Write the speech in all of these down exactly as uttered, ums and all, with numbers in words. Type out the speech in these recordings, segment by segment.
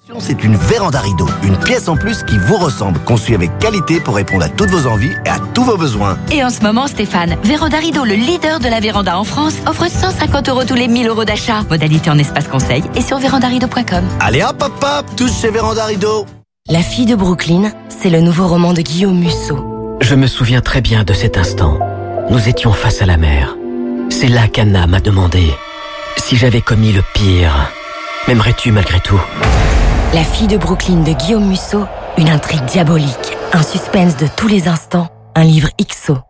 C'est une véranda rideau, une pièce en plus qui vous ressemble, conçue avec qualité pour répondre à toutes vos envies et à tous vos besoins. Et en ce moment, Stéphane, Véranda Rideau, le leader de la véranda en France, offre cent cinquante euros tous les mille euros d'achat. Modalité en espace conseil et sur véranda rideau point com. Allez hop hop hop, tous chez Véranda Rideau. La fille de Brooklyn, c'est le nouveau roman de Guillaume Musso. Je me souviens très bien de cet instant. Nous étions face à la mer. C'est là qu'Anna m'a demandé si j'avais commis le pire. M'aimerais-tu malgré tout ? La fille de Brooklyn de Guillaume Musso, une intrigue diabolique, un suspense de tous les instants, un livre X O.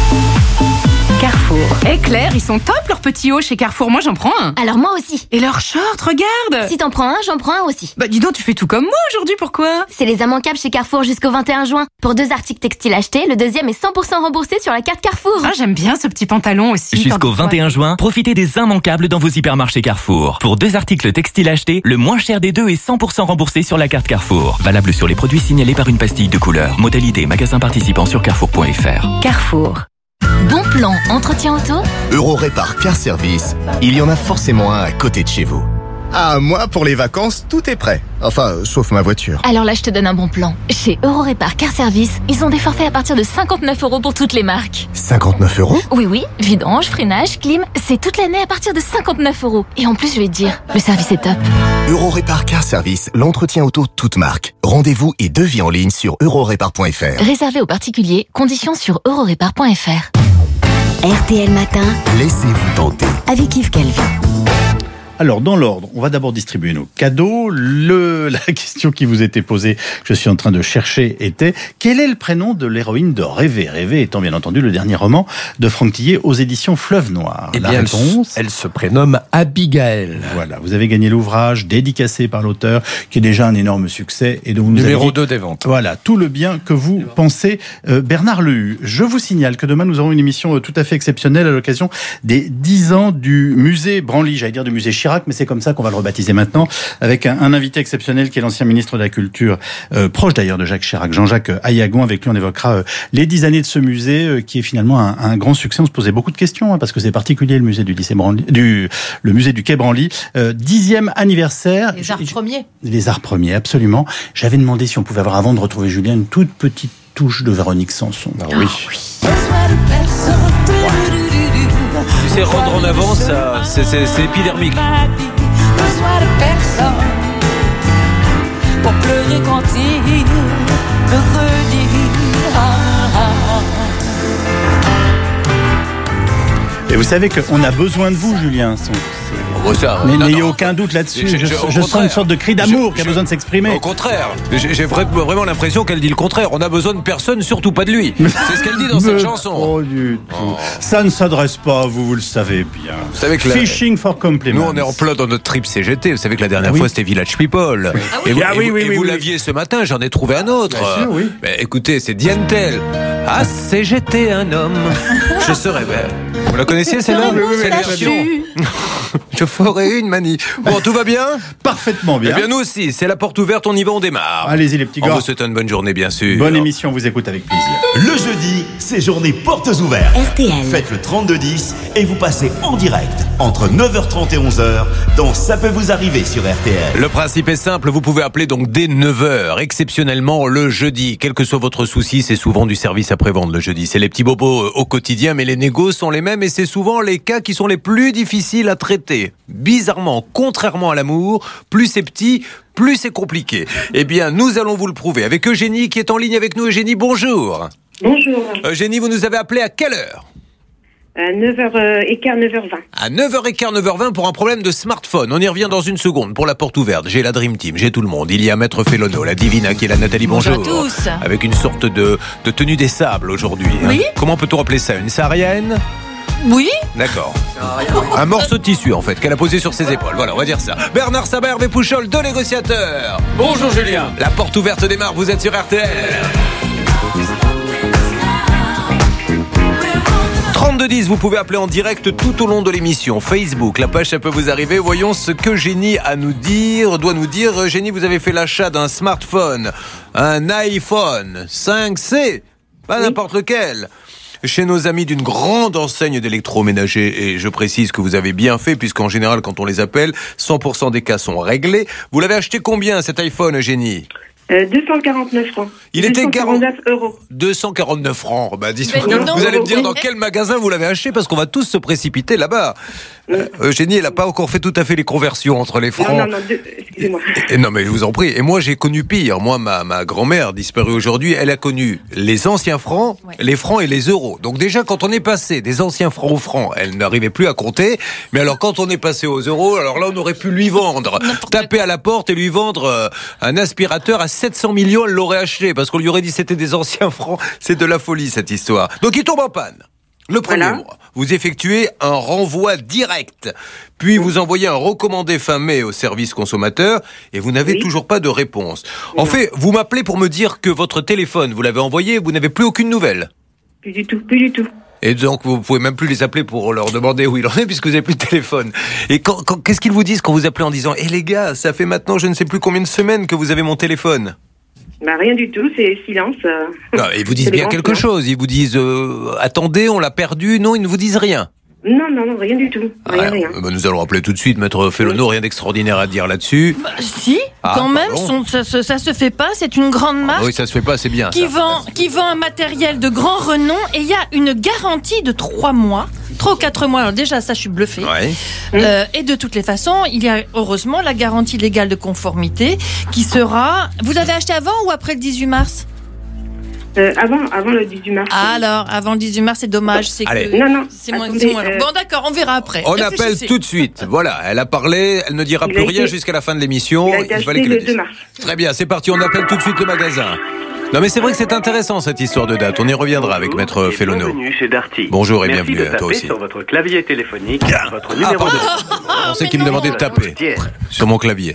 Carrefour. Eh Claire, ils sont top leurs petits hauts chez Carrefour, moi j'en prends un. Alors moi aussi. Et leurs shorts, regarde. Si t'en prends un, j'en prends un aussi. Bah dis donc, tu fais tout comme moi aujourd'hui, pourquoi ? C'est les immanquables chez Carrefour jusqu'au vingt et un juin. Pour deux articles textiles achetés, le deuxième est cent pour cent remboursé sur la carte Carrefour. Ah, j'aime bien ce petit pantalon aussi. Jusqu'au vingt et un juin, profitez des immanquables dans vos hypermarchés Carrefour. Pour deux articles textiles achetés, le moins cher des deux est cent pour cent remboursé sur la carte Carrefour. Valable sur les produits signalés par une pastille de couleur. Modalité magasin participant sur carrefour point f r. Carrefour. Bon plan, entretien auto ? Eurorépar Car Service, il y en a forcément un à côté de chez vous. Ah, moi, pour les vacances, tout est prêt. Enfin, euh, sauf ma voiture. Alors là, je te donne un bon plan. Chez Eurorépar Car Service, ils ont des forfaits à partir de cinquante-neuf euros pour toutes les marques. cinquante-neuf euros ? Oui, oui. Vidange, freinage, clim, c'est toute l'année à partir de cinquante-neuf euros. Et en plus, je vais te dire, le service est top. Eurorépar Car Service, l'entretien auto toute marque. Rendez-vous et devis en ligne sur eurorépar point f r. Réservé aux particuliers, conditions sur eurorépar point f r. R T L Matin, Laissez-vous tenter. avec Yves Calvi. Alors, dans l'ordre, on va d'abord distribuer nos cadeaux. Le, la question qui vous était posée, que je suis en train de chercher, était quel est le prénom de l'héroïne de Rêver ? Rêver étant bien entendu le dernier roman de Franck Tillet aux éditions Fleuve Noir. Eh la bien, réponse, elle, elle se prénomme Abigail. Voilà, vous avez gagné l'ouvrage dédicacé par l'auteur, qui est déjà un énorme succès. Et dont vous nous Numéro avez dit, deux des ventes. Voilà, tout le bien que vous pensez. Euh, Bernard Lehu, je vous signale que demain, nous aurons une émission euh, tout à fait exceptionnelle à l'occasion des dix ans du musée Branly, j'allais dire du musée Chirac, mais c'est comme ça qu'on va le rebaptiser maintenant, avec un, un invité exceptionnel qui est l'ancien ministre de la Culture, euh, proche d'ailleurs de Jacques Chirac, Jean-Jacques Ayagon. Avec lui, on évoquera euh, les dix années de ce musée, euh, qui est finalement un, un grand succès. On se posait beaucoup de questions, hein, parce que c'est particulier, le musée du lycée Branly, du, le musée du quai Branly. Euh, dixième anniversaire. Les arts premiers. Les arts premiers, absolument. J'avais demandé si on pouvait avoir, avant de retrouver Julien, une toute petite touche de Véronique Sanson. Ah oui. oui. Tu sais, rendre en avant, ça, c'est, c'est, c'est épidermique. Besoin de personne pour pleurer quand il me redit. Et vous savez qu'on a besoin de vous, Julien. Son, Oh, ça, mais non, n'ayez non. aucun doute là-dessus. Je- Je, je- au je sens contraire. une sorte de cri d'amour Je- qui a je- besoin de s'exprimer. Au contraire, j'ai, j'ai vra- vraiment l'impression qu'elle dit le contraire. On a besoin de personne, surtout pas de lui. C'est ce qu'elle dit dans cette Mais chanson. pas du tout. Oh. Ça ne s'adresse pas à vous, vous le savez bien. Vous savez que la- Fishing for compliments. Nous, on est en plein dans notre trip C G T. Vous savez que la dernière Ah oui. fois, c'était Village People. Et vous, Ah et oui, vous- oui, et oui, vous oui. l'aviez ce matin, j'en ai trouvé un autre. Bien sûr, oui. Mais écoutez, c'est Dientel. Ah, c'est j'étais un homme. Je serais belle. Vous la connaissiez, celle-là? Oui, oui, oui, C'est oui, la oui, version. oui. Je ferai une manie. Bon, tout va bien? Parfaitement bien. Eh bien, nous aussi, c'est la porte ouverte, on y va, on démarre. Allez-y, les petits On gars. vous souhaite une bonne journée, bien sûr. Bonne émission, on vous écoute avec plaisir. Le jeudi, c'est journée portes ouvertes. R T L. Faites le trente-deux dix et vous passez en direct entre neuf heures trente et onze heures dans Ça peut vous arriver sur R T L. Le principe est simple, vous pouvez appeler donc dès neuf heures, exceptionnellement le jeudi. Quel que soit votre souci, c'est souvent du service après-vente le jeudi. C'est les petits bobos au quotidien, mais les négos sont les mêmes et c'est souvent les cas qui sont les plus difficiles à traiter. Bizarrement, contrairement à l'amour, plus c'est petit, plus c'est compliqué. Eh bien, nous allons vous le prouver avec Eugénie qui est en ligne avec nous. Eugénie, bonjour. Bonjour. Eugénie, vous nous avez appelé à quelle heure ? À neuf heures quinze, neuf heures vingt. À neuf heures quinze, neuf heures vingt pour un problème de smartphone. On y revient dans une seconde. Pour la porte ouverte, j'ai la Dream Team, j'ai tout le monde. Il y a Maître Félono, la Divina qui est là, Nathalie, bonjour. Bonjour à tous. Avec une sorte de, de tenue des sables aujourd'hui. hein. Oui. Comment peut-on appeler ça ? Une saharienne ? Oui. D'accord. Un morceau de tissu en fait qu'elle a posé sur ses épaules. Voilà, on va dire ça. Bernard Sabat, Hervé Pouchol, deux négociateurs. Bonjour Julien. La porte ouverte démarre, vous êtes sur R T L. trente-deux dix, vous pouvez appeler en direct tout au long de l'émission. Facebook, la page, ça peut vous arriver. Voyons ce que Génie a à nous dire, doit nous dire. Génie, vous avez fait l'achat d'un smartphone, un iPhone cinq C, pas Oui. n'importe lequel. chez nos amis d'une grande enseigne d'électroménager. Et je précise que vous avez bien fait, puisqu'en général, quand on les appelle, cent pour cent des cas sont réglés. Vous l'avez acheté combien, cet iPhone, Eugénie ? Euh, deux cent quarante-neuf francs. Il était deux cent quarante-neuf euros. deux cent quarante-neuf francs. Bah, dites Mais vous, non, vous allez me non, dire oui. dans quel magasin vous l'avez acheté, parce qu'on va tous se précipiter là-bas. Euh, Eugénie, elle n'a pas encore fait tout à fait les conversions entre les francs. Non, non, non, deux, excusez-moi. Et non, mais je vous en prie. Et moi, j'ai connu pire. Moi, ma, ma grand-mère, disparue aujourd'hui, elle a connu les anciens francs, ouais. les francs et les euros. Donc déjà, quand on est passé des anciens francs aux francs, elle n'arrivait plus à compter. Mais alors, quand on est passé aux euros, alors là, on aurait pu lui vendre, taper à la porte et lui vendre euh, un aspirateur à sept cents millions. Elle l'aurait acheté parce qu'on lui aurait dit c'était des anciens francs. C'est de la folie, cette histoire. Donc, il tombe en panne. Le premier voilà. mois, vous effectuez un renvoi direct, puis vous envoyez un recommandé fin mai au service consommateur et vous n'avez oui. toujours pas de réponse. En non. fait, vous m'appelez pour me dire que votre téléphone, vous l'avez envoyé, vous n'avez plus aucune nouvelle. Plus du tout, plus du tout. Et donc, vous pouvez même plus les appeler pour leur demander où il en est, puisque vous n'avez plus de téléphone. Et quand, quand, qu'est-ce qu'ils vous disent quand vous appelez en disant « Eh les gars, ça fait maintenant je ne sais plus combien de semaines que vous avez mon téléphone ?» Bah rien du tout, c'est silence. Euh... Non, ils vous disent bien quelque chose. Ils vous disent euh, attendez, on l'a perdu. Non, ils ne vous disent rien. Non, non, non, rien du tout. Rien, ah, rien. Bah, nous allons appeler tout de suite Maître Fellono. Rien d'extraordinaire à dire là-dessus. Bah, si, ah, quand même, son, ça, ça, ça se fait pas. C'est une grande marque. Ah, oui, ça se fait pas, c'est bien. Qui ça. vend, qui vend un matériel de grand renom et il y a une garantie de trois mois. Trois ou quatre mois, alors déjà ça je suis bluffée. Ouais. Euh, et de toutes les façons, il y a heureusement la garantie légale de conformité qui sera... Vous l'avez acheté avant ou après le dix-huit mars ? euh, avant, avant le dix-huit mars. Ah, alors, avant le dix-huit mars, c'est dommage. C'est Allez. que... Non, non. C'est moins, c'est moins... Euh... Bon d'accord, on verra après. On appelle tout de suite. Voilà, elle a parlé, elle ne dira il plus rien été... jusqu'à la fin de l'émission. Il a été il fallait acheté qu'elle le deux mars. Très bien, c'est parti, on appelle tout de suite le magasin. Non mais c'est vrai que c'est intéressant cette histoire de date. On y reviendra avec Maître Fellono. Bienvenue chez Darty. Bonjour et Merci bienvenue de à toi aussi. Sur votre clavier téléphonique, votre ah, numéro pardon. de... On sait qu'il me demandait de taper sur mon clavier.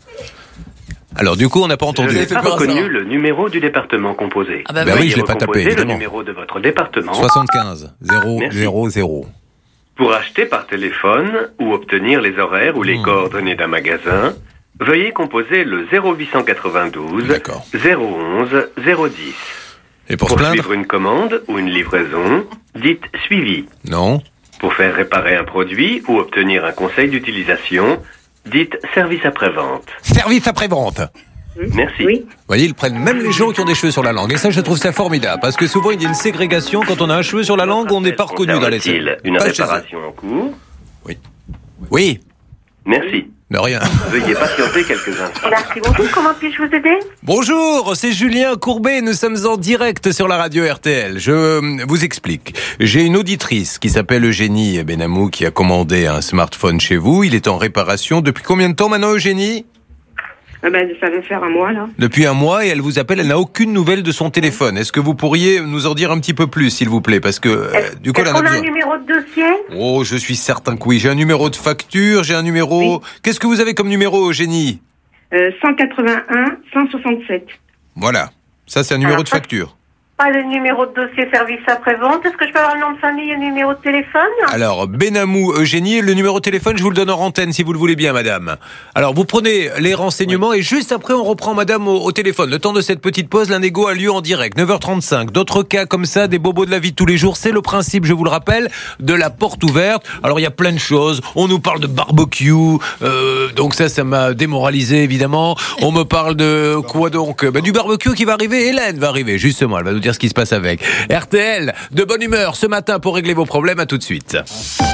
Alors du coup, on n'a pas entendu. Je n'ai pas reconnu le numéro du département composé. Ah bah, bah oui, je l'ai pas tapé évidemment. Le numéro de votre département. soixante-quinze zéro zéro zéro. Pour acheter par téléphone ou obtenir les horaires ou les mmh. coordonnées d'un magasin, veuillez composer le zéro huit cent quatre-vingt-douze zéro onze zéro dix. Et pour, pour se plaindre suivre une commande ou une livraison, dites suivi. Non. Pour faire réparer un produit ou obtenir un conseil d'utilisation, dites service après-vente. Service après-vente. Merci. Oui. Vous voyez, ils prennent même les gens qui ont des cheveux sur la langue. Et ça, je trouve ça formidable. Parce que souvent, il y a une ségrégation. Quand on a un cheveu sur la langue, on n'est pas reconnu dans les scènes. Une réparation en cours? Oui. Oui. Merci. De rien. Veuillez patienter quelques instants. Merci beaucoup. Comment puis-je vous aider? Bonjour, c'est Julien Courbet. Nous sommes en direct sur la radio R T L. Je vous explique. J'ai une auditrice qui s'appelle Eugénie Benamou qui a commandé un smartphone chez vous. Il est en réparation. Depuis combien de temps maintenant, Eugénie? Ah ben, ça va faire un mois, là. Depuis un mois, et elle vous appelle, elle n'a aucune nouvelle de son téléphone. Est-ce que vous pourriez nous en dire un petit peu plus, s'il vous plaît? Parce que, euh, du coup, elle en a besoin. besoin. On a un numéro de dossier? Oh, je suis certain que oui. J'ai un numéro de facture, j'ai un numéro... Oui. Qu'est-ce que vous avez comme numéro, Eugénie? euh, cent quatre-vingt-un cent soixante-sept. Voilà. Ça, c'est un numéro Alors, de facture. Pas le numéro de dossier service après-vente. Est-ce que je peux avoir le nom de famille et le numéro de téléphone? Alors, Benamou Eugénie, le numéro de téléphone, je vous le donne en antenne si vous le voulez bien, madame. Alors, vous prenez les renseignements oui. et juste après, on reprend madame au, au téléphone. Le temps de cette petite pause, la négo a lieu en direct, neuf heures trente-cinq. D'autres cas comme ça, des bobos de la vie de tous les jours, c'est le principe, je vous le rappelle, de la porte ouverte. Alors, il y a plein de choses. On nous parle de barbecue, euh, donc ça, ça m'a démoralisé, évidemment. On me parle de quoi donc? Ben, du barbecue qui va arriver. Hélène va arriver, justement, elle va nous dire ce qui se passe avec. R T L, de bonne humeur ce matin pour régler vos problèmes. À tout de suite. Ciel,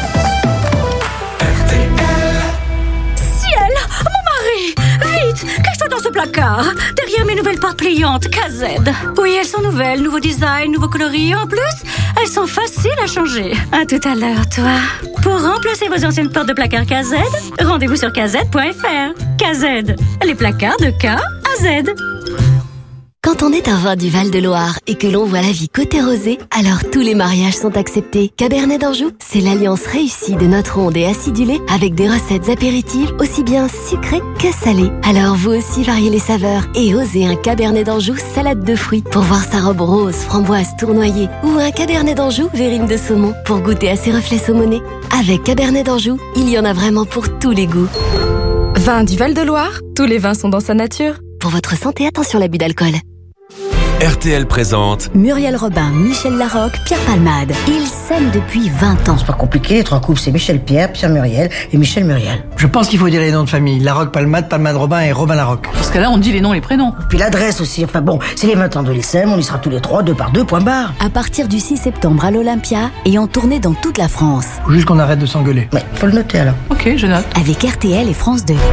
mon mari, vite, cache-toi dans ce placard, derrière mes nouvelles portes pliantes K Z. Oui, elles sont nouvelles, nouveau design, nouveau coloris. En plus, elles sont faciles à changer. À tout à l'heure, toi. Pour remplacer vos anciennes portes de placard K Z, rendez-vous sur k z point f r. K Z, les placards de K à Z. Quand on est un vin du Val-de-Loire et que l'on voit la vie côté rosé, alors tous les mariages sont acceptés. Cabernet d'Anjou, c'est l'alliance réussie de notre onde et acidulée avec des recettes apéritives aussi bien sucrées que salées. Alors vous aussi variez les saveurs et osez un Cabernet d'Anjou salade de fruits pour voir sa robe rose, framboise tournoyée ou un Cabernet d'Anjou verrine de saumon pour goûter à ses reflets saumonés. Avec Cabernet d'Anjou, il y en a vraiment pour tous les goûts. Vin du Val-de-Loire, tous les vins sont dans sa nature. Pour votre santé, attention à l'abus d'alcool. R T L présente Muriel Robin, Michel Larocque, Pierre Palmade. Ils s'aiment depuis vingt ans. C'est pas compliqué, être en couple, c'est Michel Pierre, Pierre Muriel et Michel Muriel. Je pense qu'il faut dire les noms de famille. Larocque, Palmade, Palmade Robin et Robin Larocque. Parce que là, on dit les noms et les prénoms. Puis l'adresse aussi. Enfin bon, c'est les vingt ans de l'I S E M, on y sera tous les trois, deux par deux, point barre. À partir du six septembre à l'Olympia et en tournée dans toute la France. Faut juste qu'on arrête de s'engueuler. Ouais, faut le noter alors. Ok, je note. Avec R T L et France deux.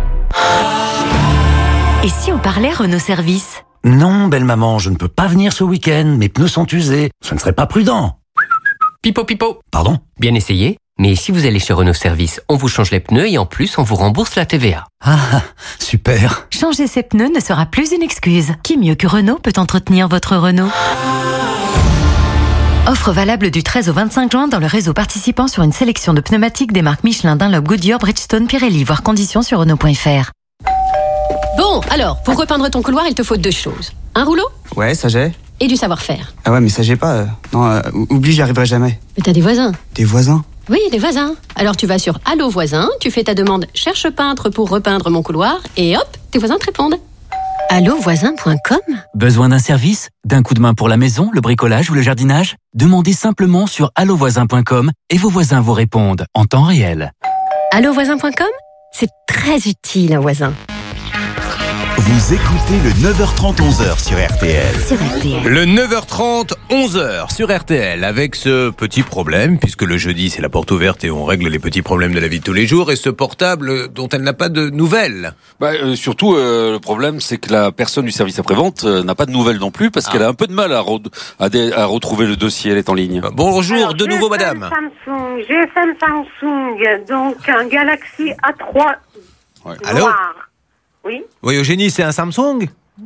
Et si on parlait Renault Service ? Non, belle maman, je ne peux pas venir ce week-end. Mes pneus sont usés. Ce ne serait pas prudent. Pipo pipo. Pardon ? Bien essayé. Mais si vous allez chez Renault Service, on vous change les pneus et en plus, on vous rembourse la T V A. Ah, super. Changer ses pneus ne sera plus une excuse. Qui mieux que Renault peut entretenir votre Renault ? Offre valable du treize au vingt-cinq juin dans le réseau participant sur une sélection de pneumatiques des marques Michelin, Dunlop, Goodyear, Bridgestone, Pirelli. Voir conditions sur Renault point F R. Bon, alors, pour repeindre ton couloir, il te faut deux choses. Un rouleau Ouais, ça j'ai. et du savoir-faire. Ah ouais, mais ça j'ai pas. euh, Non, euh, oublie, j'y arriverai jamais. Mais t'as des voisins. Des voisins? Oui, des voisins. Alors tu vas sur Allo Voisins, tu fais ta demande « Cherche peintre pour repeindre mon couloir » et hop, tes voisins te répondent. allo voisin point com. Besoin d'un service ? D'un coup de main pour la maison, le bricolage ou le jardinage ? Demandez simplement sur allo voisin point com et vos voisins vous répondent en temps réel. allo voisin point com, c'est très utile un voisin. Vous écoutez le neuf heures trente, onze heures sur R T L. Sur R T L. Le neuf heures trente, onze heures sur R T L avec ce petit problème, puisque le jeudi c'est la porte ouverte et on règle les petits problèmes de la vie de tous les jours, et ce portable dont elle n'a pas de nouvelles. Bah, euh, surtout, euh, le problème c'est que la personne du service après-vente euh, n'a pas de nouvelles non plus, parce ah. qu'elle a un peu de mal à, re- à, dé- à retrouver le dossier, elle est en ligne. Bonjour, Alors, de nouveau G S M madame. Samsung, G S M Samsung, donc un Galaxy A trois Ouais. noir. Allô ? Oui. Oui, Eugénie, c'est un Samsung ?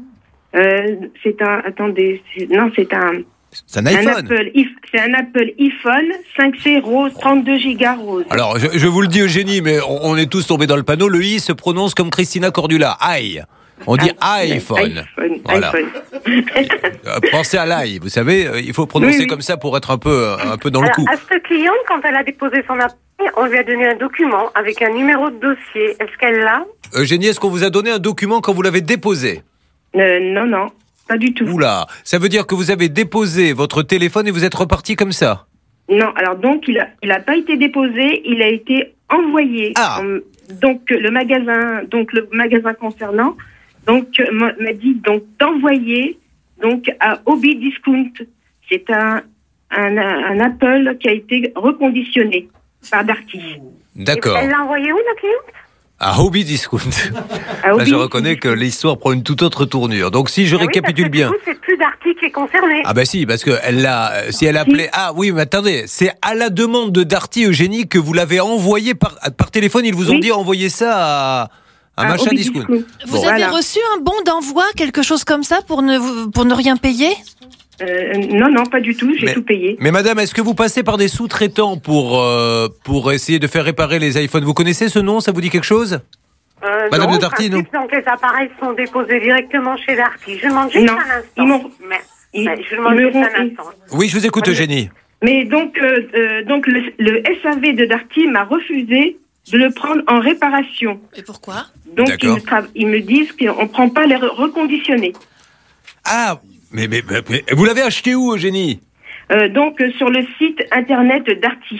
Euh, c'est un, attendez, c'est, non, c'est un, C'est un iPhone. un Apple, if, c'est un Apple iPhone cinq C rose, trente-deux gigas rose. Alors, je, je vous le dis Eugénie, mais on, on est tous tombés dans le panneau, le i se prononce comme Christina Cordula, aïe. On dit Ah, iPhone. iPhone, Voilà. iPhone. Euh, Pensez à l'ail, vous savez, euh, il faut prononcer Oui, oui. comme ça pour être un peu, un peu dans Alors, le coup. à cette cliente, quand elle a déposé son appareil, on lui a donné un document avec un numéro de dossier. Est-ce qu'elle l'a? Eugénie, est-ce qu'on vous a donné un document quand vous l'avez déposé ? Euh, non, non, pas du tout. Oula, ça veut dire que vous avez déposé votre téléphone et vous êtes reparti comme ça ? Non, alors donc il a, il a pas été déposé, il a été envoyé. Ah. Euh, donc le magasin, donc le magasin concernant, donc euh, m'a m'a dit donc d'envoyer donc à Hobby Discount. C'est un, un un Apple qui a été reconditionné par Darty. D'accord. Elle l'a envoyé où, la cliente? À Hobby Discount. À Là, Hobby je reconnais que l'histoire prend une toute autre tournure. Donc, si je Ah oui, récapitule parce que, bien. Du coup, c'est plus Darty qui est concerné. Ah ben si, parce que elle l'a, si elle appelait... Ah oui, mais attendez, c'est à la demande de Darty, Eugénie, que vous l'avez envoyé par, par téléphone. Ils vous ont Oui. dit envoyer ça à, à À machin Hobby Discount. Discount. Vous Bon. avez reçu un bon d'envoi, quelque chose comme ça, pour ne, pour ne rien payer? Euh, non, non, pas du tout, j'ai Mais- tout payé. Mais madame, est-ce que vous passez par des sous-traitants pour, euh, pour essayer de faire réparer les iPhones? Vous connaissez ce nom? Ça vous dit quelque chose? Euh, Madame non, de Darty, en principe, donc les appareils sont déposés directement chez Darty. Je demande juste Non, un instant. ils m'ont- Mais- ils- mais je demande ils juste m'ont- un instant. Oui, je vous écoute, Ouais. Eugénie. Mais donc, euh, euh, donc le, le S A V de Darty m'a refusé de le prendre en réparation. Et pourquoi? Donc ils D'accord. me, tra- ils me disent qu'on ne prend pas les re- reconditionnés. Ah, mais, mais, mais- mais vous l'avez acheté où, Eugénie? Euh, donc euh, sur le site internet Darty.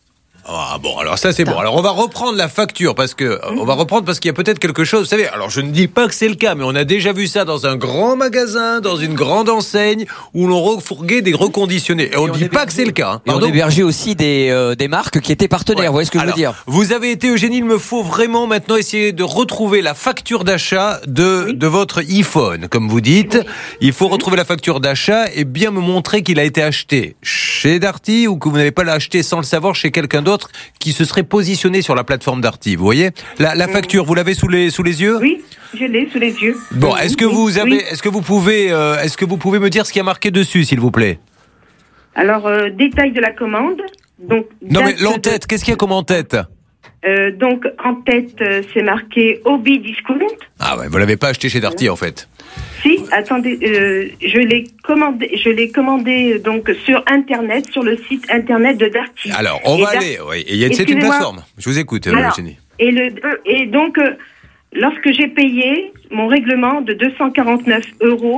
Ah bon, alors ça c'est bon. Alors on va reprendre la facture parce que euh, on va reprendre parce qu'il y a peut-être quelque chose. Vous savez, alors je ne dis pas que c'est le cas, mais on a déjà vu ça dans un grand magasin, dans une grande enseigne où l'on refourguait des reconditionnés. Et on ne dit pas que c'est le cas. hein. Et on Pardon. hébergeait aussi des, euh, des marques qui étaient partenaires, vous voyez ce que Alors, je veux dire? Vous avez été, Eugénie, il me faut vraiment maintenant essayer de retrouver la facture d'achat de, de votre iPhone, comme vous dites. Il faut retrouver la facture d'achat et bien me montrer qu'il a été acheté chez Darty ou que vous n'avez pas l'acheté sans le savoir chez quelqu'un d'autre qui se serait positionné sur la plateforme Darty. Vous voyez la, la facture, vous l'avez sous les, sous les yeux? Oui, je l'ai sous les yeux. Bon, est-ce que Oui, vous avez, oui. est-ce que vous pouvez, euh, est-ce que vous pouvez me dire ce qui a marqué dessus, s'il vous plaît? Alors, euh, détail de la commande. Donc, Non mais date l'en-tête, qu'est-ce qu'il y a comme en-tête? Euh, donc, en tête, euh, c'est marqué Hobby Discount. Ah ouais, vous l'avez pas acheté chez Darty en fait. Si, attendez, euh, je l'ai commandé, je l'ai commandé euh, donc sur Internet, sur le site Internet de Darty. Alors, on Et va Dar- aller, oui, et il y a- c'est une Excusez-moi. plateforme. Je vous écoute, euh, Alors, Eugénie. et, le, et donc, euh, lorsque j'ai payé mon règlement de deux cent quarante-neuf euros,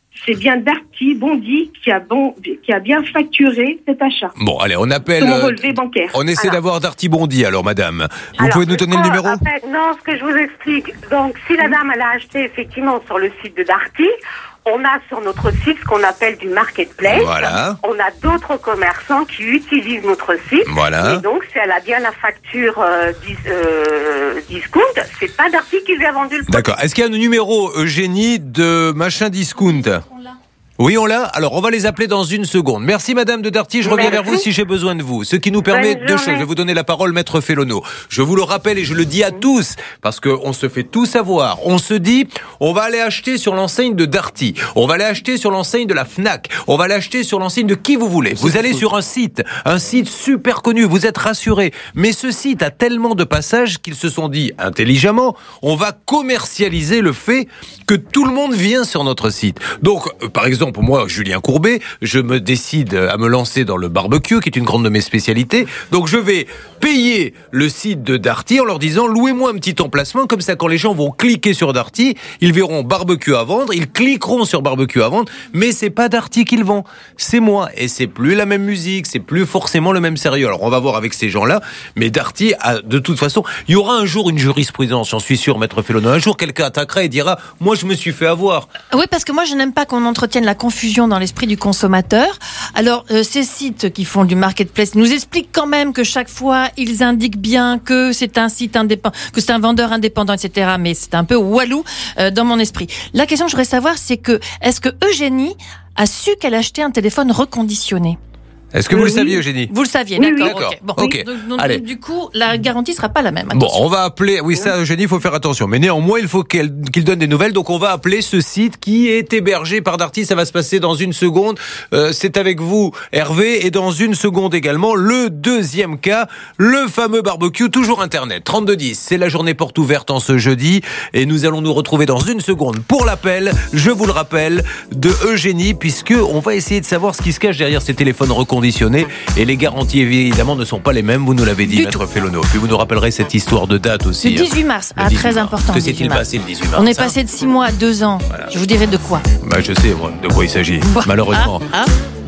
c'est bien Darty Bondy qui a, bon, qui a bien facturé cet achat. Bon, allez, on appelle... Sur mon relevé bancaire. On essaie alors. d'avoir Darty Bondy, alors, madame. Vous Alors, pouvez nous donner le quoi, numéro en fait, non, ce que je vous explique. Donc, si la dame, elle a acheté effectivement sur le site de Darty, on a sur notre site ce qu'on appelle du marketplace. Voilà. On a d'autres commerçants qui utilisent notre site. Voilà. Et donc, si elle a bien la facture euh, dis, euh, discount, c'est pas Darty qui lui a vendu le produit. D'accord. Est-ce qu'il y a un numéro, Eugénie, de machin discount ? Oui, on l'a. Alors, on va les appeler dans une seconde. Merci, madame de Darty. Je reviens Merci. vers vous si j'ai besoin de vous. Ce qui nous permet Bonne deux choses. journée. Je vais vous donner la parole, maître Félono. Je vous le rappelle et je le dis à tous, parce qu'on se fait tout savoir. On se dit, on va aller acheter sur l'enseigne de Darty. On va aller acheter sur l'enseigne de la Fnac. On va aller acheter sur l'enseigne de qui vous voulez. Vous allez sur un site, un site super connu. Vous êtes rassurés. Mais ce site a tellement de passages qu'ils se sont dit, intelligemment, on va commercialiser le fait que tout le monde vient sur notre site. Donc, euh, par exemple, moi, Julien Courbet, je me décide à me lancer dans le barbecue, qui est une grande de mes spécialités. Donc, je vais payer le site de Darty en leur disant, louez-moi un petit emplacement, comme ça, quand les gens vont cliquer sur Darty, ils verront barbecue à vendre, ils cliqueront sur barbecue à vendre, mais c'est pas Darty qu'ils vendent, c'est moi. Et c'est plus la même musique, c'est plus forcément le même sérieux. Alors, on va voir avec ces gens-là, mais Darty, a, de toute façon, il y aura un jour une jurisprudence, j'en suis sûr, maître Félono. Un jour, quelqu'un attaquera et dira, moi, je me suis fait avoir. Oui, parce que moi, je n'aime pas qu'on entretienne la confusion dans l'esprit du consommateur. Alors, euh, ces sites qui font du marketplace nous expliquent quand même que chaque fois, ils indiquent bien que c'est un site indépendant, que c'est un vendeur indépendant, et cetera. Mais c'est un peu walou euh, dans mon esprit. La question que je voudrais savoir, c'est que, est-ce que Eugénie a su qu'elle achetait un téléphone reconditionné ? Est-ce que vous le saviez, Eugénie ? Vous le saviez, Oui, d'accord. oui. D'accord. Ok. Bon, Ok. donc, donc, Allez. du coup, la garantie sera pas la même. Bon, Attention. on va appeler... Oui, ça, Eugénie, il faut faire attention. Mais néanmoins, il faut qu'elle, qu'il donne des nouvelles. Donc, on va appeler ce site qui est hébergé par Darty. Ça va se passer dans une seconde. Euh, c'est avec vous, Hervé. Et dans une seconde également, le deuxième cas, le fameux barbecue, toujours Internet. trente-deux dix, c'est la journée porte ouverte en ce jeudi. Et nous allons nous retrouver dans une seconde pour l'appel, je vous le rappelle, de Eugénie, puisque on va essayer de savoir ce qui se cache derrière ces téléphones reconditionnés. Et les garanties, évidemment, ne sont pas les mêmes. Vous nous l'avez dit, Du maître Félono. Puis vous nous rappellerez cette histoire de date aussi. Le dix-huit mars, Le ah, dix-huit très mars. important. Que le s'est-il dix-huit mars. passé le dix-huit mars On est hein passé de six mois à deux ans. Je vous dirai de quoi. Bah, je sais, moi, de quoi il s'agit. Malheureusement. Ah,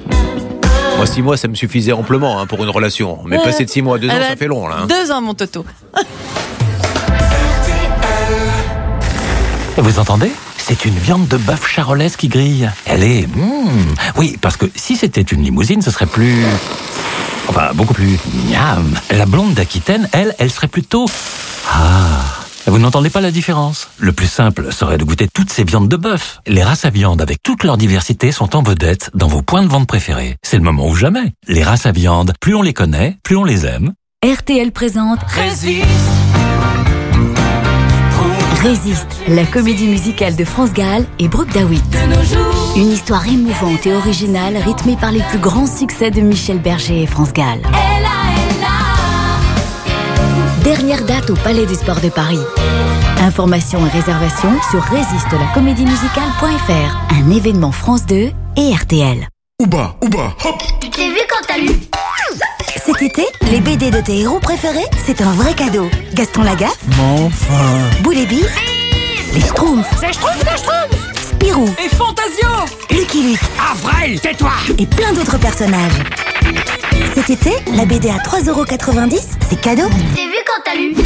Moi, six mois, ça me suffisait amplement hein, pour une relation. Mais Euh, passer de six mois à deux ah ans, bah, ça fait long, là. hein. Deux ans, mon Toto. Vous entendez ? C'est une viande de bœuf charolaise qui grille. Elle est... Mmh, oui, parce que si c'était une limousine, ce serait plus... Enfin, beaucoup plus... Miam. La blonde d'Aquitaine, elle, elle serait plutôt... Ah... Vous n'entendez pas la différence ? Le plus simple serait de goûter toutes ces viandes de bœuf. Les races à viande, avec toute leur diversité, sont en vedette dans vos points de vente préférés. C'est le moment ou jamais. Les races à viande, plus on les connaît, plus on les aime. R T L présente Résiste. Résiste, la comédie musicale de France Gall et Brooke Dawitt. Une histoire émouvante et originale rythmée par les plus grands succès de Michel Berger et France Gall. Dernière date au Palais des Sports de Paris. Informations et réservations sur résiste la comédie musicale point f r. Un événement France deux et R T L. Ouba, ouba, hop. Tu t'es vu quand t'as lu? Cet été, les B D de tes héros préférés, c'est un vrai cadeau. Gaston Lagaffe, Mais enfin. Boulébi, les Schtroumpfs, C'est Schtroumpf de Schtroumpf. Spirou, Et Fantasio. Lucky Luke, Avril, tais-toi. et plein d'autres personnages. Cet été, la B D à trois euros quatre-vingt-dix, c'est cadeau. T'es vu quand t'as lu?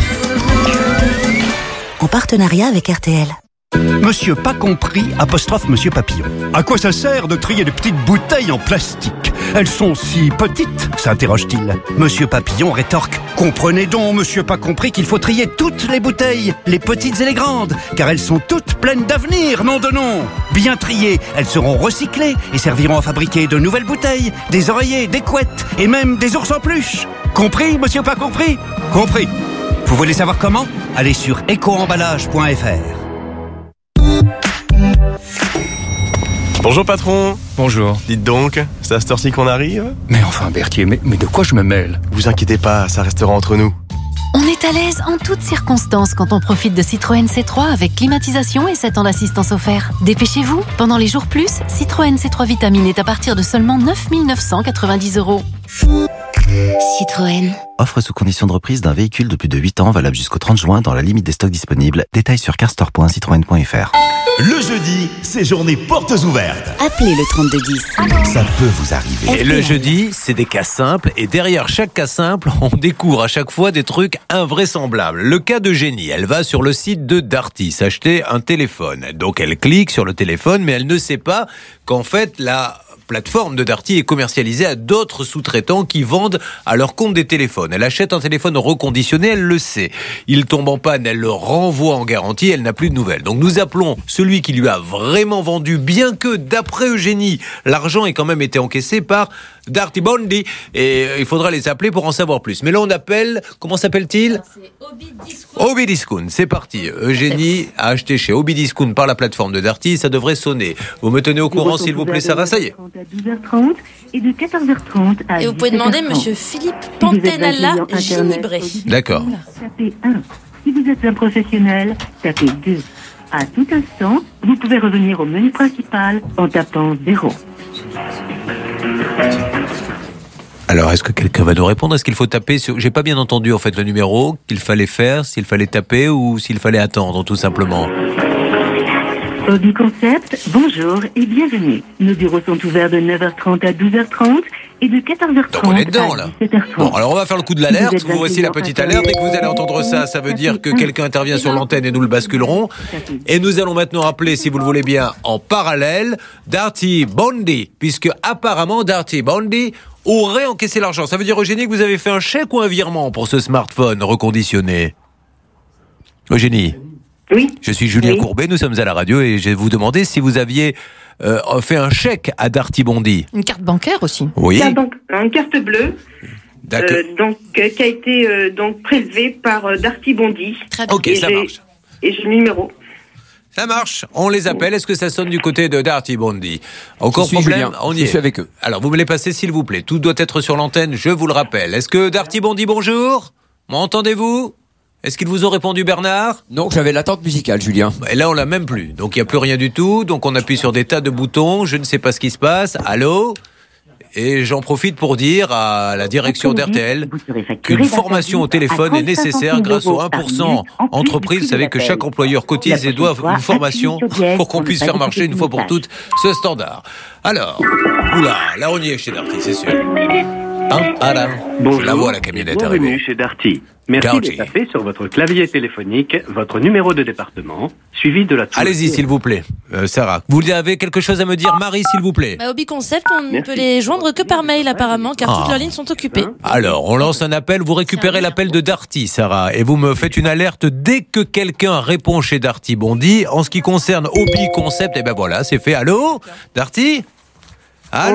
En partenariat avec R T L. Monsieur pas compris, apostrophe Monsieur Papillon. À quoi ça sert de trier des petites bouteilles en plastique? Elles sont si petites, s'interroge-t-il. Monsieur Papillon rétorque. Comprenez donc, monsieur pas compris, qu'il faut trier toutes les bouteilles, les petites et les grandes, car elles sont toutes pleines d'avenir, nom de nom. Bien triées, elles seront recyclées et serviront à fabriquer de nouvelles bouteilles, des oreillers, des couettes et même des ours en peluche. Compris, monsieur pas compris? Compris. Vous voulez savoir comment? Allez sur éco emballage point f r. Bonjour patron. Bonjour. Dites donc, c'est à cette heure-ci qu'on arrive? Mais enfin Berthier, mais, mais de quoi je me mêle? Vous inquiétez pas, ça restera entre nous. On est à l'aise en toutes circonstances quand on profite de Citroën C trois avec climatisation et sept ans d'assistance offert. Dépêchez-vous, pendant les jours plus, Citroën C trois Vitamine est à partir de seulement neuf mille neuf cent quatre-vingt-dix euros. Citroën. Offre sous condition de reprise d'un véhicule de plus de huit ans valable jusqu'au trente juin dans la limite des stocks disponibles. Détails sur carstore point citroën point f r. Le jeudi, c'est journée portes ouvertes. Appelez le trente-deux dix. Ça peut vous arriver. Et le jeudi, c'est des cas simples. Et derrière chaque cas simple, on découvre à chaque fois des trucs invraisemblables. Le cas d'Eugénie, elle va sur le site de Darty s'acheter un téléphone. Donc elle clique sur le téléphone, mais elle ne sait pas qu'en fait, la plateforme de Darty est commercialisée à d'autres sous-traitants qui vendent à leur compte des téléphones. Elle achète un téléphone reconditionné, elle le sait. Il tombe en panne, elle le renvoie en garantie, elle n'a plus de nouvelles. Donc nous appelons celui qui lui a vraiment vendu, bien que d'après Eugénie, l'argent ait quand même été encaissé par Darty Bondi. Et il faudra les appeler pour en savoir plus. Mais là on appelle, comment s'appelle-t-il ? Obi Discount. C'est parti. Eugénie a acheté chez Obi Discount par la plateforme de Darty, ça devrait sonner. Vous me tenez au courant s'il vous plaît, Sarah ? Ça y est. À douze heures trente et de quatorze heures trente à Et vous pouvez demander monsieur Philippe Pantenalla Ginibré. D'accord. Tapez un. Si vous êtes un professionnel, tapez deux. À tout instant, vous pouvez revenir au menu principal en tapant zéro. Alors, est-ce que quelqu'un va nous répondre ? Est-ce qu'il faut taper sur... J'ai pas bien entendu en fait le numéro qu'il fallait faire, s'il fallait taper ou s'il fallait attendre tout simplement. Obi Concept, bonjour et bienvenue. Nos bureaux sont ouverts de neuf heures trente à douze heures trente et de quatorze heures trente Donc on est dedans, là. à dix-sept heures trente. Bon, alors on va faire le coup de l'alerte. Vous voici la petite alerte. Dès que vous allez entendre ça, ça veut dire que quelqu'un intervient sur l'antenne et nous le basculerons. Et nous allons maintenant appeler, si vous le voulez bien, en parallèle, Darty Bondi, puisque apparemment Darty Bondi aurait encaissé l'argent. Ça veut dire, Eugénie, que vous avez fait un chèque ou un virement pour ce smartphone reconditionné ? Eugénie ? Oui. Je suis Julien oui. Courbet, nous sommes à la radio et je vais vous demander si vous aviez euh, fait un chèque à Darty Bondi. Une carte bancaire aussi. Oui. Une carte, une carte bleue. D'accord. Euh, donc, euh, qui a été euh, donc prélevée par euh, Darty Bondi. Très bien. Ok, et ça j'ai, marche. Et j'ai le numéro. Ça marche, on les appelle. Est-ce que ça sonne du côté de Darty Bondi ? Encore Je suis problème, Julien. on y Je est. suis avec eux. Alors, vous me les passez s'il vous plaît. Tout doit être sur l'antenne, je vous le rappelle. Est-ce que Darty Bondi, bonjour ? M'entendez-vous ? Est-ce qu'ils vous ont répondu, Bernard ? Non, j'avais l'attente musicale, Julien. Et là, on l'a même plus. Donc, il n'y a plus rien du tout. Donc, on appuie sur des tas de boutons. Je ne sais pas ce qui se passe. Allô ? Et j'en profite pour dire à la direction d'R T L qu'une formation au téléphone est nécessaire grâce au un pour cent entreprise. Vous savez que chaque employeur cotise et doit une formation pour qu'on puisse faire marcher une fois pour toutes ce standard. Alors, oula, là on y est chez Darty, c'est sûr. Hein, Adam. Bonjour, Je la vois la camionnette bienvenue arriver. chez Darty. Merci Darty. de taper sur votre clavier téléphonique votre numéro de département, suivi de la touche. Allez-y, s'il vous plaît, euh, Sarah. Vous avez quelque chose à me dire, Marie, s'il vous plaît. Bah, Obi Concept, on ne Merci. peut les joindre que par mail apparemment, car Ah. toutes leurs lignes sont occupées. Alors, on lance un appel, vous récupérez l'appel de Darty, Sarah, et vous me faites une alerte dès que quelqu'un répond chez Darty Bondi. En ce qui concerne Obi Concept, eh ben voilà, c'est fait. Allô, Darty ? Allô ?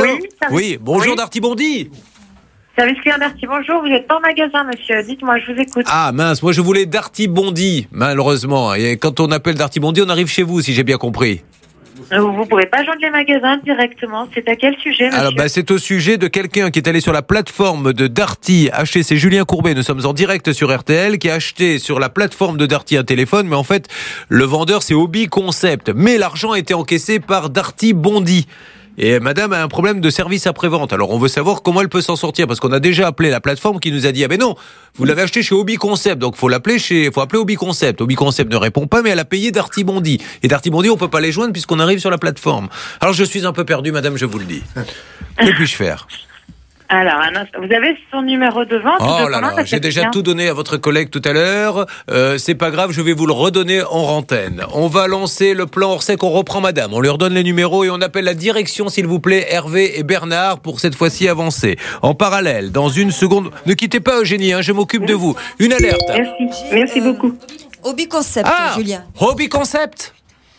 Oui, ça va. Oui, bonjour Oui. Darty Bondi. Service client Darty, bonjour, vous n'êtes pas en magasin, monsieur. Dites-moi, je vous écoute. Ah mince, moi je voulais Darty Bondi, malheureusement. Et quand on appelle Darty Bondi, on arrive chez vous, si j'ai bien compris. Vous ne pouvez pas joindre les magasins directement. C'est à quel sujet, monsieur? Alors, bah, c'est au sujet de quelqu'un qui est allé sur la plateforme de Darty acheter. C'est Julien Courbet. Nous sommes en direct sur R T L, qui a acheté sur la plateforme de Darty un téléphone. Mais en fait, le vendeur, c'est Obi Concept. Mais l'argent a été encaissé par Darty Bondi. Et madame a un problème de service après-vente. Alors, on veut savoir comment elle peut s'en sortir. Parce qu'on a déjà appelé la plateforme qui nous a dit, ah ben non, vous l'avez acheté chez Obi Concept. Donc, faut l'appeler chez, faut appeler Obi Concept. Obi Concept ne répond pas, mais elle a payé Darty Bondi. Et Darty Bondi, on peut pas les joindre puisqu'on arrive sur la plateforme. Alors, je suis un peu perdu, madame, je vous le dis. Que puis-je faire? Alors, un instant. Vous avez son numéro de vente? Oh de là commande, là, ça j'ai fait déjà bien tout donné à votre collègue tout à l'heure. Euh, c'est pas grave, je vais vous le redonner en antenne. On va lancer le plan hors sec, on reprend madame. On lui redonne les numéros et on appelle la direction, s'il vous plaît, Hervé et Bernard, pour cette fois-ci avancer. En parallèle, dans une seconde... Ne quittez pas Eugénie, hein, je m'occupe de vous. Une alerte. Merci, merci beaucoup. Obi Concept, Ah, Julien. Obi Concept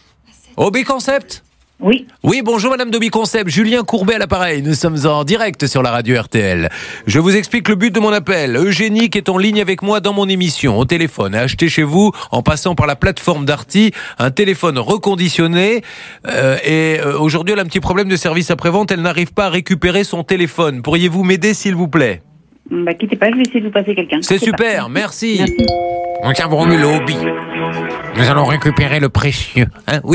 Obi Concept Oui. Oui, bonjour madame d'Obi Concept, Julien Courbet à l'appareil. Nous sommes en direct sur la radio R T L. Je vous explique le but de mon appel. Eugénie, qui est en ligne avec moi dans mon émission, au téléphone, a acheté chez vous, en passant par la plateforme Darty, un téléphone reconditionné. Euh, et euh, aujourd'hui, elle a un petit problème de service après-vente. Elle n'arrive pas à récupérer son téléphone. Pourriez-vous m'aider, s'il vous plaît? Bah, quittez pas, je vais essayer de vous passer quelqu'un. C'est Quittez super, pas. merci. Merci. On tient Bromule Obi. Nous allons récupérer le précieux. Hein, oui.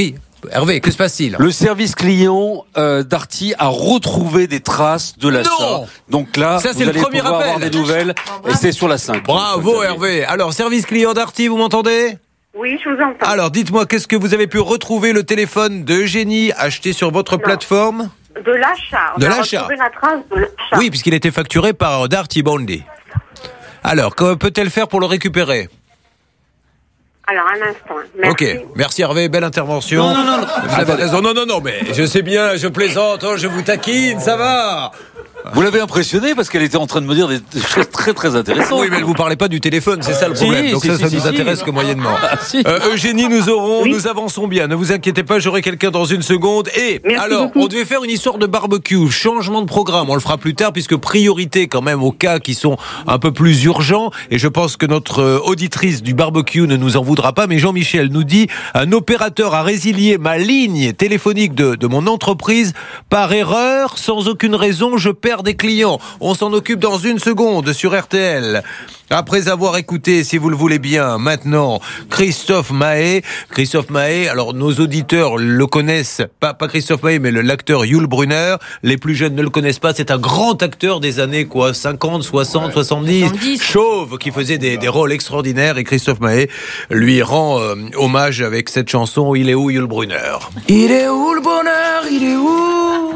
Hervé, que se passe-t-il? Le service client euh, Darty a retrouvé des traces de l'achat. Non. Donc là, ça, c'est vous le allez premier pouvoir appel. avoir des nouvelles. Et c'est sur la cinq. Bravo Hervé. Alors, service client Darty, vous m'entendez? Oui, je vous entends. Alors, dites-moi, qu'est-ce que vous avez pu retrouver le téléphone d'Eugénie acheté sur votre Non. plateforme? De l'achat. On De a l'achat. retrouvé la trace de l'achat. Oui, puisqu'il était facturé par Darty Bondi. Alors, que peut-elle faire pour le récupérer? Alors, un instant. Merci. Ok, merci Hervé, belle intervention. Non, non, non, non. Vous avez raison. Non, non, non, mais je sais bien, je plaisante, oh, je vous taquine, ça va. Vous l'avez impressionnée parce qu'elle était en train de me dire des des choses très très intéressantes. Oui, mais elle vous parlait pas du téléphone, c'est ça le problème. Si, Donc si, ça, si, ça si, nous si. intéresse que moyennement. Ah, si. Euh, Eugénie, nous aurons, Oui. nous avançons bien. Ne vous inquiétez pas, j'aurai quelqu'un dans une seconde. Et Merci alors, beaucoup. on devait faire une histoire de barbecue, changement de programme. On le fera plus tard puisque priorité quand même aux cas qui sont un peu plus urgents. Et je pense que notre euh, auditrice du barbecue ne nous en voudra pas. Mais Jean-Michel nous dit un opérateur a résilié ma ligne téléphonique de, de mon entreprise par erreur, sans aucune raison. Je perds des clients. On s'en occupe dans une seconde sur R T L. Après avoir écouté, si vous le voulez bien, maintenant, Christophe Mahé. Christophe Mahé, alors nos auditeurs le connaissent, pas, pas Christophe Mahé, mais le, l'acteur Yul Brynner. Les plus jeunes ne le connaissent pas. C'est un grand acteur des années, quoi, cinquante, soixante, soixante-dix. soixante-dix. Chauve, qui faisait des, des rôles extraordinaires. Et Christophe Mahé lui rend euh, hommage avec cette chanson, Il est où Yul Brynner? Il est où le bonheur? Il est où?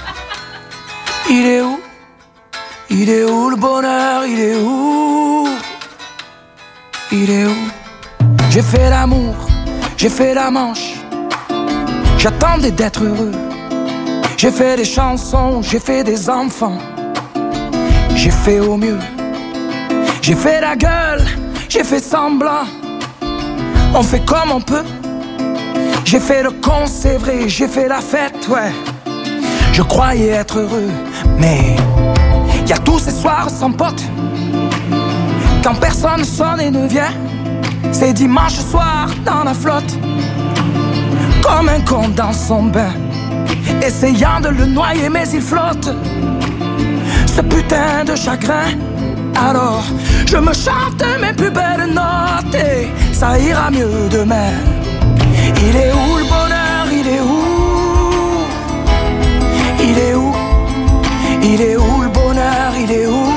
Il est où? Il est où le bonheur? Il est où? Il est où? J'ai fait l'amour, j'ai fait la manche. J'attendais d'être heureux. J'ai fait des chansons, j'ai fait des enfants. J'ai fait au mieux. J'ai fait la gueule, j'ai fait semblant. On fait comme on peut. J'ai fait le con, c'est vrai, j'ai fait la fête, ouais. Je croyais être heureux, mais y a tous ces soirs sans potes. Quand personne sonne et ne vient, c'est dimanche soir dans la flotte. Comme un con dans son bain, essayant de le noyer mais il flotte. Ce putain de chagrin. Alors je me chante mes plus belles notes et ça ira mieux demain. Il est où le bonheur? Il est où? Il est où? Il est où le bonheur? Il est où?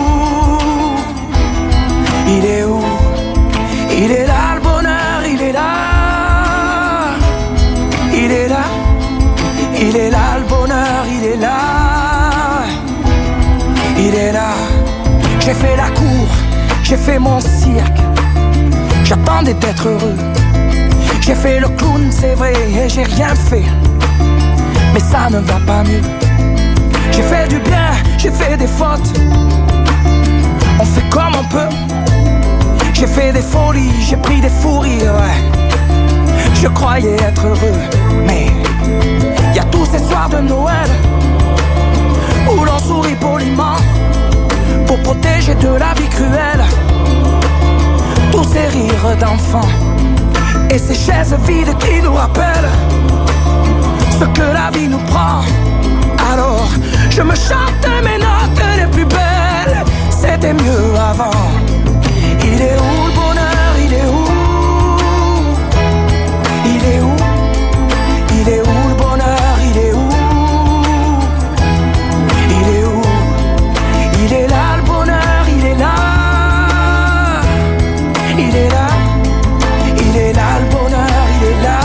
Il est où? Il est là le bonheur, il est là. Il est là. Il est là le bonheur, il est là. Il est là. J'ai fait la cour, j'ai fait mon cirque. J'attendais d'être heureux. J'ai fait le clown, c'est vrai, et j'ai rien fait. Mais ça ne va pas mieux. J'ai fait du bien, j'ai fait des fautes. On fait comme on peut. J'ai fait des folies, j'ai pris des fous rires, ouais. Je croyais être heureux, mais y a tous ces soirs de Noël où l'on sourit poliment pour protéger de la vie cruelle tous ces rires d'enfants et ces chaises vides qui nous rappellent ce que la vie nous prend. Alors je me chante mes notes les plus belles. C'était mieux avant. Il est où le bonheur? Il est où? Il est où? Il est où le bonheur? Il est où? Il est où? Il est là le bonheur, il est là. Il est là. Il est là le bonheur, il est là.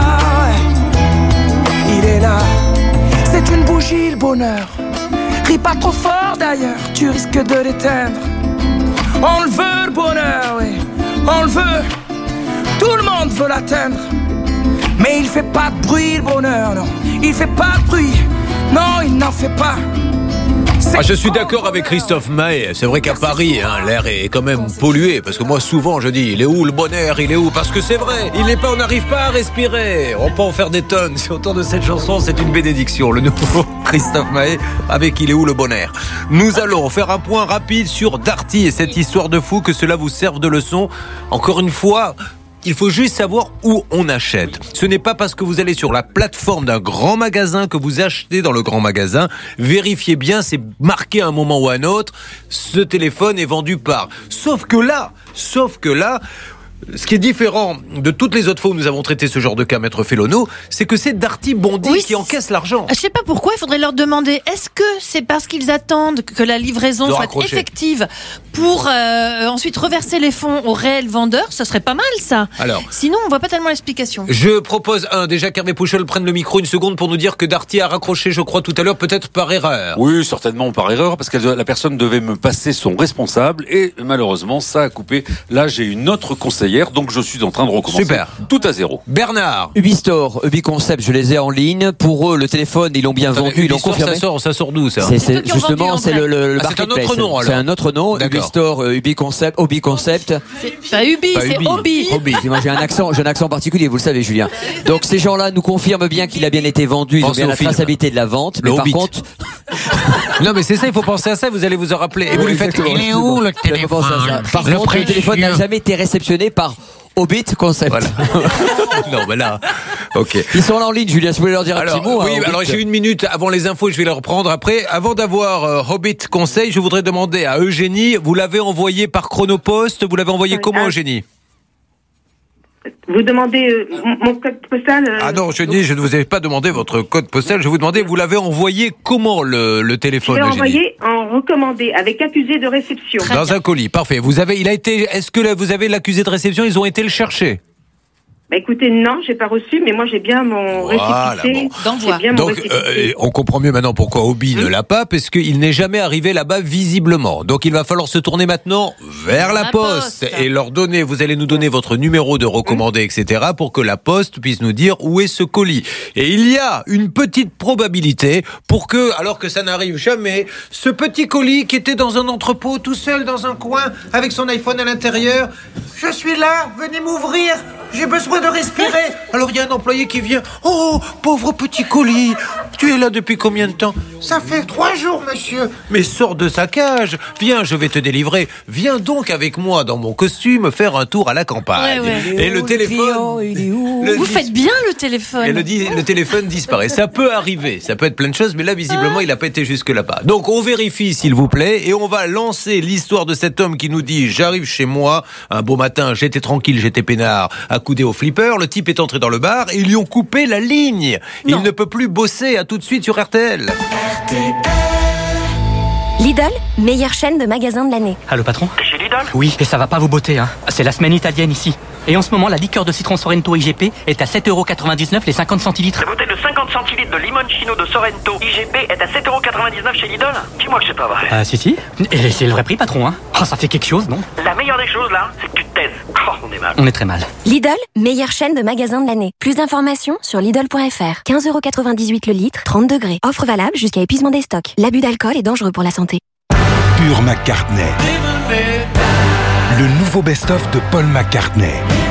Il est là. C'est une bougie le bonheur. Ris pas trop fort d'ailleurs, tu risques de l'éteindre. On le veut le bonheur, oui, on le veut. Tout le monde veut l'atteindre. Mais il fait pas de bruit le bonheur, non. Il fait pas de bruit, non, il n'en fait pas. Ah, je suis d'accord avec Christophe Mahé. C'est vrai qu'à Paris, hein, l'air est quand même pollué. Parce que moi, souvent, je dis, il est où le bonheur? Il est où? Parce que c'est vrai, il n'est pas, on n'arrive pas à respirer. On peut en faire des tonnes. C'est autant de cette chanson, c'est une bénédiction. Le nouveau Christophe Mahé avec Il est où le bonheur? Nous allons faire un point rapide sur Darty et cette histoire de fou, que cela vous serve de leçon. Encore une fois, il faut juste savoir où on achète. Ce n'est pas parce que vous allez sur la plateforme d'un grand magasin que vous achetez dans le grand magasin. Vérifiez bien, c'est marqué à un moment ou à un autre, ce téléphone est vendu par. Sauf que là, sauf que là, ce qui est différent de toutes les autres fois où nous avons traité ce genre de cas, Maître Fellono, c'est que c'est Darty Bondy Oui, qui encaisse l'argent. Je sais pas pourquoi, il faudrait leur demander, est-ce que c'est parce qu'ils attendent que la livraison De soit raccrocher. effective pour euh, ensuite reverser les fonds aux réels vendeurs? Ça serait pas mal, ça. Alors. Sinon, on voit pas tellement l'explication. Je propose, un, déjà qu'Hervé Pouchol prenne le micro une seconde pour nous dire que Darty a raccroché, je crois, tout à l'heure, peut-être par erreur. Oui, certainement par erreur, parce que la personne devait me passer son responsable et malheureusement, ça a coupé. Là, j'ai une autre conseillère, donc je suis en train de recommencer. Super. Tout à zéro. Bernard. Ubistore, Ubiconcept, je les ai en ligne. Pour eux, le téléphone, ils l'ont bien Attendez, vendu, ils l'ont Ubistore, confirmé. Ça sort, ça sort d'où, ça? C'est, c'est, C'est eux qui ont justement, vendu en c'est le, le, le Ah, c'est un marketplace. autre nom, alors. C'est un autre nom. D'accord. Ubistore, euh, Ubiconcept, Ubiconcept. C'est pas Ubi, Pas c'est Ubi. Obi. Hobby. Moi, j'ai un accent, j'ai un accent particulier, vous le savez, Julien. Donc, ces gens-là nous confirment bien qu'il a bien été vendu, ils Pensez ont bien au la film. traçabilité de la vente. Le Mais Hobbit. par contre, Non, mais c'est ça, il faut penser à ça, vous allez vous en rappeler. Et vous Oui, lui faites, exactement, il est où le je pense à ça. téléphone? Par Le contre, le téléphone n'a précieux. jamais été réceptionné par Hobbit Concept. Voilà. Non, mais là, ok. Ils sont là en ligne, Julien, si vous voulez leur dire un Alors, petit mot. oui, hein, alors Hobbit. j'ai une minute avant les infos, je vais les reprendre après. Avant d'avoir euh, Hobbit Conseil, je voudrais demander à Eugénie, vous l'avez envoyé par Chronopost, vous l'avez envoyé Oui, comment, ah. Eugénie? Vous demandez euh, mon- mon code postal euh, Ah non, Eugénie, je ne vous ai pas demandé votre code postal, je vous demandais, vous l'avez envoyé comment, le, le Je téléphone, l'ai Eugénie? envoyé en recommandé avec accusé de réception. Dans un colis, parfait. Vous avez, il a été, est-ce que là, vous avez l'accusé de réception, ils ont été le chercher? Bah écoutez, non, j'ai pas reçu, mais moi j'ai bien mon Voilà, récépissé. bon. J'ai bien mon Donc, récépissé. euh, on comprend mieux maintenant pourquoi Obi ne l'a pas, parce qu'il n'est jamais arrivé là-bas visiblement. Donc, il va falloir se tourner maintenant vers la, La poste, poste. et leur donner, vous allez nous donner votre numéro de recommandé, et cetera, pour que la poste puisse nous dire où est ce colis. Et il y a une petite probabilité pour que, alors que ça n'arrive jamais, ce petit colis qui était dans un entrepôt, tout seul dans un coin, avec son iPhone à l'intérieur, je suis là, venez m'ouvrir, j'ai besoin de respirer. Alors il y a un employé qui vient. Oh, pauvre petit colis, tu es là depuis combien de temps? Ça fait trois jours, monsieur. Mais sors de sa cage. Viens, je vais te délivrer. Viens donc avec moi dans mon costume faire un tour à la campagne. Ouais, ouais. Et le téléphone. le Vous dis- faites bien le téléphone. Et le, di- le téléphone disparaît. Ça peut arriver, ça peut être plein de choses, mais là, visiblement, il n'a pas été jusque là-bas. Donc, on vérifie, s'il vous plaît, et on va lancer l'histoire de cet homme qui nous dit « J'arrive chez moi, un beau matin, j'étais tranquille, j'étais peinard, accoudé au flipper, le type est entré dans le bar, et ils lui ont coupé la ligne. Il ne peut plus bosser, à tout de suite sur R T L. » Lidl, meilleure chaîne de magasins de l'année. Allô patron? Chez Lidl? Oui, et ça va pas vous botter, hein. C'est la semaine italienne ici. Et en ce moment, la liqueur de citron Sorrento I G P est à sept euros quatre-vingt-dix-neuf les cinquante centilitres. La bouteille de cinquante centilitres de limoncino de Sorrento I G P est à sept euros quatre-vingt-dix-neuf chez Lidl? Dis-moi que c'est pas vrai. Ah si si. Et c'est le vrai prix patron, hein. Oh, ça fait quelque chose, non? La meilleure des choses là, c'est que tu te taises. Oh, on est mal. On est très mal. Lidl, meilleure chaîne de magasins de l'année. Plus d'informations sur Lidl point F R. quinze euros quatre-vingt-dix-huit le litre, trente degrés. Offre valable jusqu'à épuisement des stocks. L'abus d'alcool est dangereux pour la santé. Pure McCartney. Le nouveau best-of de Paul McCartney.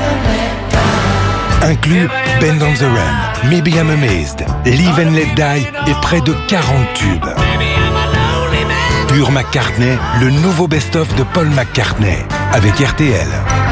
Inclut Bend on the Run, Maybe I'm Amazed, Live and Let Die et près de quarante tubes. Pure McCartney, le nouveau best-of de Paul McCartney, avec R T L.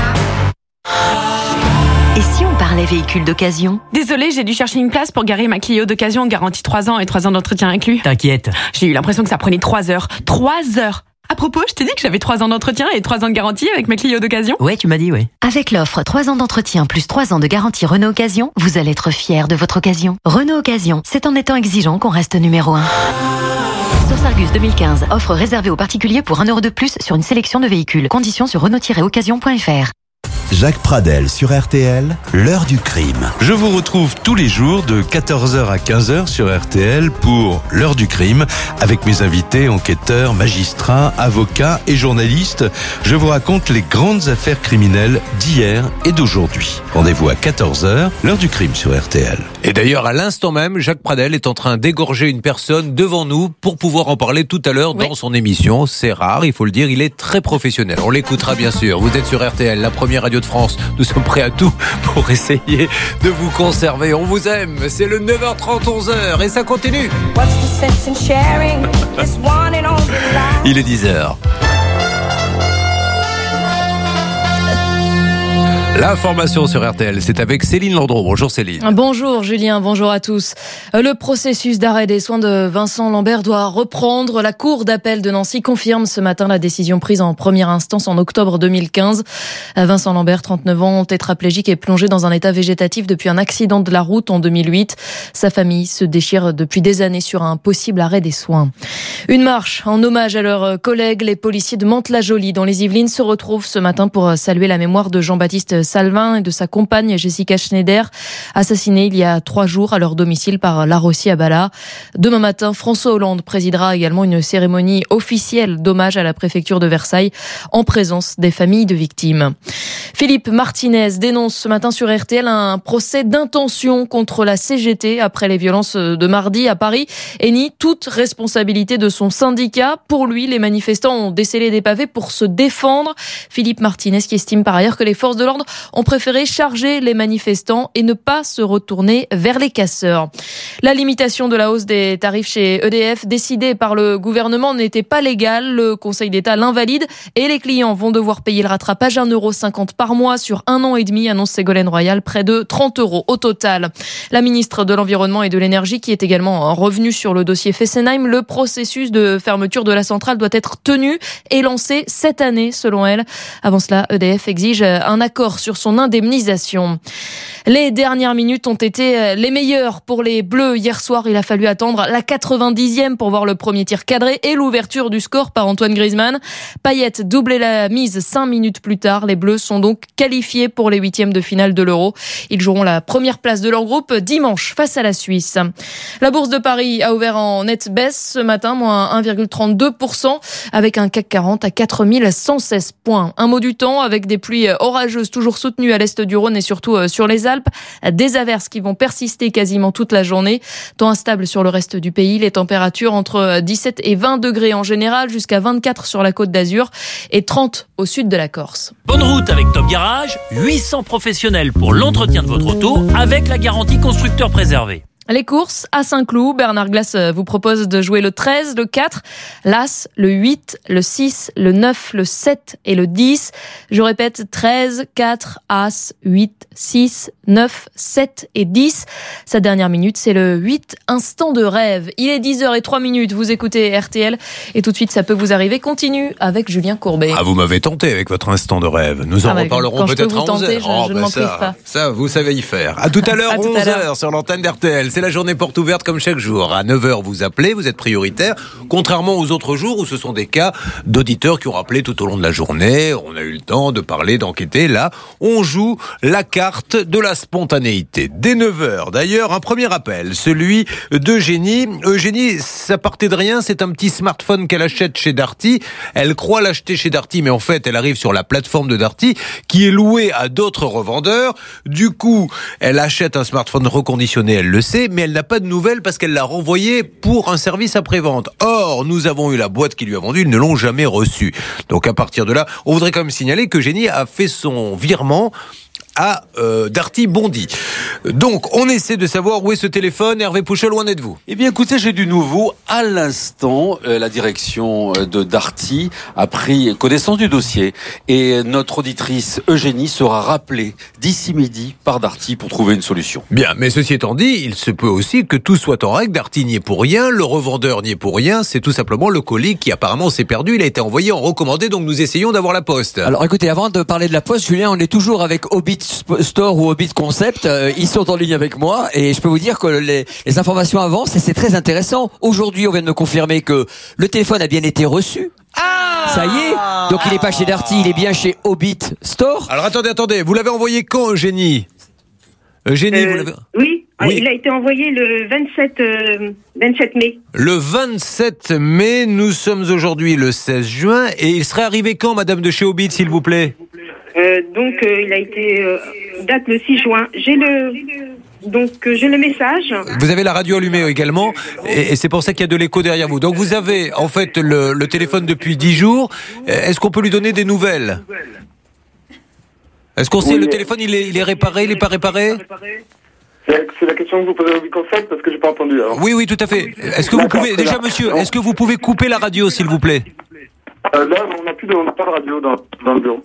Et si on parlait véhicule d'occasion? Désolée, j'ai dû chercher une place pour garer ma Clio d'occasion, garantie trois ans et trois ans d'entretien inclus. T'inquiète. J'ai eu l'impression que ça prenait trois heures. trois heures! À propos, je t'ai dit que j'avais trois ans d'entretien et trois ans de garantie avec ma Clio d'occasion? Ouais, tu m'as dit, ouais. Avec l'offre trois ans d'entretien plus trois ans de garantie Renault Occasion, vous allez être fiers de votre occasion. Renault Occasion, c'est en étant exigeant qu'on reste numéro un. Source Argus deux mille quinze, offre réservée aux particuliers pour un euro de plus sur une sélection de véhicules. Conditions sur Renault Occasion point F R. Jacques Pradel sur R T L, l'heure du crime. Je vous retrouve tous les jours de quatorze heures à quinze heures sur R T L pour l'heure du crime avec mes invités, enquêteurs, magistrats, avocats et journalistes. Je vous raconte les grandes affaires criminelles d'hier et d'aujourd'hui. Rendez-vous à quatorze heures, l'heure du crime sur R T L. Et d'ailleurs, à l'instant même, Jacques Pradel est en train d'égorger une personne devant nous pour pouvoir en parler tout à l'heure dans son émission. C'est rare, il faut le dire, il est très professionnel. On l'écoutera bien sûr. Vous êtes sur R T L, la première radio de France. Nous sommes prêts à tout pour essayer de vous conserver. On vous aime. C'est le neuf heures trente, onze heures et ça continue. Il est dix heures. L'information sur R T L, c'est avec Céline Landreau. Bonjour Céline. Bonjour Julien, bonjour à tous. Le processus d'arrêt des soins de Vincent Lambert doit reprendre. La Cour d'appel de Nancy confirme ce matin la décision prise en première instance en octobre deux mille quinze. Vincent Lambert, trente-neuf ans, tétraplégique, est plongé dans un état végétatif depuis un accident de la route en deux mille huit. Sa famille se déchire depuis des années sur un possible arrêt des soins. Une marche en hommage à leurs collègues, les policiers de Mantes-la-Jolie dans les Yvelines, se retrouvent ce matin pour saluer la mémoire de Jean-Baptiste Salvin et de sa compagne Jessica Schneider, assassinée il y a trois jours à leur domicile par Larossi Abala. Demain matin, François Hollande présidera également une cérémonie officielle d'hommage à la préfecture de Versailles en présence des familles de victimes. Philippe Martinez dénonce ce matin sur R T L un procès d'intention contre la C G T après les violences de mardi à Paris et nie toute responsabilité de son syndicat. Pour lui, les manifestants ont décelé des pavés pour se défendre. Philippe Martinez qui estime par ailleurs que les forces de l'ordre ont préféré charger les manifestants et ne pas se retourner vers les casseurs. La limitation de la hausse des tarifs chez E D F décidée par le gouvernement n'était pas légale. Le Conseil d'État l'invalide et les clients vont devoir payer le rattrapage un euro cinquante par mois sur un an et demi, annonce Ségolène Royal, près de trente euros au total. La ministre de l'Environnement et de l'Énergie qui est également revenue sur le dossier Fessenheim, le processus de fermeture de la centrale doit être tenu et lancé cette année selon elle. Avant cela, E D F exige un accord sur son indemnisation. Les dernières minutes ont été les meilleures pour les Bleus. Hier soir, il a fallu attendre la quatre-vingt-dixième pour voir le premier tir cadré et l'ouverture du score par Antoine Griezmann. Payet doublait la mise cinq minutes plus tard. Les Bleus sont donc qualifiés pour les huitièmes de finale de l'Euro. Ils joueront la première place de leur groupe dimanche face à la Suisse. La bourse de Paris a ouvert en nette baisse ce matin, moins un virgule trente-deux pour cent, avec un C A C quarante à quatre mille cent seize points. Un mot du temps avec des pluies orageuses toujours soutenues à l'est du Rhône et surtout sur les Alpes. Des averses qui vont persister quasiment toute la journée. Temps instable sur le reste du pays. Les températures entre dix-sept et vingt degrés en général, jusqu'à vingt-quatre sur la Côte d'Azur et trente au sud de la Corse. Bonne route avec Top Garage. huit cents professionnels pour l'entretien de votre auto avec la garantie constructeur préservée. Les courses à Saint-Cloud, Bernard Glass vous propose de jouer le treize, le quatre, l'As, le huit, le six, le neuf, le sept et le dix. Je répète, treize, quatre, As, huit, six, neuf, sept et dix. Sa dernière minute, c'est le huit, Instant de rêve. Il est dix heures zéro trois, vous écoutez R T L et tout de suite, ça peut vous arriver. Continue avec Julien Courbet. Ah, vous m'avez tenté avec votre instant de rêve. Nous en ah bah, reparlerons peut-être à onze heures. Je, oh, je bah ne m'en prive pas. Ça, vous savez y faire. À tout à l'heure, onze heures sur l'antenne d'R T L. C'est la journée porte ouverte comme chaque jour. À neuf heures, vous appelez, vous êtes prioritaire. Contrairement aux autres jours où ce sont des cas d'auditeurs qui ont appelé tout au long de la journée. On a eu le temps de parler, d'enquêter. Là, on joue la carte de la spontanéité. Dès neuf heures, d'ailleurs, un premier appel. Celui d'Eugénie. Eugénie, ça partait de rien. C'est un petit smartphone qu'elle achète chez Darty. Elle croit l'acheter chez Darty, mais en fait, elle arrive sur la plateforme de Darty qui est louée à d'autres revendeurs. Du coup, elle achète un smartphone reconditionné, elle le sait, mais elle n'a pas de nouvelles parce qu'elle l'a renvoyé pour un service après-vente. Or, nous avons eu la boîte qui lui a vendu, ils ne l'ont jamais reçu. Donc à partir de là, on voudrait quand même signaler que Génie a fait son virement à euh, Darty Bondy. Donc, on essaie de savoir où est ce téléphone. Hervé Pouchol, où en êtes-vous ? Eh bien, écoutez, j'ai du nouveau. À l'instant, euh, la direction de Darty a pris connaissance du dossier et notre auditrice Eugénie sera rappelée d'ici midi par Darty pour trouver une solution. Bien, mais ceci étant dit, il se peut aussi que tout soit en règle. Darty n'y est pour rien, le revendeur n'y est pour rien. C'est tout simplement le colis qui apparemment s'est perdu. Il a été envoyé en recommandé, donc nous essayons d'avoir la poste. Alors, écoutez, avant de parler de la poste, Julien, on est toujours avec Hobbit Store ou Hobbit Concept, euh, ils sont en ligne avec moi et je peux vous dire que les, les informations avancent et c'est très intéressant. Aujourd'hui, on vient de me confirmer que le téléphone a bien été reçu. Ah, ça y est. Donc il n'est pas chez Darty, il est bien chez Hobbit Store. Alors attendez, attendez, vous l'avez envoyé quand, Eugénie ? Eugénie, euh, vous l'avez... Oui, oui, il a été envoyé le vingt-sept, euh, vingt-sept mai. Le vingt-sept mai, nous sommes aujourd'hui le seize juin et il serait arrivé quand, madame de chez Hobbit, s'il vous plaît ? Euh, donc euh, il a été euh, date le six juin. J'ai le donc euh, j'ai le message. Vous avez la radio allumée également et, et c'est pour ça qu'il y a de l'écho derrière vous. Donc vous avez en fait le, le téléphone depuis dix jours. Est-ce qu'on peut lui donner des nouvelles ? Est-ce qu'on sait oui, le téléphone il est, il est réparé, il n'est pas réparé ? C'est la question que vous posez au Biconcept parce que j'ai pas entendu. Alors. Oui oui tout à fait. Est-ce que vous pouvez déjà monsieur, est-ce que vous pouvez couper la radio s'il vous plaît ? Euh, là, on n'a plus de, on n'a pas de radio dans, dans le bureau.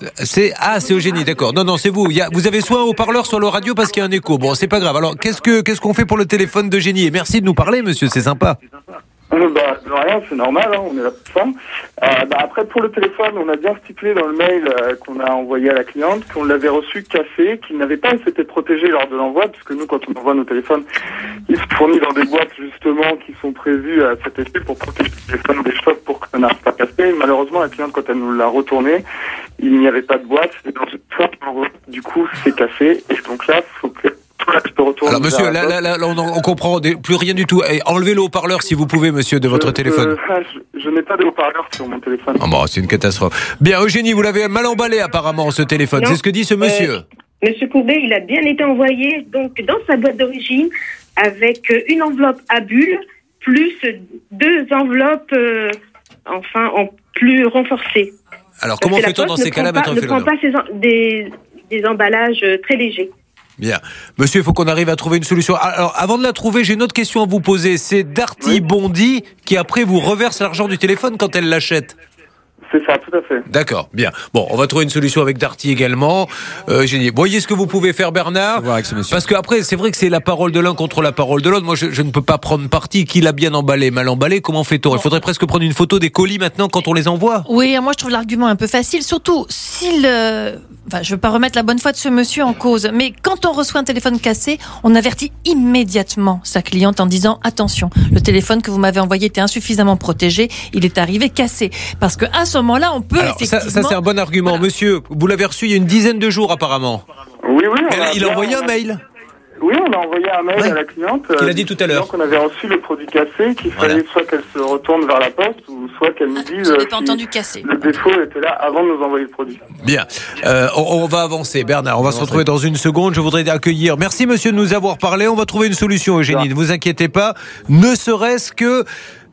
C'est ah, c'est Eugénie, d'accord. Non, non, c'est vous. Il y a, vous avez soit un haut-parleur, soit le radio parce qu'il y a un écho. Bon, c'est pas grave. Alors, qu'est-ce que qu'est-ce qu'on fait pour le téléphone d'Eugénie? Et merci de nous parler, monsieur. C'est sympa. Euh, bah, de rien, c'est normal, hein, on est là pour ça. Euh, bah, après, pour le téléphone, on a bien stipulé dans le mail euh, qu'on a envoyé à la cliente qu'on l'avait reçu cassé, qu'il n'avait pas été protégé lors de l'envoi, puisque nous, quand on envoie nos téléphones, ils se fournissent dans des boîtes, justement, qui sont prévues à cet effet pour protéger le téléphone des chocs pour que ça n'arrive pas à casser. Malheureusement, la cliente, quand elle nous l'a retourné, il n'y avait pas de boîte, c'était dans une boîte, du coup, c'est cassé, et donc là, il faut que... Alors monsieur, là, là, là, là on, on comprend plus rien du tout. Et enlevez le haut-parleur si vous pouvez, monsieur, de votre je, téléphone. Euh, je, je n'ai pas de haut-parleur sur mon téléphone. Oh bon, c'est une catastrophe. Bien, Eugénie, vous l'avez mal emballé apparemment, ce téléphone. C'est ce que dit ce monsieur. Euh, monsieur Courbet, il a bien été envoyé donc dans sa boîte d'origine avec une enveloppe à bulles plus deux enveloppes, euh, enfin, en plus renforcées. Alors, comment fait-on dans ces cas-là? Ne prend pas ces en, des, des emballages très légers. Bien. Monsieur, il faut qu'on arrive à trouver une solution. Alors, avant de la trouver, j'ai une autre question à vous poser. C'est Darty oui. Bondy qui, après, vous reverse l'argent du téléphone quand elle l'achète. C'est ça, tout à fait. D'accord, bien. Bon, on va trouver une solution avec Darty également. Euh, génial. Voyez ce que vous pouvez faire, Bernard. Voir avec ce monsieur. Parce que après, c'est vrai que c'est la parole de l'un contre la parole de l'autre. Moi, je, je ne peux pas prendre parti. Qui l'a bien emballé, mal emballé? Comment fait-on? Il faudrait presque prendre une photo des colis maintenant quand on les envoie. Oui, moi je trouve l'argument un peu facile. Surtout s'il, euh... enfin, je veux pas remettre la bonne foi de ce monsieur en cause, mais quand on reçoit un téléphone cassé, on avertit immédiatement sa cliente en disant attention, le téléphone que vous m'avez envoyé était insuffisamment protégé, il est arrivé cassé. Parce que à ce moment-là, on peut Alors, effectivement... Ça, ça c'est un bon argument. Voilà. Monsieur, vous l'avez reçu il y a une dizaine de jours apparemment. Oui, oui. Elle, il a envoyé un mail. Oui, on a envoyé un mail ouais. à la cliente. Qu'il a dit tout à l'heure. Donc on avait reçu le produit cassé, qu'il voilà. fallait soit qu'elle se retourne vers la poste, ou soit qu'elle nous dise... Je n'ai pas si entendu cassé. Le défaut était là avant de nous envoyer le produit. Bien. Euh, on, on va avancer. Bernard, on va on se retrouver dans une seconde. Je voudrais accueillir... Merci monsieur de nous avoir parlé. On va trouver une solution, Eugénie. Ne vous inquiétez pas. Ne serait-ce que...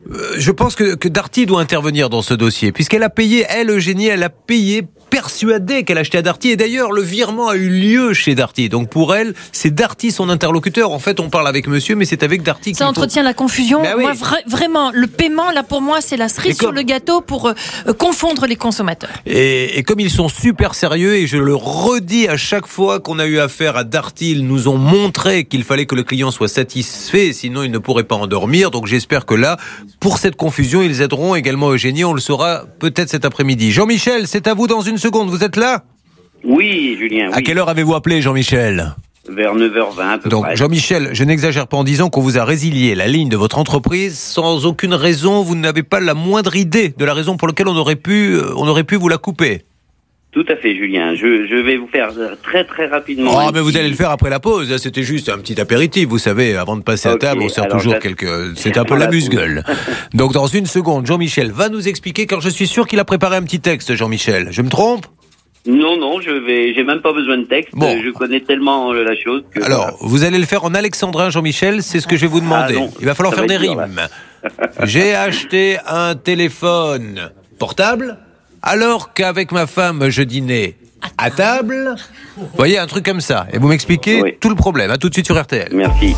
Je pense que, que Darty doit intervenir dans ce dossier, puisqu'elle a payé, elle, Eugénie, elle a payé persuadée qu'elle achetait à Darty. Et d'ailleurs, le virement a eu lieu chez Darty. Donc pour elle, c'est Darty son interlocuteur. En fait, on parle avec monsieur, mais c'est avec Darty. Ça entretient faut... la confusion. Ben oui. Moi, vra- vraiment, le paiement, là, pour moi, c'est la cerise comme... sur le gâteau pour euh, confondre les consommateurs. Et, et comme ils sont super sérieux, et je le redis à chaque fois qu'on a eu affaire à Darty, ils nous ont montré qu'il fallait que le client soit satisfait, sinon il ne pourrait pas endormir. Donc j'espère que là, pour cette confusion, ils aideront également Eugénie. On le saura peut-être cet après-midi. Jean-Michel, c'est à vous dans une seconde. Vous êtes là ? Oui, Julien. Oui. À quelle heure avez-vous appelé, Jean-Michel ? Vers neuf heures vingt, à peu Donc, près. Jean-Michel, je n'exagère pas en disant qu'on vous a résilié la ligne de votre entreprise sans aucune raison. Vous n'avez pas la moindre idée de la raison pour laquelle on aurait pu, on aurait pu vous la couper. Tout à fait, Julien. Je, je vais vous faire très très rapidement. Oh, mais vous allez le faire après la pause. C'était juste un petit apéritif, vous savez. Avant de passer okay, à table, on sert toujours je... quelques... C'est un peu l'amuse-gueule. Donc, dans une seconde, Jean-Michel va nous expliquer, car je suis sûr qu'il a préparé un petit texte, Jean-Michel. Je me trompe ? Non, non, je vais, j'ai même pas besoin de texte. Bon. Je connais tellement la chose que... Alors, voilà. Vous allez le faire en alexandrin, Jean-Michel, c'est ce que je vais vous demander. Ah, il va falloir faire des dur, rimes. J'ai acheté un téléphone portable, alors qu'avec ma femme, je dînais à table. Vous voyez, un truc comme ça. Et vous m'expliquez oui. tout le problème. À tout de suite sur R T L. Merci.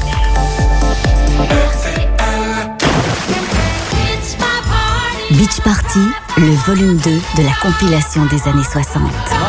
Beach Party, le volume deux de la compilation des années soixante.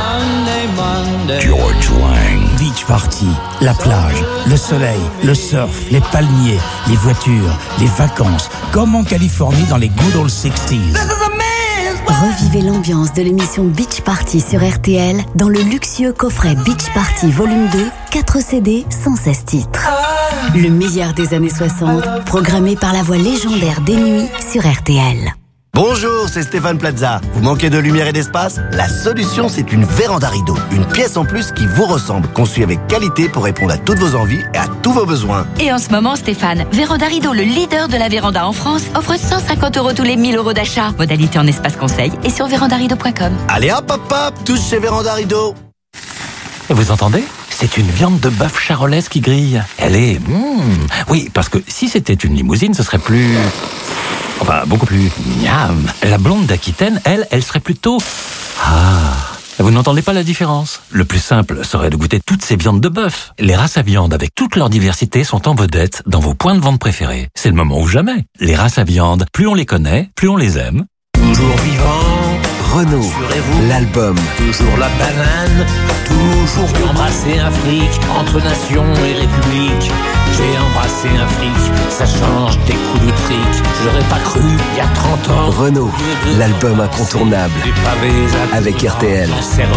George Lang. Beach Party, la plage, le soleil, le surf, les palmiers, les voitures, les vacances, comme en Californie dans les good old sixties. Revivez l'ambiance de l'émission Beach Party sur R T L dans le luxueux coffret Beach Party volume deux, quatre C D, cent seize titres. Le meilleur des années soixante, programmé par la voix légendaire des nuits sur R T L. Bonjour, c'est Stéphane Plaza. Vous manquez de lumière et d'espace ? La solution, c'est une véranda rideau. Une pièce en plus qui vous ressemble, conçue avec qualité pour répondre à toutes vos envies et à tous vos besoins. Et en ce moment, Stéphane, Véranda Rideau, le leader de la véranda en France, offre cent cinquante euros tous les mille euros d'achat. Modalité en espace conseil et sur véranda rideau point com. Allez hop hop hop, tous chez Véranda Rideau. Vous entendez ? C'est une viande de bœuf charolaise qui grille. Elle est... Mmh, oui, parce que si c'était une limousine, ce serait plus... Enfin, beaucoup plus miam. La blonde d'Aquitaine, elle, elle serait plutôt... Ah, vous n'entendez pas la différence ? Le plus simple serait de goûter toutes ces viandes de bœuf. Les races à viande, avec toute leur diversité, sont en vedette dans vos points de vente préférés. C'est le moment ou jamais. Les races à viande, plus on les connaît, plus on les aime. Toujours vivant, Renault, l'album. Toujours la banane, toujours embrasser un flic, entre nation et république. J'ai embrassé un flic, ça change des coups de fric. J'aurais pas cru il y a trente ans. Renault, l'album incontournable. Avec R T L.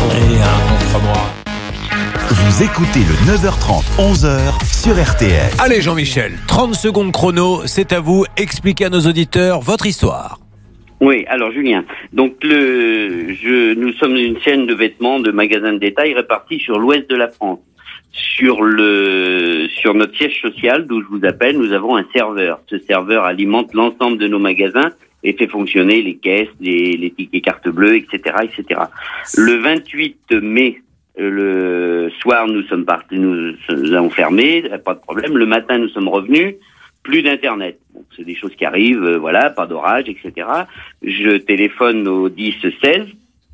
Vous écoutez le neuf heures trente, onze heures sur R T L. Allez Jean-Michel, trente secondes chrono, c'est à vous. Expliquez à nos auditeurs votre histoire. Oui, alors Julien, donc le, je, nous sommes une chaîne de vêtements, de magasins de détail répartis sur l'ouest de la France. Sur le, sur notre siège social, d'où je vous appelle, nous avons un serveur. Ce serveur alimente l'ensemble de nos magasins et fait fonctionner les caisses, les, les tickets carte bleue, et cetera, et cetera. Le vingt-huit mai, le soir, nous sommes partis, nous, nous avons fermé, pas de problème. Le matin, nous sommes revenus. Plus d'internet. Bon, c'est des choses qui arrivent, euh, voilà, pas d'orage, et cetera. Je téléphone au dix seize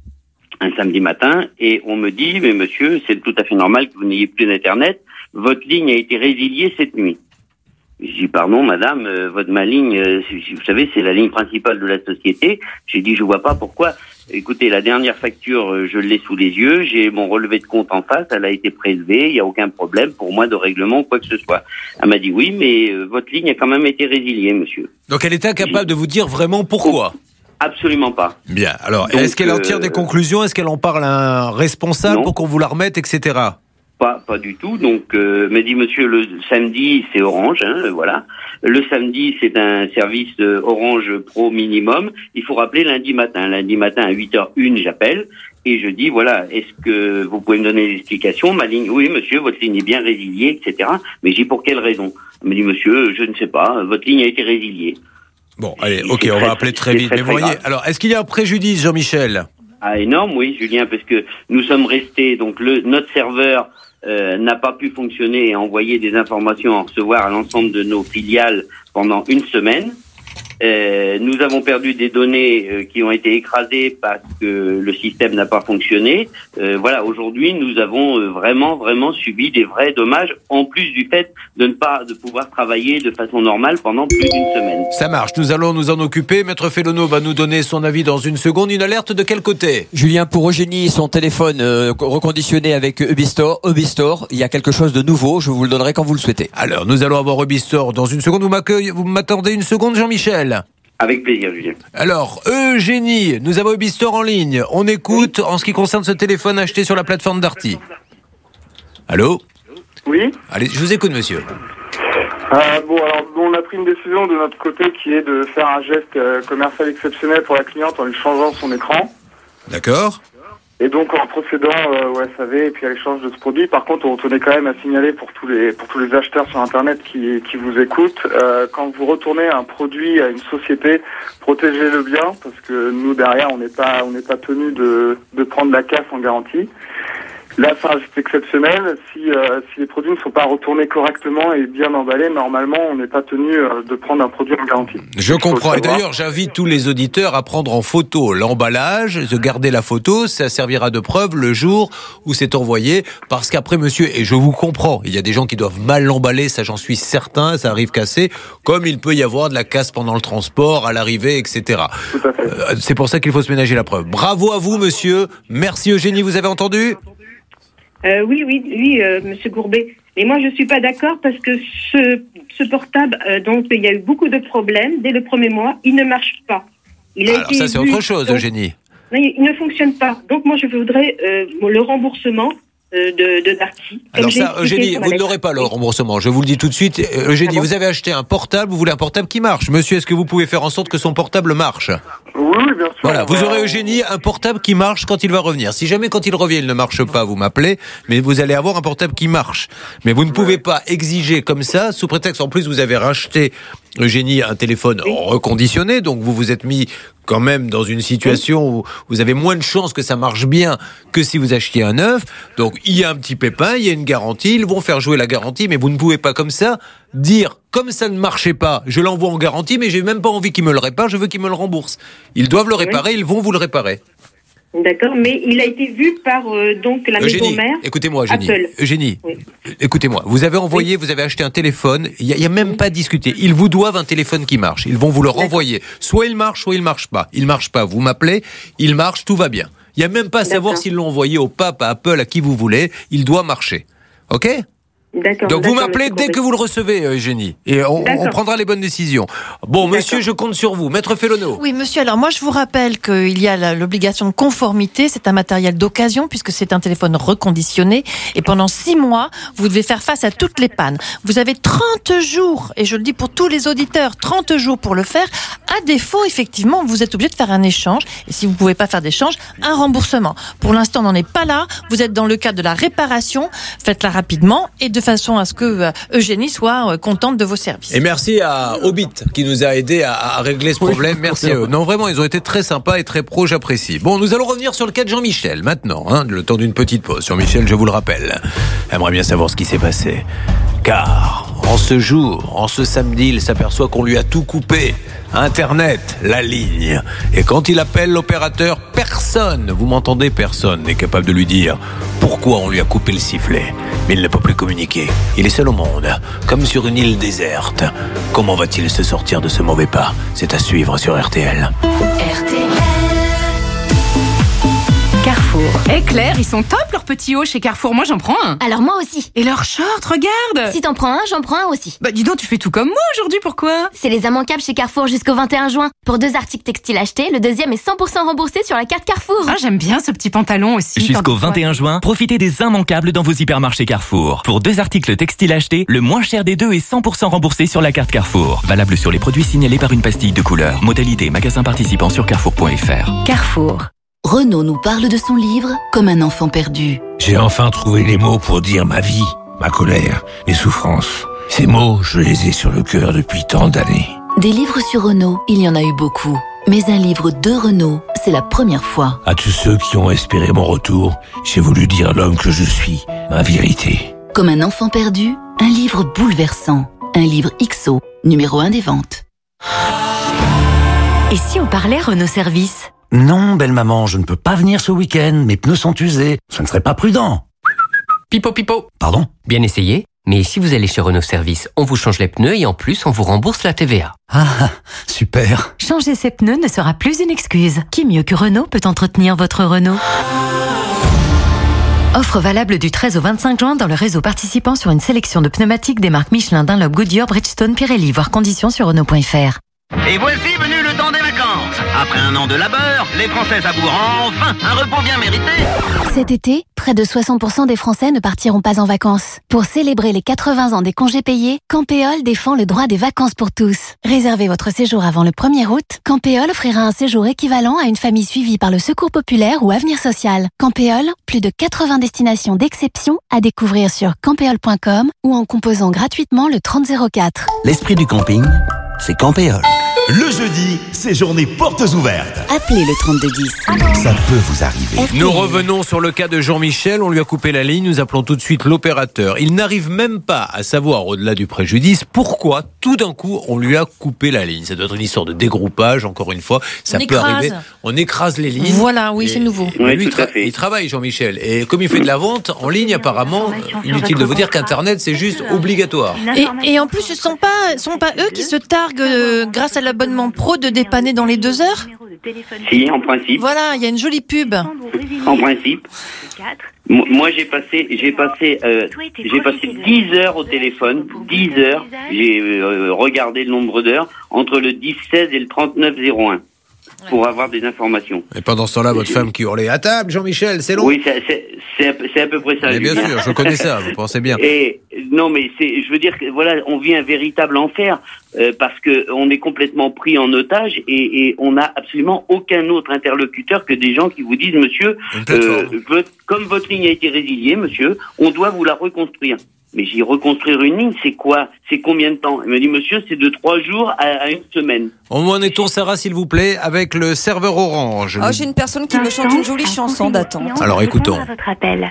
un samedi matin et on me dit, mais monsieur, c'est tout à fait normal que vous n'ayez plus d'internet. Votre ligne a été résiliée cette nuit. Je dis, pardon, madame, euh, votre ma ligne, euh, vous savez, c'est la ligne principale de la société. J'ai dit, je vois pas pourquoi. Écoutez, la dernière facture, euh, je l'ai sous les yeux. J'ai mon relevé de compte en face. Elle a été prélevée. Il n'y a aucun problème pour moi de règlement ou quoi que ce soit. Elle m'a dit, oui, mais euh, votre ligne a quand même été résiliée, monsieur. Donc elle était incapable de vous dire vraiment pourquoi? Absolument pas. Bien. Alors, Donc, est-ce qu'elle en tire euh, des conclusions? Est-ce qu'elle en parle à un responsable non. pour qu'on vous la remette, et cetera? Pas, pas du tout. Donc, euh, m'a dit monsieur, le samedi, c'est Orange, hein, voilà. Le samedi, c'est un service euh, Orange Pro minimum. Il faut rappeler lundi matin. Lundi matin, à huit heures une, j'appelle. Et je dis, voilà, est-ce que vous pouvez me donner des explications? Ma ligne, oui, monsieur, votre ligne est bien résiliée, et cetera. Mais j'ai dit, pour quelle raison? Elle me dit, monsieur, je ne sais pas, votre ligne a été résiliée. Bon, allez, ok, on va appeler très vite. Mais vous voyez, alors, est-ce qu'il y a un préjudice, Jean-Michel? Ah, énorme, oui, Julien, parce que nous sommes restés, donc le, notre serveur euh, n'a pas pu fonctionner et envoyer des informations à recevoir à l'ensemble de nos filiales pendant une semaine. Euh, nous avons perdu des données euh, qui ont été écrasées parce que le système n'a pas fonctionné. Euh, voilà, aujourd'hui, nous avons euh, vraiment, vraiment subi des vrais dommages, en plus du fait de ne pas de pouvoir travailler de façon normale pendant plus d'une semaine. Ça marche, nous allons nous en occuper. Maître Fellono va nous donner son avis dans une seconde. Une alerte de quel côté? Julien, pour Eugénie, son téléphone euh, reconditionné avec Ubistore, Ubistore, il y a quelque chose de nouveau, je vous le donnerai quand vous le souhaitez. Alors, nous allons avoir Ubistore dans une seconde. Vous m'accueillez, vous m'attendez une seconde, Jean-Michel? Avec plaisir, Julien. Alors, Eugénie, nous avons Ubistore en ligne. On écoute en ce qui concerne ce téléphone acheté sur la plateforme Darty. Allô? Oui. Allez, je vous écoute, monsieur. Euh, bon, alors, on a pris une décision de notre côté qui est de faire un geste euh, commercial exceptionnel pour la cliente en lui changeant son écran. D'accord. Et donc en procédant euh, au S A V et puis à l'échange de ce produit. Par contre, on tenait quand même à signaler pour tous les pour tous les acheteurs sur Internet qui qui vous écoutent, euh, quand vous retournez un produit à une société, protégez-le bien parce que nous derrière on n'est pas on n'est pas tenu de de prendre la casse en garantie. Là, c'est un geste exceptionnel. Si, euh, si les produits ne sont pas retournés correctement et bien emballés, normalement, on n'est pas tenu euh, de prendre un produit en garantie. Je comprends. Et d'ailleurs, j'invite tous les auditeurs à prendre en photo l'emballage, de garder la photo. Ça servira de preuve le jour où c'est envoyé. Parce qu'après, monsieur, et je vous comprends, il y a des gens qui doivent mal l'emballer, ça j'en suis certain, ça arrive cassé, comme il peut y avoir de la casse pendant le transport, à l'arrivée, et cetera. Tout à fait. Euh, c'est pour ça qu'il faut se ménager la preuve. Bravo à vous, monsieur. Merci, Eugénie. Vous avez entendu ? Euh, oui, oui, oui, euh, Monsieur Gourbet. Mais moi, je suis pas d'accord parce que ce, ce portable, euh, donc il y a eu beaucoup de problèmes dès le premier mois. Il ne marche pas. Il a Alors été ça, c'est vu, autre chose, donc, Eugénie. Non, il ne fonctionne pas. Donc moi, je voudrais euh, le remboursement euh, de, de Darty. Alors ça, Eugénie, vous ne l'aurez pas le remboursement. Je vous le dis tout de suite. Eugénie, ah bon vous avez acheté un portable, vous voulez un portable qui marche. Monsieur, est-ce que vous pouvez faire en sorte que son portable marche ? Oui, oui, bien sûr. Voilà, vous aurez, Eugénie, un portable qui marche quand il va revenir. Si jamais quand il revient, il ne marche pas, vous m'appelez, mais vous allez avoir un portable qui marche. Mais vous ne pouvez pas exiger comme ça, sous prétexte, en plus, vous avez racheté, Eugénie, un téléphone reconditionné, donc vous vous êtes mis quand même dans une situation où vous avez moins de chances que ça marche bien que si vous achetiez un neuf. Donc, il y a un petit pépin, il y a une garantie, ils vont faire jouer la garantie, mais vous ne pouvez pas comme ça dire, comme ça ne marchait pas, je l'envoie en garantie, mais j'ai même pas envie qu'ils me le réparent, je veux qu'ils me le remboursent. Ils doivent le réparer, ils vont vous le réparer. D'accord, mais il a été vu par euh, donc la Eugénie, maison mère. écoutez-moi, Eugénie. Apple. Eugénie, Oui. écoutez-moi. Vous avez envoyé, vous avez acheté un téléphone. Il n'y a, a même pas à discuter. Ils vous doivent un téléphone qui marche. Ils vont vous le renvoyer. Soit il marche, soit il marche pas. Il marche pas. Vous m'appelez. Il marche. Tout va bien. Il n'y a même pas à savoir s'ils l'ont envoyé au pape, à Apple, à qui vous voulez. Il doit marcher. Ok ? D'accord. Donc vous d'accord, m'appelez monsieur dès Courbet. que vous le recevez, Eugénie. Et on, on prendra les bonnes décisions. Bon, monsieur, je compte sur vous. Maître Fellono. Oui, monsieur. Alors moi, je vous rappelle qu'il y a la- l'obligation de conformité. C'est un matériel d'occasion puisque c'est un téléphone reconditionné. Et pendant six mois, vous devez faire face à toutes les pannes. Vous avez trente jours, et je le dis pour tous les auditeurs, trente jours pour le faire. À défaut, effectivement, vous êtes obligé de faire un échange. Et si vous ne pouvez pas faire d'échange, un remboursement. Pour l'instant, on n'en est pas là. Vous êtes dans le cadre de la réparation. Faites-la rapidement et de façon à ce que euh, Eugénie soit euh, contente de vos services. Et merci à Hobbit qui nous a aidé à, à régler ce problème. Merci à eux. Non, vraiment, ils ont été très sympas et très pros, j'apprécie. Bon, nous allons revenir sur le cas de Jean-Michel maintenant, hein, le temps d'une petite pause. Jean-Michel, je vous le rappelle, aimerait bien savoir ce qui s'est passé. Car en ce jour, en ce samedi, il s'aperçoit qu'on lui a tout coupé. Internet, la ligne. Et quand il appelle l'opérateur, personne, vous m'entendez, personne n'est capable de lui dire pourquoi on lui a coupé le sifflet. Mais il ne peut plus communiquer. Il est seul au monde, comme sur une île déserte. Comment va-t-il se sortir de ce mauvais pas ? C'est à suivre sur R T L. R T L. Carrefour. Eh Claire, ils sont top leurs petits hauts chez Carrefour. Moi, j'en prends un. Alors moi aussi. Et leurs shorts, regarde. Si t'en prends un, j'en prends un aussi. Bah dis donc, tu fais tout comme moi aujourd'hui, pourquoi ? C'est les immanquables chez Carrefour jusqu'au vingt et un juin. Pour deux articles textiles achetés, le deuxième est cent pour cent remboursé sur la carte Carrefour. Ah, j'aime bien ce petit pantalon aussi. Jusqu'au vingt et un juin, profitez des immanquables dans vos hypermarchés Carrefour. Pour deux articles textiles achetés, le moins cher des deux est cent pour cent remboursé sur la carte Carrefour. Valable sur les produits signalés par une pastille de couleur. Modalité magasin participant sur carrefour point f r. Carrefour. Renaud nous parle de son livre comme un enfant perdu. J'ai enfin trouvé les mots pour dire ma vie, ma colère, mes souffrances. Ces mots, je les ai sur le cœur depuis tant d'années. Des livres sur Renaud, il y en a eu beaucoup. Mais un livre de Renaud, c'est la première fois. À tous ceux qui ont espéré mon retour, j'ai voulu dire l'homme que je suis, ma vérité. Comme un enfant perdu, un livre bouleversant. Un livre X O, numéro un des ventes. Et si on parlait Renault Service ? Non, belle maman, je ne peux pas venir ce week-end. Mes pneus sont usés. Ce ne serait pas prudent. Pipo pipo. Pardon ? Bien essayé. Mais si vous allez chez Renault Service, on vous change les pneus et en plus, on vous rembourse la T V A. Ah, super. Changer ses pneus ne sera plus une excuse. Qui mieux que Renault peut entretenir votre Renault ? Offre valable du treize au vingt-cinq juin dans le réseau participant sur une sélection de pneumatiques des marques Michelin, Dunlop, Goodyear, Bridgestone, Pirelli. Voir conditions sur Renault point f r. Et voici venu le temps des vacances. Après un an de labeur, les Français savourent enfin un repos bien mérité. Cet été, près de soixante pour cent des Français ne partiront pas en vacances. Pour célébrer les quatre-vingts ans des congés payés, Campéol défend le droit des vacances pour tous. Réservez votre séjour avant le premier août. Campéol offrira un séjour équivalent à une famille suivie par le Secours populaire ou Avenir social. Campéol, plus de quatre-vingts destinations d'exception à découvrir sur campéol point com ou en composant gratuitement le trente zéro quatre. L'esprit du camping, c'est Campéol. Le jeudi, c'est journée portes ouvertes. Appelez le trente-deux dix. Ça peut vous arriver. Nous revenons sur le cas de Jean-Michel. On lui a coupé la ligne. Nous appelons tout de suite l'opérateur. Il n'arrive même pas à savoir, au-delà du préjudice, pourquoi tout d'un coup on lui a coupé la ligne. Ça doit être une histoire de dégroupage, encore une fois. Ça On peut écrase. arriver. On écrase les lignes. Voilà, oui, Et- c'est nouveau. Mais Oui, lui, tout à tra- fait. il travaille, Jean-Michel. Et comme il fait de la vente en ligne, apparemment, inutile de vous dire qu'Internet, c'est juste obligatoire. Et, et en plus, ce sont pas, sont pas eux qui se targuent, euh, grâce à l'abonnement pro, de dépanner dans les deux heures ? Si, en principe. Voilà, il y a une jolie pub. En principe. Mo- Moi, j'ai passé, j'ai passé, euh, j'ai passé dix heures au téléphone, dix heures. J'ai euh, regardé le nombre d'heures entre le dix seize et le trente-neuf zéro un pour avoir des informations. Et pendant ce temps-là, votre femme qui hurlait à table, Jean-Michel, c'est long. Oui, c'est, c'est, c'est, à peu- c'est à peu près ça. Mais bien Julien. sûr, je connais ça, vous pensez bien. Et non, mais c'est, je veux dire que voilà, on vit un véritable enfer euh, parce que on est complètement pris en otage et, et on n'a absolument aucun autre interlocuteur que des gens qui vous disent, monsieur, euh, votre- comme votre ligne a été résiliée, monsieur, on doit vous la reconstruire. Mais j'ai dit, reconstruire une ligne, c'est quoi? C'est combien de temps? Il m'a dit, monsieur, c'est de trois jours à, à une semaine. On en est-on, Sarah, s'il vous plaît, avec le serveur Orange. Oh, j'ai une personne qui me chante une jolie chanson d'attente. Alors écoutons. Votre appel.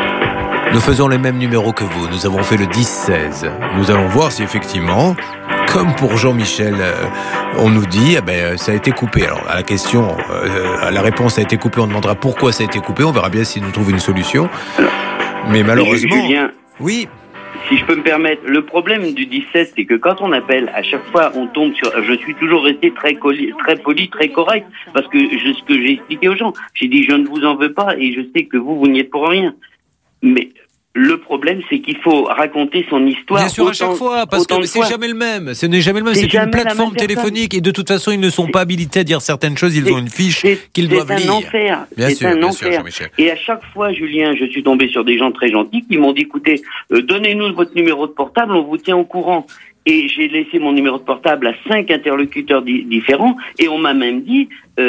Nous faisons les mêmes numéros que vous. Nous avons fait le dix seize. Nous allons voir si effectivement, comme pour Jean-Michel, euh, on nous dit, eh ben, ça a été coupé. Alors, à la question, euh, à la réponse, ça a été coupé, on demandera pourquoi ça a été coupé. On verra bien s'il nous trouve une solution. Mais malheureusement... Julien, oui. Si je peux me permettre, le problème du dix-sept, c'est que quand on appelle, à chaque fois, on tombe sur... Je suis toujours resté très, coli, très poli, très correct, parce que je, ce que j'ai expliqué aux gens, j'ai dit, je ne vous en veux pas, et je sais que vous, vous n'y êtes pour rien. Mais... Le problème, c'est qu'il faut raconter son histoire. Bien sûr, autant, à chaque fois, parce que c'est jamais le même. Ce n'est jamais le même. C'est, c'est une plateforme téléphonique et de toute façon, ils ne sont pas habilités à dire certaines choses. Ils ont une fiche qu'ils doivent lire. C'est un enfer. Bien c'est sûr, un bien enfer. sûr, Jean-Michel. Et à chaque fois, Julien, je suis tombé sur des gens très gentils qui m'ont dit, écoutez, euh, donnez-nous votre numéro de portable, on vous tient au courant. Et j'ai laissé mon numéro de portable à cinq interlocuteurs di- différents et on m'a même dit,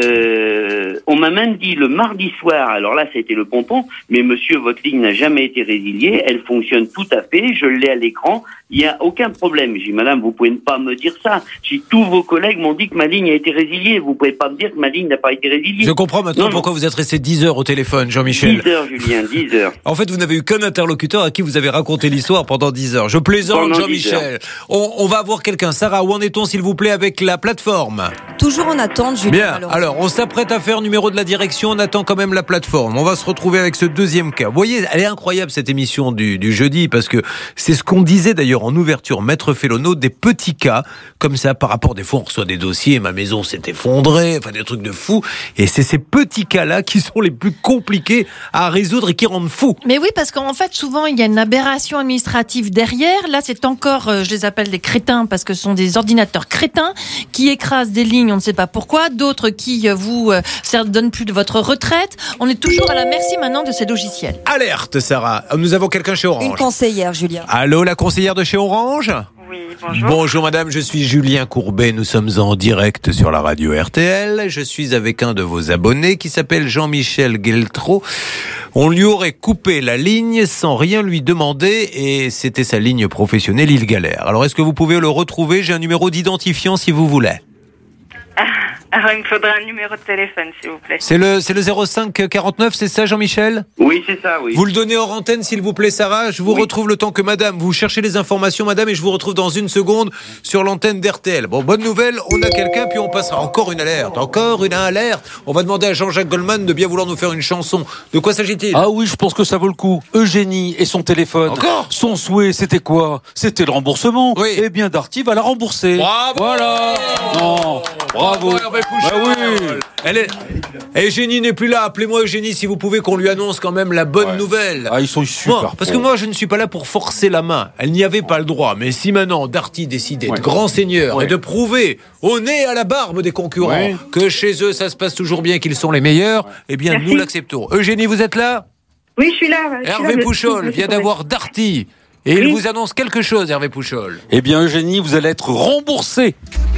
euh, on m'a même dit le mardi soir, alors là c'était le pompon, mais monsieur, votre ligne n'a jamais été résiliée, elle fonctionne tout à fait, je l'ai à l'écran, il n'y a aucun problème. J'ai dit, madame, vous pouvez pas me dire ça. J'ai dit, tous vos collègues m'ont dit que ma ligne a été résiliée, vous pouvez pas me dire que ma ligne n'a pas été résiliée. Je comprends maintenant non, pourquoi non. vous êtes resté dix heures au téléphone, Jean-Michel. dix heures, Julien, dix heures. En fait, vous n'avez eu qu'un interlocuteur à qui vous avez raconté l'histoire pendant dix heures. Je plaisante, pendant Jean-Michel. On, on va avoir quelqu'un. Sarah, où en est-on, s'il vous plaît, avec la plateforme ? Toujours en attente, Julien. Bien, alors, on s'apprête à faire numéro de la direction, on attend quand même la plateforme. On va se retrouver avec ce deuxième cas. Vous voyez, elle est incroyable, cette émission du, du jeudi, parce que c'est ce qu'on disait d'ailleurs en ouverture, Maître Félono, des petits cas, comme ça, par rapport, des fois, on reçoit des dossiers, ma maison s'est effondrée, enfin, des trucs de fou. Et c'est ces petits cas-là qui sont les plus compliqués à résoudre et qui rendent fou. Mais oui, parce qu'en fait, souvent, il y a une aberration administrative derrière. Là, c'est encore, euh, je les appelle des crétins, parce que ce sont des ordinateurs crétins qui écrasent des lignes, on ne sait pas pourquoi, d'autres qui euh, vous euh, donnent plus de votre retraite. On est toujours à la merci maintenant de ces logiciels. Alerte, Sarah. Nous avons quelqu'un chez Orange. Une conseillère, Julien. Allô, la conseillère de chez Orange ? Oui, bonjour. Bonjour madame, je suis Julien Courbet, nous sommes en direct sur la radio R T L. Je suis avec un de vos abonnés qui s'appelle Jean-Michel Gueltro. On lui aurait coupé la ligne sans rien lui demander et c'était sa ligne professionnelle, il galère. Alors est-ce que vous pouvez le retrouver ? J'ai un numéro d'identifiant si vous voulez. Alors, il me faudra un numéro de téléphone, s'il vous plaît. C'est le, c'est le zéro cinq quarante-neuf, c'est ça, Jean-Michel ? Oui, c'est ça, oui. Vous le donnez hors antenne, s'il vous plaît, Sarah. Je vous oui. retrouve le temps que madame, vous cherchez les informations, madame, et je vous retrouve dans une seconde sur l'antenne d'R T L. Bon, bonne nouvelle, on a quelqu'un, puis on passera. Encore une alerte, encore une alerte. On va demander à Jean-Jacques Goldman de bien vouloir nous faire une chanson. De quoi s'agit-il ? Ah oui, je pense que ça vaut le coup. Eugénie et son téléphone. Encore ? Son souhait, c'était quoi ? C'était le remboursement. Oui. Eh bien, Darty va la rembourser. Bravo ! Voilà. Non, bravo. Bravo bah oui. Elle est... Eugénie n'est plus là. Appelez-moi Eugénie si vous pouvez, qu'on lui annonce quand même la bonne ouais. nouvelle. Ah, ils sont super. Moi, parce que moi, je ne suis pas là pour forcer la main. Elle n'y avait pas le droit. Mais si maintenant Darty décide d'être ouais. grand seigneur ouais. et de prouver au nez à la barbe des concurrents ouais. que chez eux ça se passe toujours bien, qu'ils sont les meilleurs, eh bien Merci. Nous l'acceptons. Eugénie, vous êtes là ? Oui, je suis là. Je Hervé suis là, Pouchol vient d'avoir Darty. Et oui. il vous annonce quelque chose, Hervé Pouchol. Eh bien, Eugénie, vous allez être remboursée.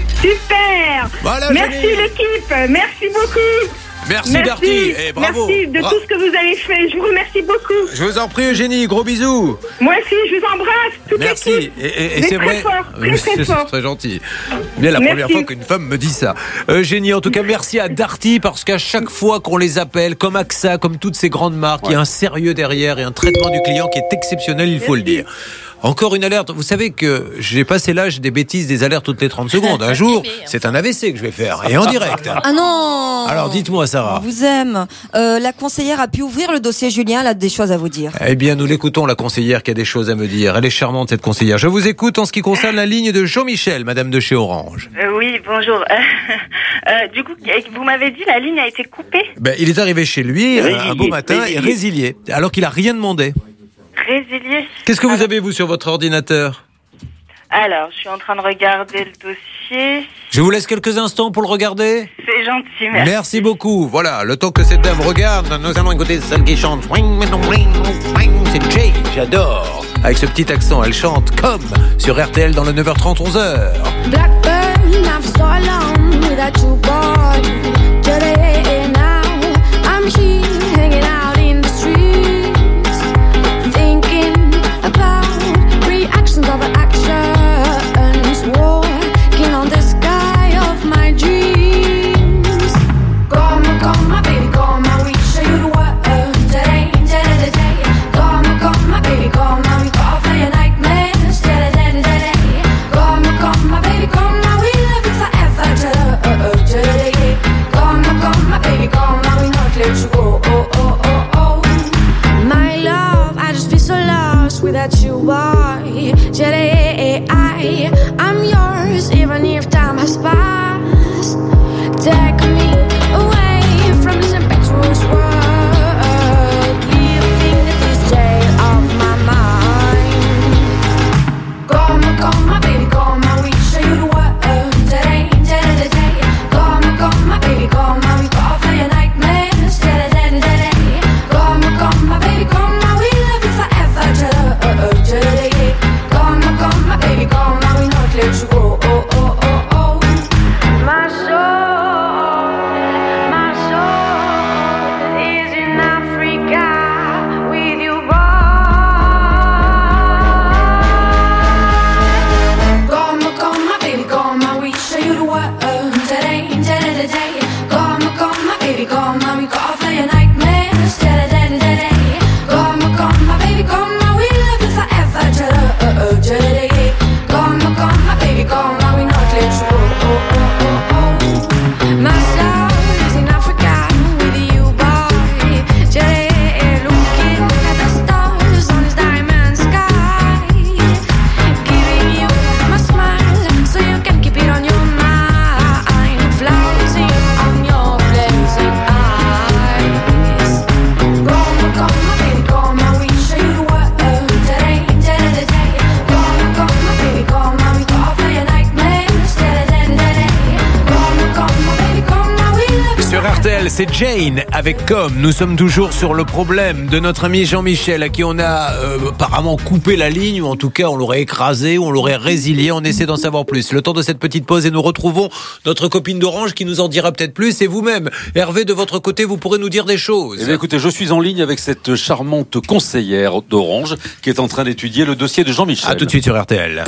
Super. Voilà, merci Eugénie. L'équipe. Merci beaucoup. Merci, merci Darty. Et bravo. Merci de Bra- tout ce que vous avez fait. Je vous remercie beaucoup. Je vous en prie, Eugénie. Gros bisous. Moi aussi, je vous embrasse. Toute merci. L'équipe. Et, et, et c'est très vrai. Fort, très, très c'est, fort. c'est très gentil. Bien la merci. première fois qu'une femme me dit ça. Eugénie, en tout cas, merci à Darty parce qu'à chaque fois qu'on les appelle, comme A X A, comme toutes ces grandes marques, ouais. il y a un sérieux derrière et un traitement du client qui est exceptionnel, il merci. Faut le dire. Encore une alerte. Vous savez que j'ai passé l'âge des bêtises, des alertes toutes les trente secondes. Un jour, c'est un A V C que je vais faire. Et en direct. Ah non. Alors dites-moi, Sarah. On vous aime. Euh, la conseillère a pu ouvrir le dossier Julien. Elle a des choses à vous dire. Eh bien, nous l'écoutons, la conseillère qui a des choses à me dire. Elle est charmante, cette conseillère. Je vous écoute en ce qui concerne la ligne de Jean-Michel, madame de chez Orange. Euh, oui, bonjour. Euh, du coup, vous m'avez dit la ligne a été coupée ? Ben, il est arrivé chez lui résilié, un beau matin résilié. et résilié, alors qu'il n'a rien demandé. Résilié. Qu'est-ce que vous avez, vous, sur votre ordinateur ? Alors, je suis en train de regarder le dossier. Je vous laisse quelques instants pour le regarder. C'est gentil, merci. Merci beaucoup. Voilà, le temps que cette dame regarde, nous allons écouter celle qui chante. C'est Jay, j'adore. Avec ce petit accent, elle chante comme sur R T L dans le neuf heures trente, onze heures. Blackburn, I've so long without you, boy. Today now, I'm here hanging out in the streets, thinking about reactions of actions, walking on the sky of my dreams. Come, come, my baby, come, I will show you the world. Today, today, today. Come, come, my baby, come, I will call for your nightmares. Today, today, today. Come, come, my baby. R T L, c'est Jane avec Comme. Nous sommes toujours sur le problème de notre ami Jean-Michel à qui on a euh, apparemment coupé la ligne, ou en tout cas on l'aurait écrasé, ou on l'aurait résilié. On essaie d'en savoir plus. Le temps de cette petite pause et nous retrouvons notre copine d'Orange qui nous en dira peut-être plus. Et vous-même, Hervé, de votre côté, vous pourrez nous dire des choses. Eh bien, écoutez, je suis en ligne avec cette charmante conseillère d'Orange qui est en train d'étudier le dossier de Jean-Michel. A tout de suite sur R T L.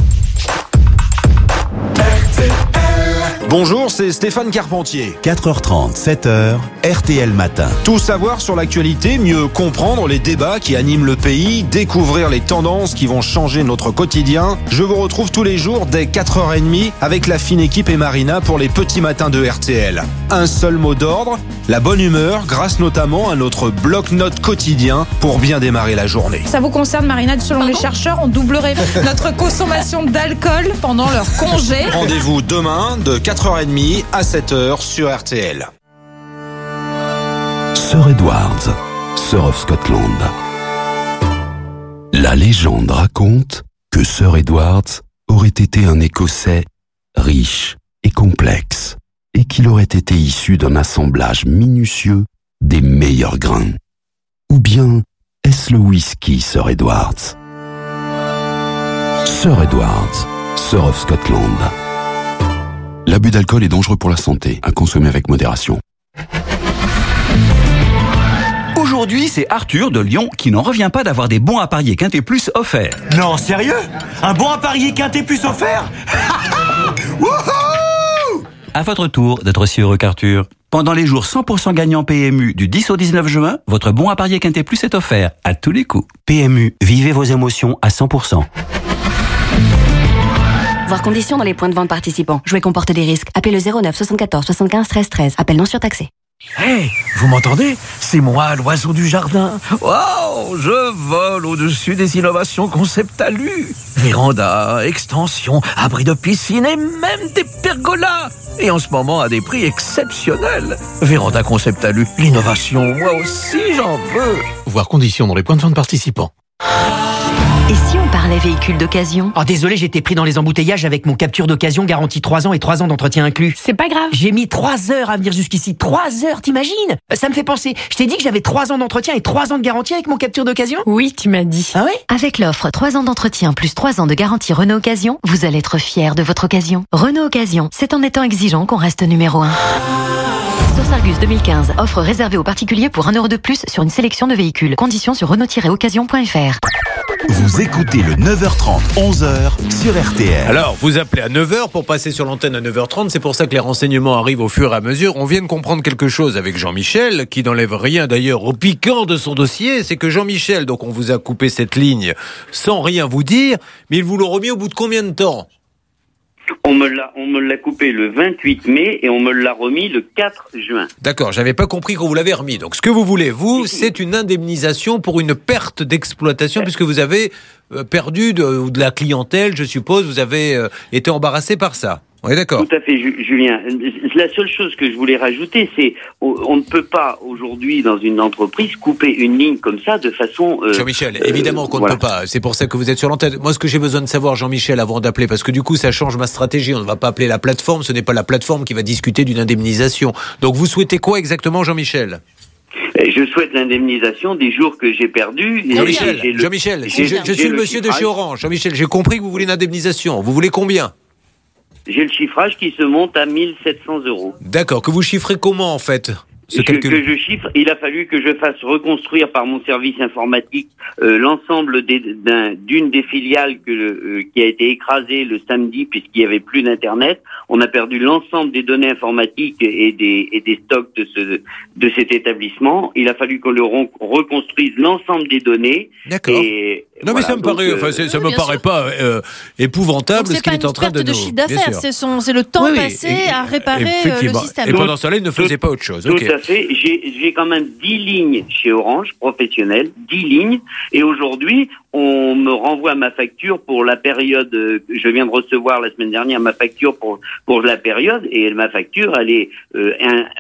Bonjour, c'est Stéphane Carpentier. quatre heures trente, sept heures, R T L Matin. Tout savoir sur l'actualité, mieux comprendre les débats qui animent le pays, découvrir les tendances qui vont changer notre quotidien. Je vous retrouve tous les jours dès quatre heures trente avec la fine équipe et Marina pour les petits matins de R T L. Un seul mot d'ordre, la bonne humeur, grâce notamment à notre bloc-notes quotidien pour bien démarrer la journée. Ça vous concerne, Marina, selon les chercheurs, on doublerait notre consommation d'alcool pendant leur congé. Rendez-vous demain de quatre heures trente à sept heures sur R T L. Sir Edwards, Sir of Scotland. La légende raconte que Sir Edwards aurait été un Écossais riche et complexe et qu'il aurait été issu d'un assemblage minutieux des meilleurs grains. Ou bien est-ce le whisky Sir Edwards? Sir Edwards, Sir of Scotland. L'abus d'alcool est dangereux pour la santé, à consommer avec modération. Aujourd'hui, c'est Arthur de Lyon qui n'en revient pas d'avoir des bons à parier Quintet Plus offerts. Non, sérieux? Un bon à parier Quintet Plus offert? Wouhou! À votre tour d'être si heureux qu'Arthur. Pendant les jours cent pour cent gagnants P M U du dix au dix-neuf juin, votre bon à parier Quintet Plus est offert à tous les coups. P M U, vivez vos émotions à cent pour cent. Voir conditions dans les points de vente participants. Jouer comporte des risques. Appelez le zéro neuf soixante-quatorze soixante-quinze treize treize. Appel non surtaxé. Hey, vous m'entendez? C'est moi, l'oiseau du jardin. Waouh, je vole au-dessus des innovations Concept Alu. Véranda, extension, abri de piscine et même des pergolas. Et en ce moment, à des prix exceptionnels. Véranda Concept Alu, l'innovation, moi aussi j'en veux. Voir conditions dans les points de vente participants. Et si on parlait véhicule d'occasion? Oh désolé, j'étais pris dans les embouteillages avec mon capture d'occasion garantie trois ans et trois ans d'entretien inclus. C'est pas grave. J'ai mis trois heures à venir jusqu'ici. trois heures, t'imagines? Ça me fait penser. Je t'ai dit que j'avais trois ans d'entretien et trois ans de garantie avec mon capture d'occasion? Oui, tu m'as dit. Ah oui? Avec l'offre trois ans d'entretien plus trois ans de garantie Renault Occasion, vous allez être fier de votre occasion. Renault Occasion, c'est en étant exigeant qu'on reste numéro un. Source Argus deux mille quinze, offre réservée aux particuliers pour un euro de plus sur une sélection de véhicules. Conditions sur renault tiret occasion point f r. Vous écoutez le neuf heures trente, onze heures sur R T L. Alors, vous appelez à neuf heures pour passer sur l'antenne à neuf heures trente. C'est pour ça que les renseignements arrivent au fur et à mesure. On vient de comprendre quelque chose avec Jean-Michel, qui n'enlève rien d'ailleurs au piquant de son dossier. C'est que Jean-Michel, donc on vous a coupé cette ligne sans rien vous dire, mais il vous l'a remis au bout de combien de temps? On me l'a, on me l'a coupé le vingt-huit mai et on me l'a remis le quatre juin. D'accord, j'avais pas compris qu'on vous l'avait remis. Donc ce que vous voulez, vous, c'est une indemnisation pour une perte d'exploitation, puisque vous avez perdu de, de la clientèle, je suppose, vous avez euh, été embarrassé par ça. On est d'accord? Tout à fait, Julien. La seule chose que je voulais rajouter, c'est on, on ne peut pas aujourd'hui dans une entreprise couper une ligne comme ça de façon. Euh, Jean-Michel, évidemment qu'on voilà. ne peut pas. C'est pour ça que vous êtes sur l'antenne. Moi, ce que j'ai besoin de savoir, Jean-Michel, avant d'appeler, parce que du coup, ça change ma stratégie. On ne va pas appeler la plateforme. Ce n'est pas la plateforme qui va discuter d'une indemnisation. Donc, vous souhaitez quoi exactement, Jean-Michel? Je souhaite l'indemnisation des jours que j'ai perdus. Jean-Michel, le... Jean-Michel, je, je, je suis le, le monsieur chiffrage. de chez Orange. Jean-Michel, j'ai compris que vous voulez une indemnisation. Vous voulez combien? J'ai le chiffrage qui se monte à mille sept cents euros. D'accord. Que vous chiffrez comment, en fait, ce je, calcul? Que je chiffre, il a fallu que je fasse reconstruire par mon service informatique euh, l'ensemble des, d'un, d'une des filiales que, euh, qui a été écrasée le samedi puisqu'il n'y avait plus d'internet. On a perdu l'ensemble des données informatiques et des, et des stocks de, ce, de cet établissement. Il a fallu qu'on le reconstruise l'ensemble des données. D'accord. Et non voilà, mais ça me donc, paraît, euh, enfin, c'est, ça oui, me paraît sûr. pas euh, épouvantable Donc, ce qu'il est en train de nous. C'est pas une perte de chiffre d'affaires, c'est, son, c'est le temps oui, oui, passé et, à réparer le système. Et pendant ce temps-là, il ne faisait tout, pas autre chose. Tout Okay. à fait. J'ai, j'ai quand même dix lignes chez Orange, professionnelles, dix lignes. Et aujourd'hui, on me renvoie ma facture pour la période, euh, je viens de recevoir la semaine dernière ma facture pour, pour la période, et ma facture, elle est euh, un,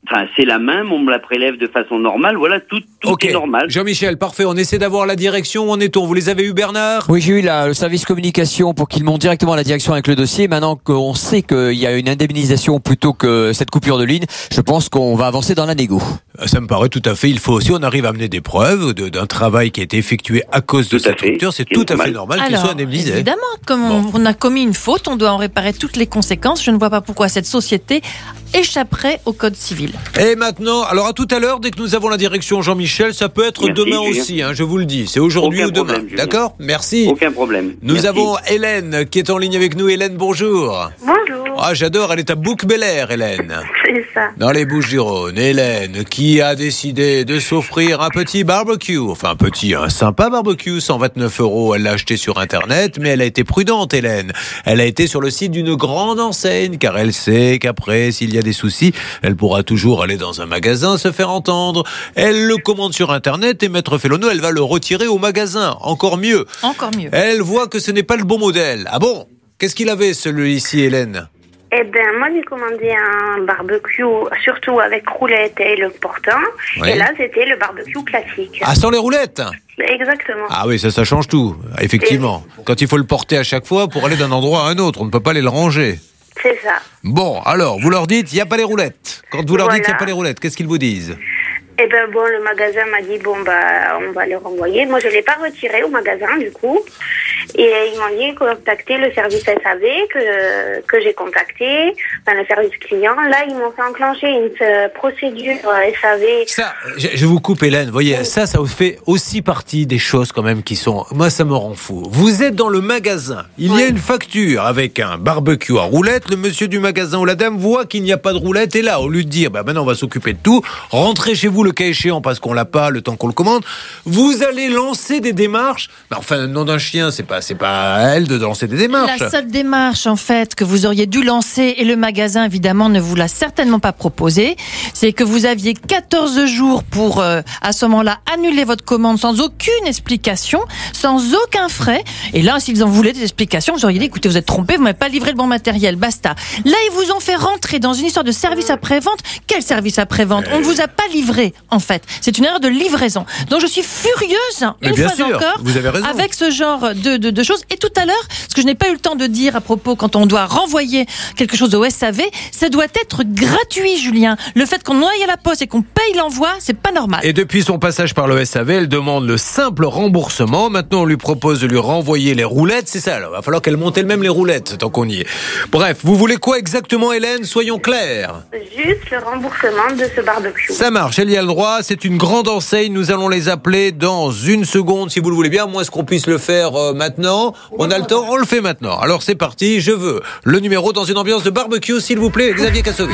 Enfin, c'est la même, on me la prélève de façon normale. Voilà, tout, tout Ok. est normal. Jean-Michel, parfait. On essaie d'avoir la direction. Où en est-on? Vous les avez eu, Bernard? Oui, j'ai eu la, le service communication pour qu'ils montent directement à la direction avec le dossier. Maintenant qu'on sait qu'il y a une indemnisation plutôt que cette coupure de ligne, je pense qu'on va avancer dans la négo. Ça me paraît tout à fait. Il faut aussi, on arrive à amener des preuves de, d'un travail qui a été effectué à cause de cette rupture. C'est tout à fait normal qu'il Alors, soit indemnisé. évidemment, comme on, on a commis une faute, on doit en réparer toutes les conséquences. Je ne vois pas pourquoi cette société échapperait au code civil. Et maintenant, alors à tout à l'heure, dès que nous avons la direction, Jean-Michel, ça peut être Merci, demain Julien. aussi, hein, je vous le dis. C'est aujourd'hui Aucun ou demain. problème, Julien. D'accord? Merci. Aucun problème. Nous Merci. avons Hélène qui est en ligne avec nous. Hélène, bonjour. Bonjour. Ah, j'adore, elle est à Bouc-Bel-Air, Hélène. C'est ça. Dans les Bouches-du-Rhône. Hélène qui a décidé de s'offrir un petit barbecue. Enfin, un petit, un sympa barbecue, cent vingt-neuf euros. Elle l'a acheté sur Internet, mais elle a été prudente, Hélène. Elle a été sur le site d'une grande enseigne, car elle sait qu'après, s'il y a des soucis, elle pourra toujours aller dans un magasin, se faire entendre. Elle le commande sur Internet et Maître Félono, elle va le retirer au magasin. Encore mieux. Encore mieux. Elle voit que ce n'est pas le bon modèle. Ah bon? Qu'est-ce qu'il avait, celui-ci, Hélène? Eh ben, moi, j'ai commandé un barbecue, surtout avec roulette et le portant. Oui. Et là, c'était le barbecue classique. Ah, sans les roulettes? Exactement. Ah oui, ça, ça change tout, effectivement. Quand il faut le porter à chaque fois pour aller d'un endroit à un autre, on ne peut pas aller le ranger. C'est ça. Bon, alors, vous leur dites, il n'y a pas les roulettes. Quand vous leur dites, il n'y a Voilà. pas les roulettes, qu'est-ce qu'ils vous disent? Eh ben, bon, le magasin m'a dit, bon, bah, on va le renvoyer. Moi, je ne l'ai pas retiré au magasin, du coup. Et ils m'ont dit contacter le service S A V que, que j'ai contacté, enfin, le service client. Là, ils m'ont fait enclencher une euh, procédure euh, S A V. Ça, je, je vous coupe, Hélène. Vous voyez, ça, ça fait aussi partie des choses quand même qui sont... Moi, ça me rend fou. Vous êtes dans le magasin. Il y a une facture avec un barbecue à roulettes. Le monsieur du magasin ou la dame voit qu'il n'y a pas de roulette. Et là, au lieu de dire, bah, maintenant, on va s'occuper de tout, rentrez chez vous le cas échéant parce qu'on l'a pas le temps qu'on le commande, vous allez lancer des démarches. Bah, enfin, le nom d'un chien, c'est pas, c'est pas à elle de lancer des démarches. La seule démarche, en fait, que vous auriez dû lancer, et le magasin, évidemment, ne vous l'a certainement pas proposé, c'est que vous aviez quatorze jours pour, euh, à ce moment-là, annuler votre commande sans aucune explication, sans aucun frais. Et là, s'ils en voulaient des explications, vous auriez dit, écoutez, vous êtes trompé, vous m'avez pas livré le bon matériel, basta. Là, ils vous ont fait rentrer dans une histoire de service après-vente. Quel service après-vente? On ne vous a pas livré, en fait. C'est une erreur de livraison. Donc, je suis furieuse, Mais une bien fois sûr, encore, vous avez raison. avec ce genre de, de, de choses. Et tout à l'heure, ce que je n'ai pas eu le temps de dire à propos quand on doit renvoyer quelque chose au S A V, ça doit être gratuit, Julien. Le fait qu'on aille à la poste et qu'on paye l'envoi, c'est pas normal. Et depuis son passage par le S A V, elle demande le simple remboursement. Maintenant, on lui propose de lui renvoyer les roulettes. C'est ça, alors. Il va falloir qu'elle monte elle-même les roulettes, tant qu'on y est. Bref, vous voulez quoi exactement, Hélène? Soyons clairs. Juste le remboursement de ce barbecue. Ça marche, elle y a le droit. C'est une grande enseigne. Nous allons les appeler dans une seconde, si vous le voulez bien. Moi, est-ce qu'on puisse le faire euh, maintenant? On a le temps, on le fait maintenant. Alors, c'est parti. Je veux le numéro dans une ambiance de barbecue, s'il vous plaît, Xavier Kasovic.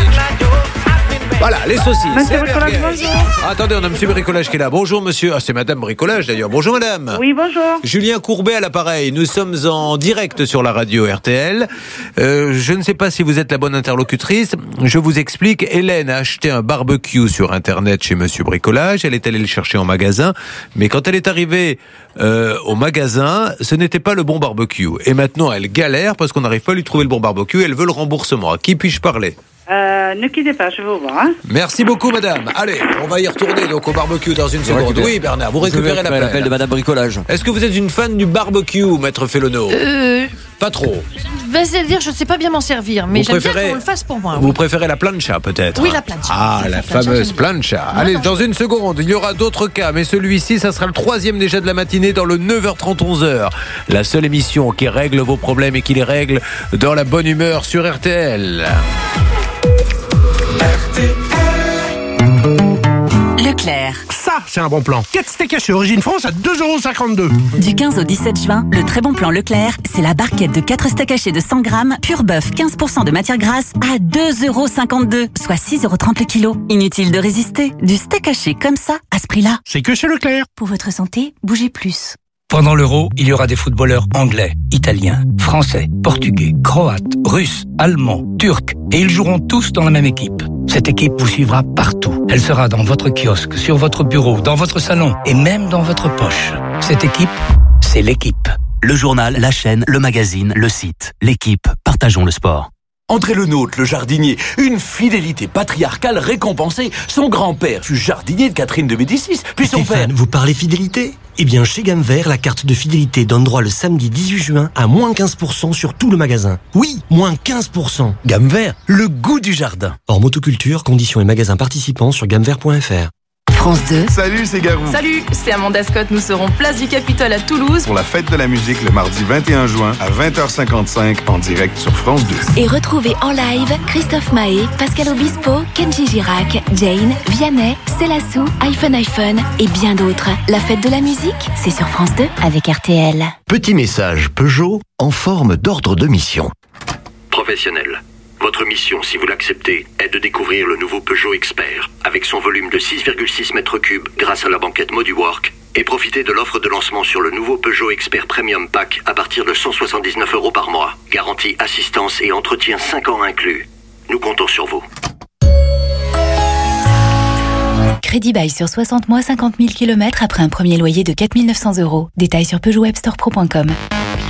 Voilà, les saucisses. Monsieur les Bricolage, merguez. bonjour. Attendez, on a Monsieur Bricolage qui est là. Bonjour, monsieur. Ah, c'est Madame Bricolage, d'ailleurs. Bonjour, madame. Oui, bonjour. Julien Courbet à l'appareil. Nous sommes en direct sur la radio R T L. Euh, je ne sais pas si vous êtes la bonne interlocutrice. Je vous explique. Hélène a acheté un barbecue sur Internet chez Monsieur Bricolage. Elle est allée le chercher en magasin. Mais quand elle est arrivée euh, au magasin, ce n'était pas le bon barbecue. Et maintenant, elle galère parce qu'on n'arrive pas à lui trouver le bon barbecue. Elle veut le remboursement. À qui puis-je parler? Euh, ne quittez pas, je vais vous voir. Hein. Merci beaucoup, madame. Allez, on va y retourner donc au barbecue dans une seconde. récupère. Oui, Bernard, vous Je vais récupérez récupérer l'appel. l'appel de Madame Bricolage. Est-ce que vous êtes une fan du barbecue, Maître Félono? Euh, Pas trop. ben, c'est-à-dire, je ne sais pas bien m'en servir, mais Vous j'aime bien préférez- qu'on le fasse pour moi. Vous préférez la plancha, peut-être? Oui, la plancha. Ah, La la plancha, fameuse j'aime bien. plancha. Allez, dans une seconde, il y aura d'autres cas, mais celui-ci, ça sera le troisième déjà de la matinée dans le neuf heures trente, onze heures. La seule émission qui règle vos problèmes et qui les règle dans la bonne humeur sur R T L. Leclerc. Ça, c'est un bon plan. quatre steaks hachés Origine France à deux euros cinquante-deux. Du quinze au dix-sept juin, le très bon plan Leclerc, c'est la barquette de quatre steaks hachés de cent grammes, pur bœuf, quinze pour cent de matière grasse à deux euros cinquante-deux, soit six euros trente le kilo. Inutile de résister. Du steak haché comme ça, à ce prix-là. C'est que chez Leclerc. Pour votre santé, bougez plus. Pendant l'Euro, il y aura des footballeurs anglais, italiens, français, portugais, croates, russes, allemands, turcs, et ils joueront tous dans la même équipe. Cette équipe vous suivra partout. Elle sera dans votre kiosque, sur votre bureau, dans votre salon et même dans votre poche. Cette équipe, c'est l'équipe. Le journal, la chaîne, le magazine, le site. L'équipe, partageons le sport. André Le Nôtre, le jardinier, une fidélité patriarcale récompensée. Son grand-père fut jardinier de Catherine de Médicis, puis son Stéphane, père... vous parlez fidélité ? Eh bien, chez Gamme Vert, la carte de fidélité donne droit le samedi dix-huit juin à moins quinze pour cent sur tout le magasin. Oui, moins quinze pour cent. Gamme Vert, le goût du jardin. Hors motoculture, conditions et magasins participants sur gamme vert point f r. France deux. Salut, c'est Garou. Salut, c'est Amanda Scott. Nous serons place du Capitole à Toulouse Pour la fête de la musique le mardi vingt et un juin à vingt heures cinquante-cinq en direct sur France deux. Et retrouvez en live Christophe Mahé, Pascal Obispo, Kenji Girac, Jane, Vianney, Célassou, iPhone iPhone et bien d'autres. La fête de la musique, c'est sur France deux avec R T L. Petit message Peugeot en forme d'ordre de mission. Professionnel. Votre mission, si vous l'acceptez, est de découvrir le nouveau Peugeot Expert, avec son volume de six virgule six mètres cubes grâce à la banquette Moduwork, et profitez de l'offre de lancement sur le nouveau Peugeot Expert Premium Pack à partir de cent soixante-dix-neuf euros par mois. Garantie, assistance et entretien cinq ans inclus. Nous comptons sur vous. Crédit bail sur soixante mois, cinquante mille kilomètres après un premier loyer de quatre mille neuf cents euros. Détails sur peugeot web store pro point com.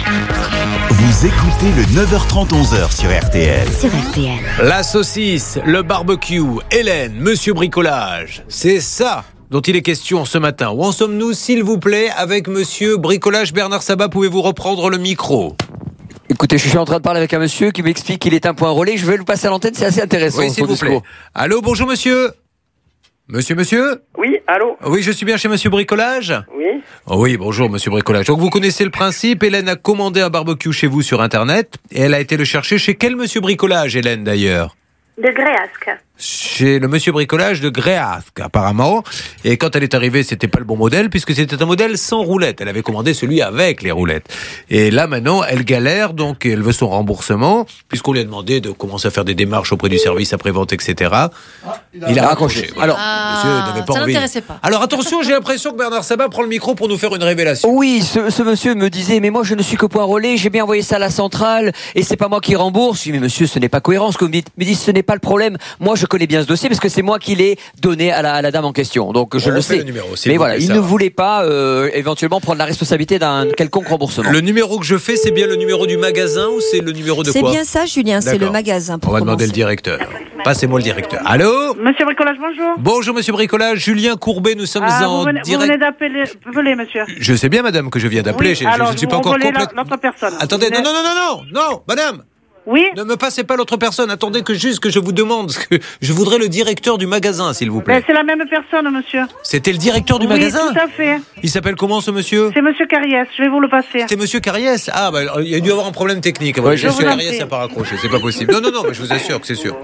Vous écoutez le neuf heures trente, onze heures sur R T L. Sur R T L. La saucisse, le barbecue, Hélène, Monsieur Bricolage. C'est ça dont il est question ce matin. Où en sommes-nous, s'il vous plaît, avec Monsieur Bricolage? Bernard Sabat, pouvez-vous reprendre le micro? Écoutez, je suis en train de parler avec un monsieur qui m'explique qu'il est un point relais. Je vais le passer à l'antenne, c'est assez intéressant. Oui, s'il vous plaît. Allô, bonjour monsieur. Monsieur, monsieur? Oui, allô? Oui, je suis bien chez Monsieur Bricolage? Oui. Oh oui, bonjour Monsieur Bricolage. Donc vous connaissez le principe, Hélène a commandé un barbecue chez vous sur Internet et elle a été le chercher chez quel Monsieur Bricolage, Hélène d'ailleurs? De Gréasque. Chez le Monsieur Bricolage de Gréasque, apparemment. Et quand elle est arrivée, c'était pas le bon modèle, puisque c'était un modèle sans roulette. Elle avait commandé celui avec les roulettes. Et là, maintenant, elle galère, donc elle veut son remboursement, puisqu'on lui a demandé de commencer à faire des démarches auprès du service après-vente, et cetera. Ah, il, a il a raccroché. Voilà. Alors, ah, monsieur n'avait pas ça envie. l'intéressait pas. Alors attention, j'ai l'impression que Bernard Sabat prend le micro pour nous faire une révélation. Oui, ce, ce monsieur me disait, mais moi je ne suis que point relais, j'ai bien envoyé ça à la centrale, et c'est pas moi qui rembourse. Je dis, mais monsieur, ce n'est pas cohérent ce que vous me dites. Il me dit, ce n'est pas le problème. Moi, je connais bien ce dossier, parce que c'est moi qui l'ai donné à la, à la dame en question. Donc je On le sais. Le numéro, mais voilà, plaît, il ça. ne voulait pas euh, éventuellement prendre la responsabilité d'un quelconque remboursement. Le numéro que je fais, c'est bien le numéro du magasin ou c'est le numéro de C'est quoi? bien ça, Julien, c'est le magasin. Pour On va commencer. demander le directeur. Passez-moi le directeur. Allô? Monsieur Bricolage, bonjour. Bonjour Monsieur Bricolage, Julien Courbet, nous sommes Ah, en vous venez, direct. vous venez d'appeler, appeler, monsieur. Je sais bien madame que je viens d'appeler, Oui, je, je- alors, je ne suis vous pas encore relevez la- complètement... l'autre personne. Attendez, Vous non, êtes- non, non, non, non, non, madame. Oui. Ne me passez pas l'autre personne. Attendez que juste que je vous demande. Que je voudrais le directeur du magasin, s'il vous plaît. Mais c'est la même personne, monsieur. C'était le directeur du oui, magasin? tout à fait. Il s'appelle comment ce monsieur? C'est monsieur Carriès, je vais vous le passer. C'était monsieur Carriès? Ah, bah, il y a dû avoir un problème technique. Ouais, je monsieur vous en Carriès prie. n'a pas raccroché, c'est pas possible. Non, non, non, mais je vous assure que c'est sûr.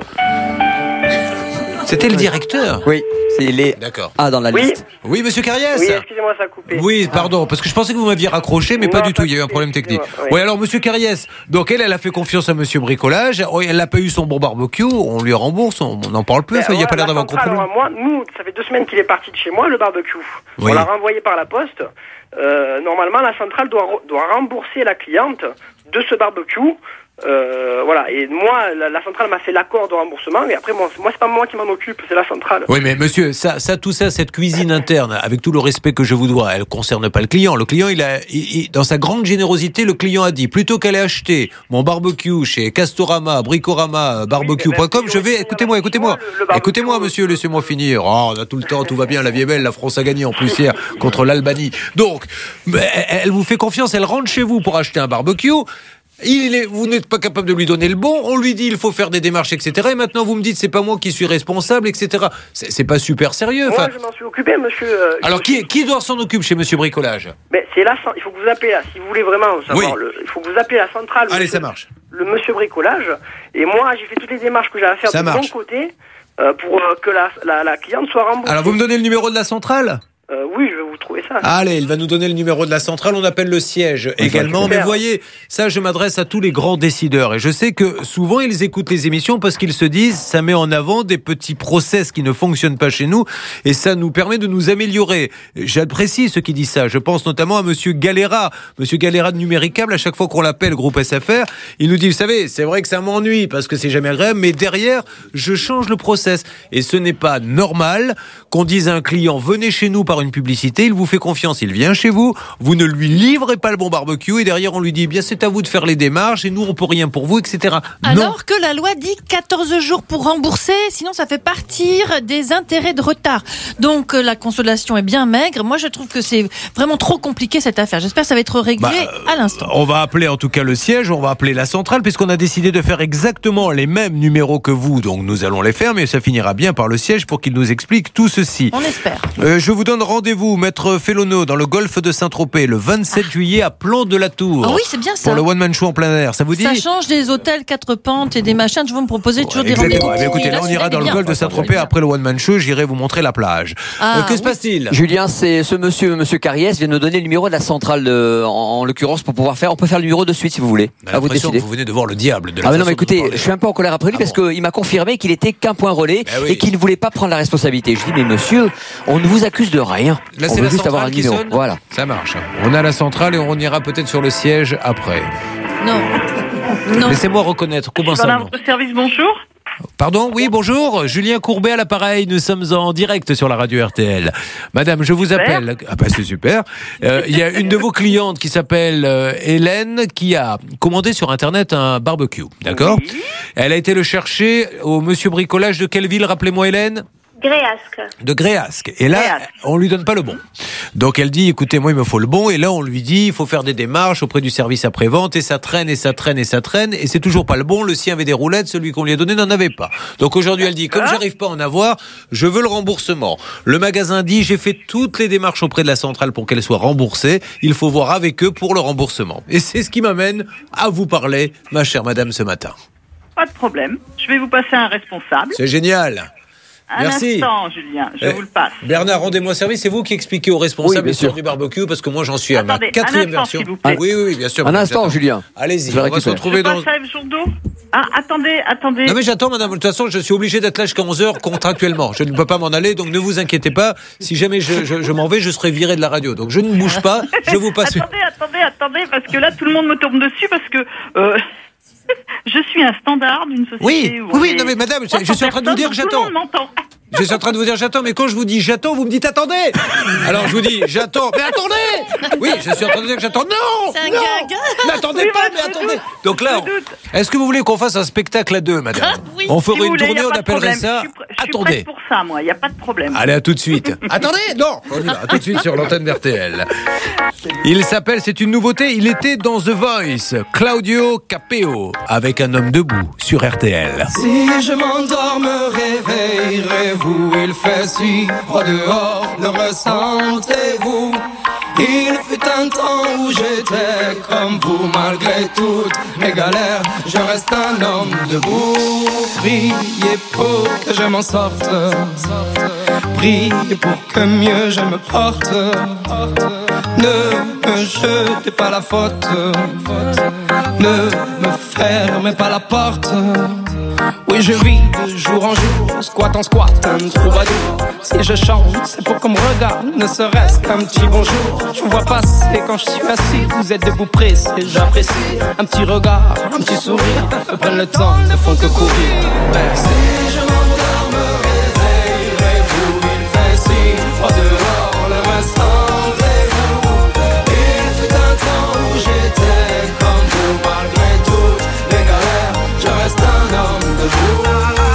C'était le directeur? Oui, c'est les D'accord. A dans la Oui. liste. Oui, monsieur Carriès? Oui, excusez-moi, ça a coupé. Oui, pardon, parce que je pensais que vous m'aviez raccroché, mais Non, pas du pas tout, il y a eu un coupé, problème technique. excusez-moi, Oui, oui. alors monsieur Carriès, donc elle, elle a fait confiance à monsieur Bricolage, Oh, elle n'a pas eu son bon barbecue, on lui rembourse, on n'en parle plus, Ben, enfin, il n'y a ouais, pas l'air la d'avoir centrale, compris. alors, moi, nous, ça fait deux semaines qu'il est parti de chez moi, le barbecue. Oui. On l'a renvoyé par la poste. Euh, normalement, la centrale doit, re- doit rembourser la cliente de ce barbecue. Euh, voilà, et moi, la, la centrale m'a fait l'accord de remboursement, et après, moi, moi c'est pas moi qui m'en occupe, c'est la centrale. Oui, mais monsieur, ça, ça, tout ça, cette cuisine interne, avec tout le respect que je vous dois, elle ne concerne pas le client. Le client, il a, il- il- dans sa grande générosité, le client a dit, plutôt qu'aller acheter mon barbecue chez Castorama, Bricorama, barbecue point com, je vais, écoutez-moi, écoutez-moi, écoutez-moi, monsieur, laissez-moi finir. Oh, on a tout le temps, tout va bien, la vie est belle, la France a gagné en plus hier contre l'Albanie. Donc, mais elle, elle vous fait confiance, elle rentre chez vous pour acheter un barbecue. Il est, vous n'êtes pas capable de lui donner le bon. On lui dit il faut faire des démarches, et cetera. Et maintenant vous me dites c'est pas moi qui suis responsable, et cetera. C'est, c'est pas super sérieux. Moi, Enfin, je m'en suis occupé, monsieur. euh, alors qui, qui doit s'en occuper chez Monsieur Bricolage? Mais c'est là, il faut que vous appelez là, si vous voulez vraiment savoir, Oui. le, il faut que vous appelez la centrale. Allez, monsieur- ça marche. Le monsieur bricolage. Et moi, j'ai fait toutes les démarches que j'avais à faire Ça de marche. mon côté euh, pour euh, que la, la, la cliente soit remboursée. Alors vous me donnez le numéro de la centrale? Euh, oui, je vais vous trouver ça. Allez, il va nous donner le numéro de la centrale, on appelle le siège également. Mais super. vous voyez, ça je m'adresse à tous les grands décideurs. Et je sais que souvent ils écoutent les émissions parce qu'ils se disent ça met en avant des petits process qui ne fonctionnent pas chez nous et ça nous permet de nous améliorer. J'apprécie ceux qui disent ça. Je pense notamment à Monsieur Galera. Monsieur Galera de Numéricable, à chaque fois qu'on l'appelle groupe S F R, il nous dit, vous savez, c'est vrai que ça m'ennuie parce que c'est jamais agréable, mais derrière, je change le process. Et ce n'est pas normal qu'on dise à un client, venez chez nous par une une publicité, il vous fait confiance, il vient chez vous, vous ne lui livrez pas le bon barbecue et derrière on lui dit, eh bien c'est à vous de faire les démarches et nous on peut rien pour vous, et cetera. Alors non. que la loi dit quatorze jours pour rembourser, sinon ça fait partir des intérêts de retard. Donc la consolation est bien maigre. Moi je trouve que c'est vraiment trop compliqué cette affaire. J'espère que ça va être réglé bah, à l'instant. On va appeler en tout cas le siège, on va appeler la centrale puisqu'on a décidé de faire exactement les mêmes numéros que vous, donc nous allons les faire, mais ça finira bien par le siège pour qu'il nous explique tout ceci. On espère. Euh, je vous donne rendez-vous, Maître Félono, dans le golfe de Saint-Tropez, le vingt-sept ah. juillet à Plan de la Tour. Ah oui, c'est bien ça. Pour le One Man Show en plein air, ça vous dit? Ça change des hôtels quatre pentes et des machins, je vais me proposer toujours ouais, des rendez-vous. Eh bien, écoutez, là, là on ira dans le golfe de Saint-Tropez après le One Man Show, j'irai vous montrer la plage. Ah, euh, que oui. se passe-t-il? Julien, c'est ce monsieur, monsieur Cariès, vient de nous donner le numéro de la centrale, de, en, en l'occurrence, pour pouvoir faire. On peut faire le numéro de suite si vous voulez. À vous décider. Vous venez de voir le diable de la Ah mais non, mais écoutez, je suis un peu en colère après lui ah parce bon. qu'il m'a confirmé qu'il était qu'un point relais ben oui. et qu'il ne voulait pas prendre la responsabilité. Je dis, mais monsieur, on ne vous accuse de rien. Là, on c'est veut la juste avoir un qui numéro. Sonne. Voilà. Ça marche. On a la centrale et on ira peut-être sur le siège après. Non. non. Laissez-moi reconnaître. Comment ça, non? Service, bonjour. Pardon, oui, bonjour. Julien Courbet à l'appareil. Nous sommes en direct sur la radio R T L. Madame, je vous appelle. Ah bah c'est super. Euh, il y a une de vos clientes qui s'appelle euh, Hélène qui a commandé sur Internet un barbecue. D'accord oui. Elle a été le chercher au monsieur bricolage de quelle ville? Rappelez-moi, Hélène. Gréasque. De Gréasque. Et là, Gréasque. On lui donne pas le bon. Donc elle dit, écoutez, moi il me faut le bon. Et là on lui dit, il faut faire des démarches auprès du service après-vente. Et ça traîne, et ça traîne, et ça traîne. Et c'est toujours pas le bon. Le sien avait des roulettes, celui qu'on lui a donné n'en avait pas. Donc aujourd'hui elle dit, comme j'arrive pas à en avoir, je veux le remboursement. Le magasin dit, j'ai fait toutes les démarches auprès de la centrale pour qu'elle soit remboursée. Il faut voir avec eux pour le remboursement. Et c'est ce qui m'amène à vous parler, ma chère madame, ce matin. Pas de problème. Je vais vous passer un responsable. C'est génial. Un Merci. instant, Julien, je eh, vous le passe. Bernard, rendez-moi service, c'est vous qui expliquez aux responsables oui, du barbecue, parce que moi j'en suis à Attendez, ma quatrième un instant, version. S'il vous plaît. Oui, oui, oui, bien sûr. Un instant, Julien. Allez-y, on va se retrouver dans... Je passe à Yves Jourdaud. Ah, attendez, attendez. Non mais j'attends, madame, de toute façon, je suis obligé d'être là jusqu'à onze heures contractuellement. Je ne peux pas m'en aller, donc ne vous inquiétez pas. Si jamais je, je, je m'en vais, je serai viré de la radio. Donc je ne bouge pas, je vous passe... Attendez, attendez, attendez, parce que là, tout le monde me tombe dessus, parce que... Euh... je suis un standard d'une société... Oui, où oui, est... non mais madame, je, je suis en train de vous dire que j'attends. Tout le monde m'entend. Je suis en train de vous dire j'attends, mais quand je vous dis j'attends, vous me dites attendez. Alors je vous dis j'attends, mais attendez. Oui, je suis en train de dire que j'attends. Non, c'est un non, gag. n'attendez oui, pas, moi, mais attendez. Doute. Donc là, on... est-ce que vous voulez qu'on fasse un spectacle à deux, madame? Oui, on ferait si une voulez, tournée, on appellerait ça. Je suis, je suis attendez. prête pour ça, moi. Il y a pas de problème. Allez, à tout de suite. Attendez, non, on y va. À tout de suite sur l'antenne d'R T L. Il s'appelle, c'est une nouveauté. Il était dans The Voice, Claudio Capeo, avec un homme debout sur R T L. Si je m'endors, me réveillerez-vous? Il fait si froid dehors, le ressentez-vous? Il fut un temps où j'étais comme vous, malgré toutes mes galères, je reste un homme debout. Priez pour que je m'en sorte, priez pour que mieux je me porte. Ne me jetez pas la faute, ne me fermez pas la porte. Oui, je vis de jour en jour, squat en squat, un troubadour. Si je chante, c'est pour qu'on me regarde, ne serait-ce qu'un petit bonjour. Je vous vois passer quand je suis assis, vous êtes debout pressé, j'apprécie. Un petit regard, un petit sourire, me prennent le temps, ne font que courir. Merci. Si je m'endors, me réveillerez-vous? Il fait si froid dehors, le ressentez-vous? Il fut un temps où j'étais comme vous, malgré toutes les galères, je reste un homme debout.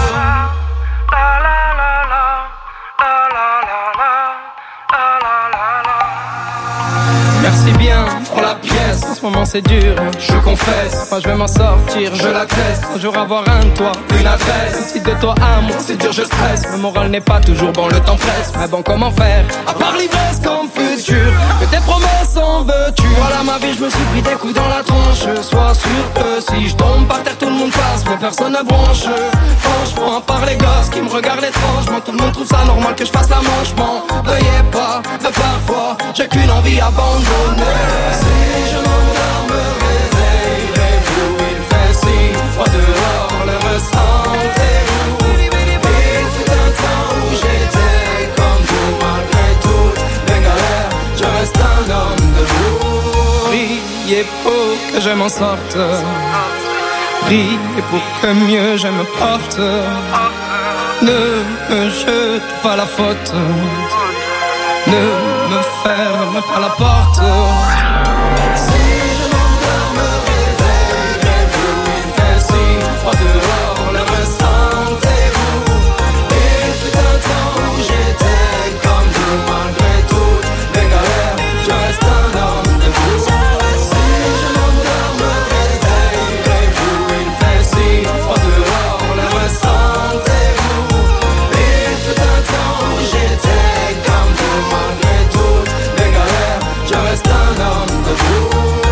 Merci bien pour la pièce, en ce moment c'est dur, je confesse. Moi je vais m'en sortir, je l'atteste. Un jour avoir un toit, une adresse. Si de toi à moi c'est dur, je stresse. Le moral n'est pas toujours bon, le temps presse. Mais bon, comment faire, à part l'ivresse comme futur, que tes promesses en veux-tu? Voilà ma vie, je me suis pris des coups dans la tronche. Sois sûr que si je tombe par terre, tout le monde passe, mais personne ne bronche. Franchement, à part les gosses qui me regardent étrangement, tout le monde trouve ça normal que je fasse la manche. M'en veuillez pas de parfois, j'ai qu'une envie abandonnée. Si je m'endors, me réveillerez-vous? Il fait si froid dehors, le ressentez-vous? Il fut un temps où j'étais comme vous, malgré toutes les galères, je reste un homme debout. Priez pour que je m'en sorte, priez pour que mieux je me porte. Ne me jete pas la faute, Ne me ferme pas la porte. Si je m'endors, me réveille, il fait si froid dehors, le restant est vous. Et fut un temps où j'étais comme vous, malgré toutes les galères, je reste un homme debout. Si je m'endors, me réveille, il fait si froid dehors, le restant est vous. Et fut un temps où j'étais comme vous, malgré toutes les galères, je reste un homme debout.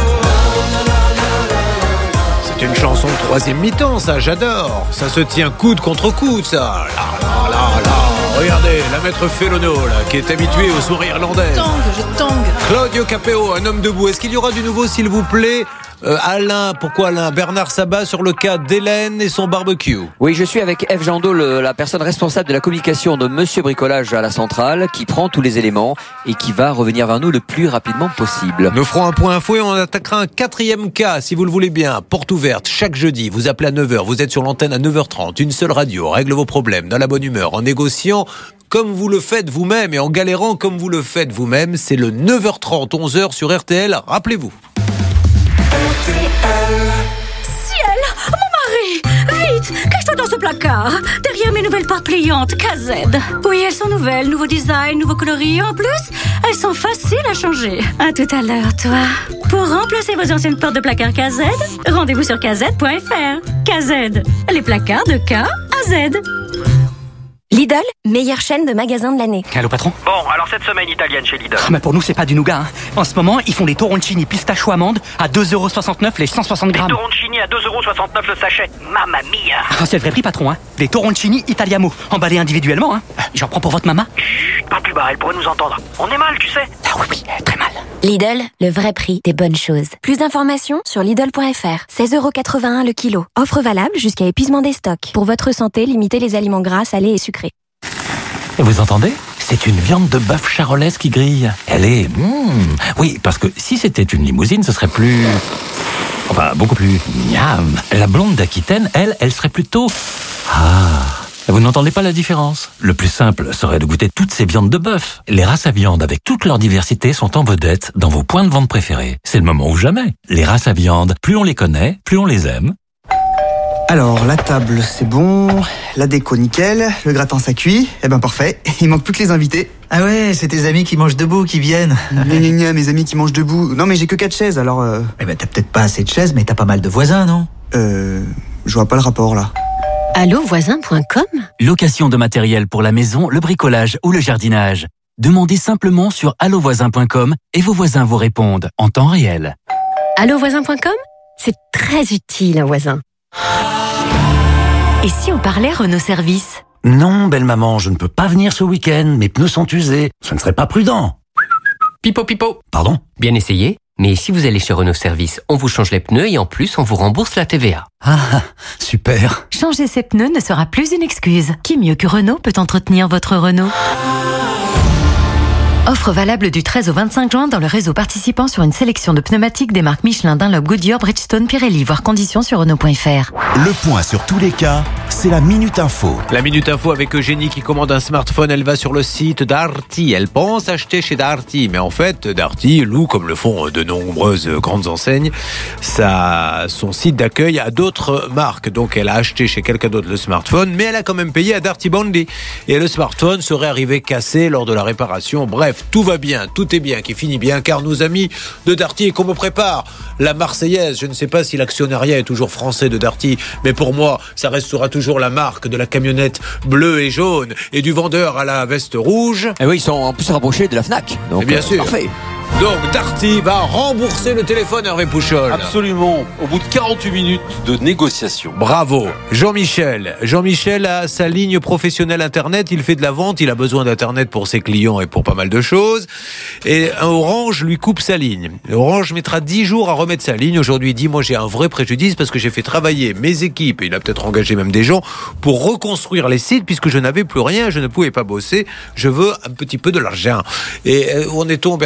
C'est une chanson de troisième mi-temps, ça, j'adore. Ça se tient coude contre coude, ça. Là, là, là, là. Regardez, la maître Félono, là, qui est habituée aux soirées irlandaises. Je tangue, je tangue. Claudio Capéo, un homme debout. Est-ce qu'il y aura du nouveau, s'il vous plaît? Euh, Alain, pourquoi Alain? Bernard Sabat sur le cas d'Hélène et son barbecue. Oui, je suis avec Eve Jandot, le, la personne responsable de la communication de Monsieur Bricolage à la centrale, qui prend tous les éléments et qui va revenir vers nous le plus rapidement possible. Nous ferons un point info et on attaquera un quatrième cas, si vous le voulez bien. Porte ouverte, chaque jeudi, vous appelez à neuf heures, vous êtes sur l'antenne à neuf heures trente, une seule radio, règle vos problèmes, dans la bonne humeur, en négociant comme vous le faites vous-même et en galérant comme vous le faites vous-même. C'est le neuf heures trente, onze heures sur R T L, rappelez-vous. Ciel, mon mari, vite, cache-toi dans ce placard, derrière mes nouvelles portes pliantes K Z. Oui, elles sont nouvelles, nouveau design, nouveau coloris. En plus, elles sont faciles à changer. À tout à l'heure, toi. Pour remplacer vos anciennes portes de placard K Z, rendez-vous sur k z point f r. K Z, les placards de K à Z. Lidl, meilleure chaîne de magasins de l'année. Allô patron? Bon, alors cette semaine italienne chez Lidl. Ah, mais pour nous c'est pas du nougat. Hein. En ce moment, ils font les toroncini pistachio amande à deux euros soixante-neuf les cent soixante grammes. Les toroncini à deux euros soixante-neuf le sachet. Mamma mia. Ah, c'est le vrai prix patron. Hein. Les toroncini italiamo, emballés individuellement. Hein. J'en prends pour votre maman. Chut, pas plus bas, elle pourrait nous entendre. On est mal, tu sais. Ah oui, oui, très mal. Lidl, le vrai prix des bonnes choses. Plus d'informations sur Lidl point f r. seize euros quatre-vingt-un le kilo. Offre valable jusqu'à épuisement des stocks. Pour votre santé, limitez les aliments gras, salés et sucrés. Et vous entendez? C'est une viande de bœuf charolaise qui grille. Elle est... Mmh, oui, parce que si c'était une limousine, ce serait plus... Enfin, beaucoup plus... Miam. La blonde d'Aquitaine, elle, elle serait plutôt... Ah... Vous n'entendez pas la différence? Le plus simple serait de goûter toutes ces viandes de bœuf. Les races à viande avec toute leur diversité sont en vedette dans vos points de vente préférés. C'est le moment ou jamais. Les races à viande, plus on les connaît, plus on les aime. Alors, la table, c'est bon. La déco, nickel. Le gratin, ça cuit. Eh ben, parfait. Il manque plus que les invités. Ah ouais, c'est tes amis qui mangent debout qui viennent. Gna gna gna, mes amis qui mangent debout. Non, mais j'ai que quatre chaises, alors... Euh... Eh ben, t'as peut-être pas assez de chaises, mais t'as pas mal de voisins, non? Euh... Je vois pas le rapport, là. allo voisin point com. Location de matériel pour la maison, le bricolage ou le jardinage. Demandez simplement sur allo voisin point com et vos voisins vous répondent en temps réel. allo voisin point com, c'est très utile, un voisin. Et si on parlait Renault Service? Non, belle maman, je ne peux pas venir ce week-end. Mes pneus sont usés. Ce ne serait pas prudent. Pipo, pipo. Pardon? Bien essayé. Mais si vous allez chez Renault Service, on vous change les pneus et en plus, on vous rembourse la T V A. Ah, super. Changer ses pneus ne sera plus une excuse. Qui mieux que Renault peut entretenir votre Renault? Offre valable du treize au vingt-cinq juin dans le réseau participant sur une sélection de pneumatiques des marques Michelin, Dunlop, Goodyear, Bridgestone, Pirelli. Voir conditions sur Renault point f r. Le point sur tous les cas, c'est la Minute Info. La Minute Info avec Eugénie qui commande un smartphone. Elle va sur le site Darty. Elle pense acheter chez Darty. Mais en fait, Darty loue, comme le font de nombreuses grandes enseignes, ça, son site d'accueil à d'autres marques. Donc elle a acheté chez quelqu'un d'autre le smartphone, mais elle a quand même payé à Darty Bondi. Et le smartphone serait arrivé cassé lors de la réparation. Bref, tout va bien, tout est bien, qui finit bien, car nos amis de Darty, et qu'on me prépare la Marseillaise, je ne sais pas si l'actionnariat est toujours français de Darty, mais pour moi, ça restera toujours la marque de la camionnette bleue et jaune et du vendeur à la veste rouge. Et oui, ils sont en plus rapprochés de la Fnac. Donc, et bien euh, sûr. Parfait. Donc Darty va rembourser le téléphone, Hervé Pouchol. Absolument, au bout de quarante-huit minutes de négociation. Bravo. Jean-Michel. Jean-Michel a sa ligne professionnelle Internet, il fait de la vente, il a besoin d'Internet pour ses clients et pour pas mal de choses. Et Orange lui coupe sa ligne. Orange mettra dix jours à remettre sa ligne. Aujourd'hui, il dit, moi j'ai un vrai préjudice parce que j'ai fait travailler mes équipes, et il a peut-être engagé même des gens, pour reconstruire les sites puisque je n'avais plus rien, je ne pouvais pas bosser. Je veux un petit peu de l'argent. Et où en est-on, Bernard? Ouais.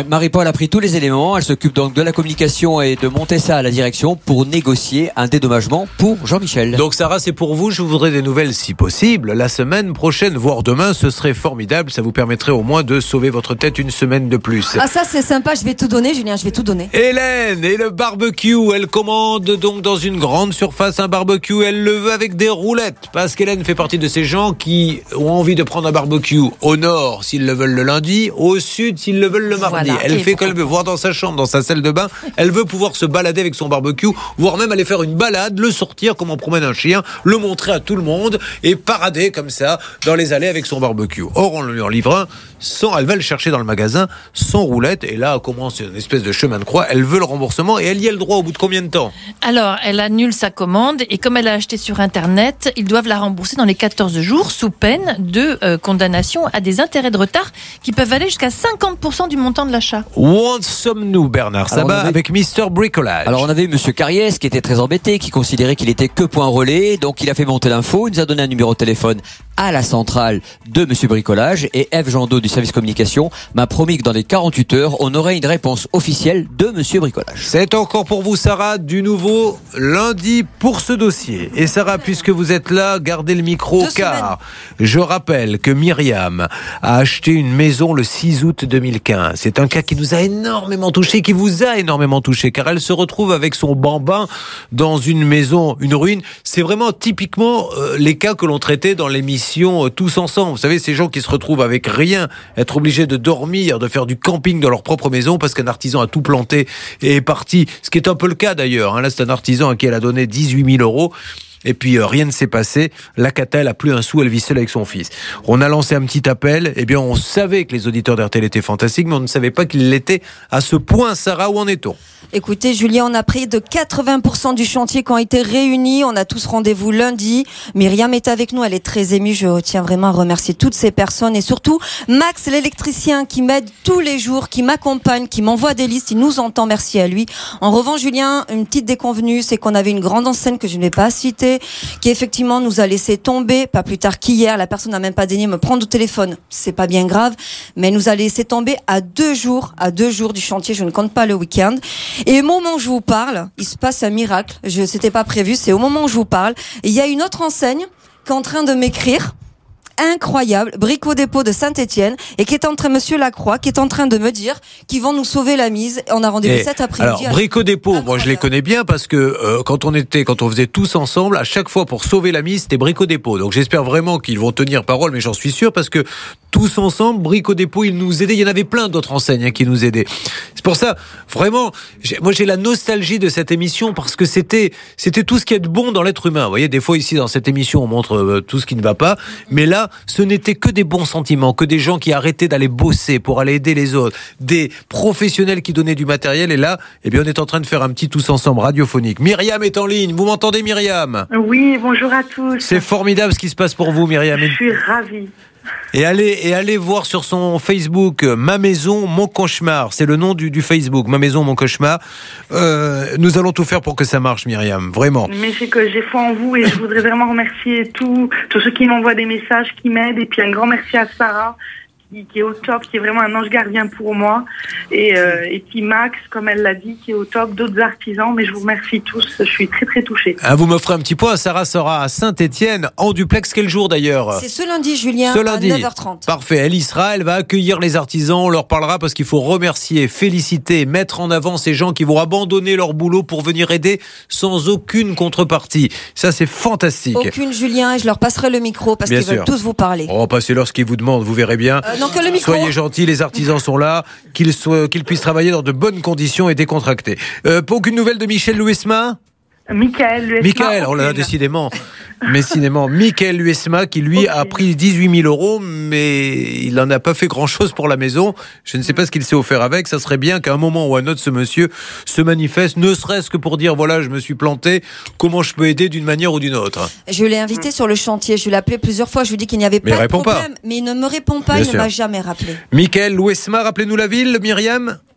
Marie-Paul a pris tous les éléments. Elle s'occupe donc de la communication et de monter ça à la direction pour négocier un dédommagement pour Jean-Michel. Donc Sarah, c'est pour vous. Je voudrais des nouvelles si possible. La semaine prochaine, voire demain, ce serait formidable. Ça vous permettrait au moins de sauver votre tête une semaine de plus. Ah ça c'est sympa, je vais tout donner Julien, je vais tout donner. Hélène et le barbecue, elle commande donc dans une grande surface un barbecue. Elle le veut avec des roulettes parce qu'Hélène fait partie de ces gens qui ont envie de prendre un barbecue au nord s'ils le veulent le lundi, au sud s'ils le veulent le mardi. Voilà. Elle et fait comme elle veut, voir dans sa chambre, dans sa salle de bain. Elle veut pouvoir se balader avec son barbecue, voire même aller faire une balade, le sortir comme on promène un chien, le montrer à tout le monde et parader comme ça dans les allées avec son barbecue. Or, on lui en livre un sans, elle va le chercher dans le magasin sans roulette et là commence une espèce de chemin de croix. Elle veut le remboursement et elle y a le droit au bout de combien de temps? Alors, elle annule sa commande et comme elle a acheté sur Internet, ils doivent la rembourser dans les quatorze jours sous peine de euh, condamnation à des intérêts de retard qui peuvent aller jusqu'à cinquante pour cent du montant de l'achat. Où en sommes-nous, Bernard Sabat, avait... avec mister Bricolage? Alors, on avait eu monsieur Carriès qui était très embêté, qui considérait qu'il était que point relais, donc il a fait monter l'info, il nous a donné un numéro de téléphone à la centrale de monsieur Bricolage et Eve Jandot du service communication m'a promis que dans les quarante-huit heures, on aurait une réponse officielle de monsieur Bricolage. C'est encore pour vous, Sarah, du nouveau lundi pour ce dossier. Et Sarah, puisque vous êtes là, gardez le micro Deux car semaines. Je rappelle que Myriam a acheté une maison le six août deux mille quinze. C'est un cas qui nous a énormément touché, qui vous a énormément touché, car elle se retrouve avec son bambin dans une maison, une ruine. C'est vraiment typiquement euh, les cas que l'on traitait dans l'émission euh, Tous Ensemble. Vous savez, ces gens qui se retrouvent avec rien, être obligés de dormir, de faire du camping dans leur propre maison parce qu'un artisan a tout planté et est parti. Ce qui est un peu le cas d'ailleurs. Hein. Là, c'est un artisan à qui elle a donné dix-huit mille euros. Et puis euh, rien ne s'est passé. La cata, elle a plus un sou, elle vit seule avec son fils. On a lancé un petit appel. Eh bien, on savait que les auditeurs d'R T L étaient fantastiques, mais on ne savait pas qu'ils l'étaient à ce point. Sarah, où en est-on? Écoutez, Julien, on a pris de quatre-vingts pour cent du chantier qui ont été réunis. On a tous rendez-vous lundi. Myriam est avec nous. Elle est très émue. Je tiens vraiment à remercier toutes ces personnes et surtout Max, l'électricien, qui m'aide tous les jours, qui m'accompagne, qui m'envoie des listes. Il nous entend. Merci à lui. En revanche, Julien, une petite déconvenue, c'est qu'on avait une grande enseigne que je ne vais pas citer, qui effectivement nous a laissé tomber, pas plus tard qu'hier. La personne n'a même pas daigné me prendre au téléphone. C'est pas bien grave, mais elle nous a laissé tomber à deux jours, à deux jours du chantier. Je ne compte pas le week-end. Et au moment où je vous parle, il se passe un miracle. Je, c'était pas prévu. C'est au moment où je vous parle. Et il y a une autre enseigne qui est en train de m'écrire. Incroyable, Brico Dépôt de Saint-Étienne, et qui est en train, monsieur Lacroix, qui est en train de me dire qu'ils vont nous sauver la mise. On a rendez-vous cet après-midi. Alors, Brico Dépôt, incroyable. Moi je les connais bien parce que euh, quand on était, quand on faisait tous ensemble, à chaque fois pour sauver la mise, c'était Brico Dépôt. Donc j'espère vraiment qu'ils vont tenir parole, mais j'en suis sûr parce que tous ensemble, Brico Dépôt, ils nous aidaient. Il y en avait plein d'autres enseignes hein, qui nous aidaient. C'est pour ça, vraiment, j'ai, moi j'ai la nostalgie de cette émission parce que c'était, c'était tout ce qui est de bon dans l'être humain. Vous voyez, des fois ici dans cette émission, on montre euh, tout ce qui ne va pas, mais là, ce n'était que des bons sentiments, que des gens qui arrêtaient d'aller bosser pour aller aider les autres, des professionnels qui donnaient du matériel. Et là, eh bien, on est en train de faire un petit tous ensemble radiophonique. Myriam est en ligne. Vous m'entendez, Myriam? Oui, bonjour à tous. C'est formidable ce qui se passe pour vous, Myriam. Je suis ravie. Et allez, et allez voir sur son Facebook Ma Maison, Mon Cauchemar. C'est le nom du, du Facebook, Ma Maison, Mon Cauchemar. Euh, nous allons tout faire pour que ça marche, Myriam, vraiment. Mais c'est que j'ai foi en vous et je voudrais vraiment remercier tous, tous ceux qui m'envoient des messages, qui m'aident. Et puis un grand merci à Sarah, qui, qui est au top, qui est vraiment un ange gardien pour moi. Et, euh, et puis Max, comme elle l'a dit, qui est au top, d'autres artisans. Mais je vous remercie tous, je suis très très touchée. Ah, vous m'offrez un petit point. Sarah sera à Saint-Étienne, en duplex. Quel jour d'ailleurs? C'est ce lundi, Julien, ce lundi. à neuf heures trente. Parfait, elle y sera, elle va accueillir les artisans, on leur parlera parce qu'il faut remercier, féliciter, mettre en avant ces gens qui vont abandonner leur boulot pour venir aider sans aucune contrepartie. Ça, c'est fantastique. Aucune, Julien, et je leur passerai le micro parce bien qu'ils sûr. Veulent tous vous parler. Oh, passez-leur ce qu'ils vous demandent, vous verrez bien. Euh, non, que le micro. Soyez gentils, les artisans sont là, qu'ils, soient, qu'ils puissent travailler dans de bonnes conditions et décontractés. Euh, pas aucune nouvelle de Michel Louesma? Michael Luesma. Michael, oh là là, décidément. Décidément. Michael Luesma qui lui okay. a pris dix-huit mille euros, mais il n'en a pas fait grand chose pour la maison. Je ne sais pas ce qu'il s'est offert avec. Ça serait bien qu'à un moment ou à un autre, ce monsieur se manifeste, ne serait-ce que pour dire voilà, je me suis planté, comment je peux aider d'une manière ou d'une autre. Je l'ai invité sur le chantier, je l'ai appelé plusieurs fois, je lui ai dit qu'il n'y avait mais pas de problème. Pas. Mais il ne me répond pas, bien il sûr. Ne m'a jamais rappelé. Michael Luesma, rappelez-nous la ville, Myriam?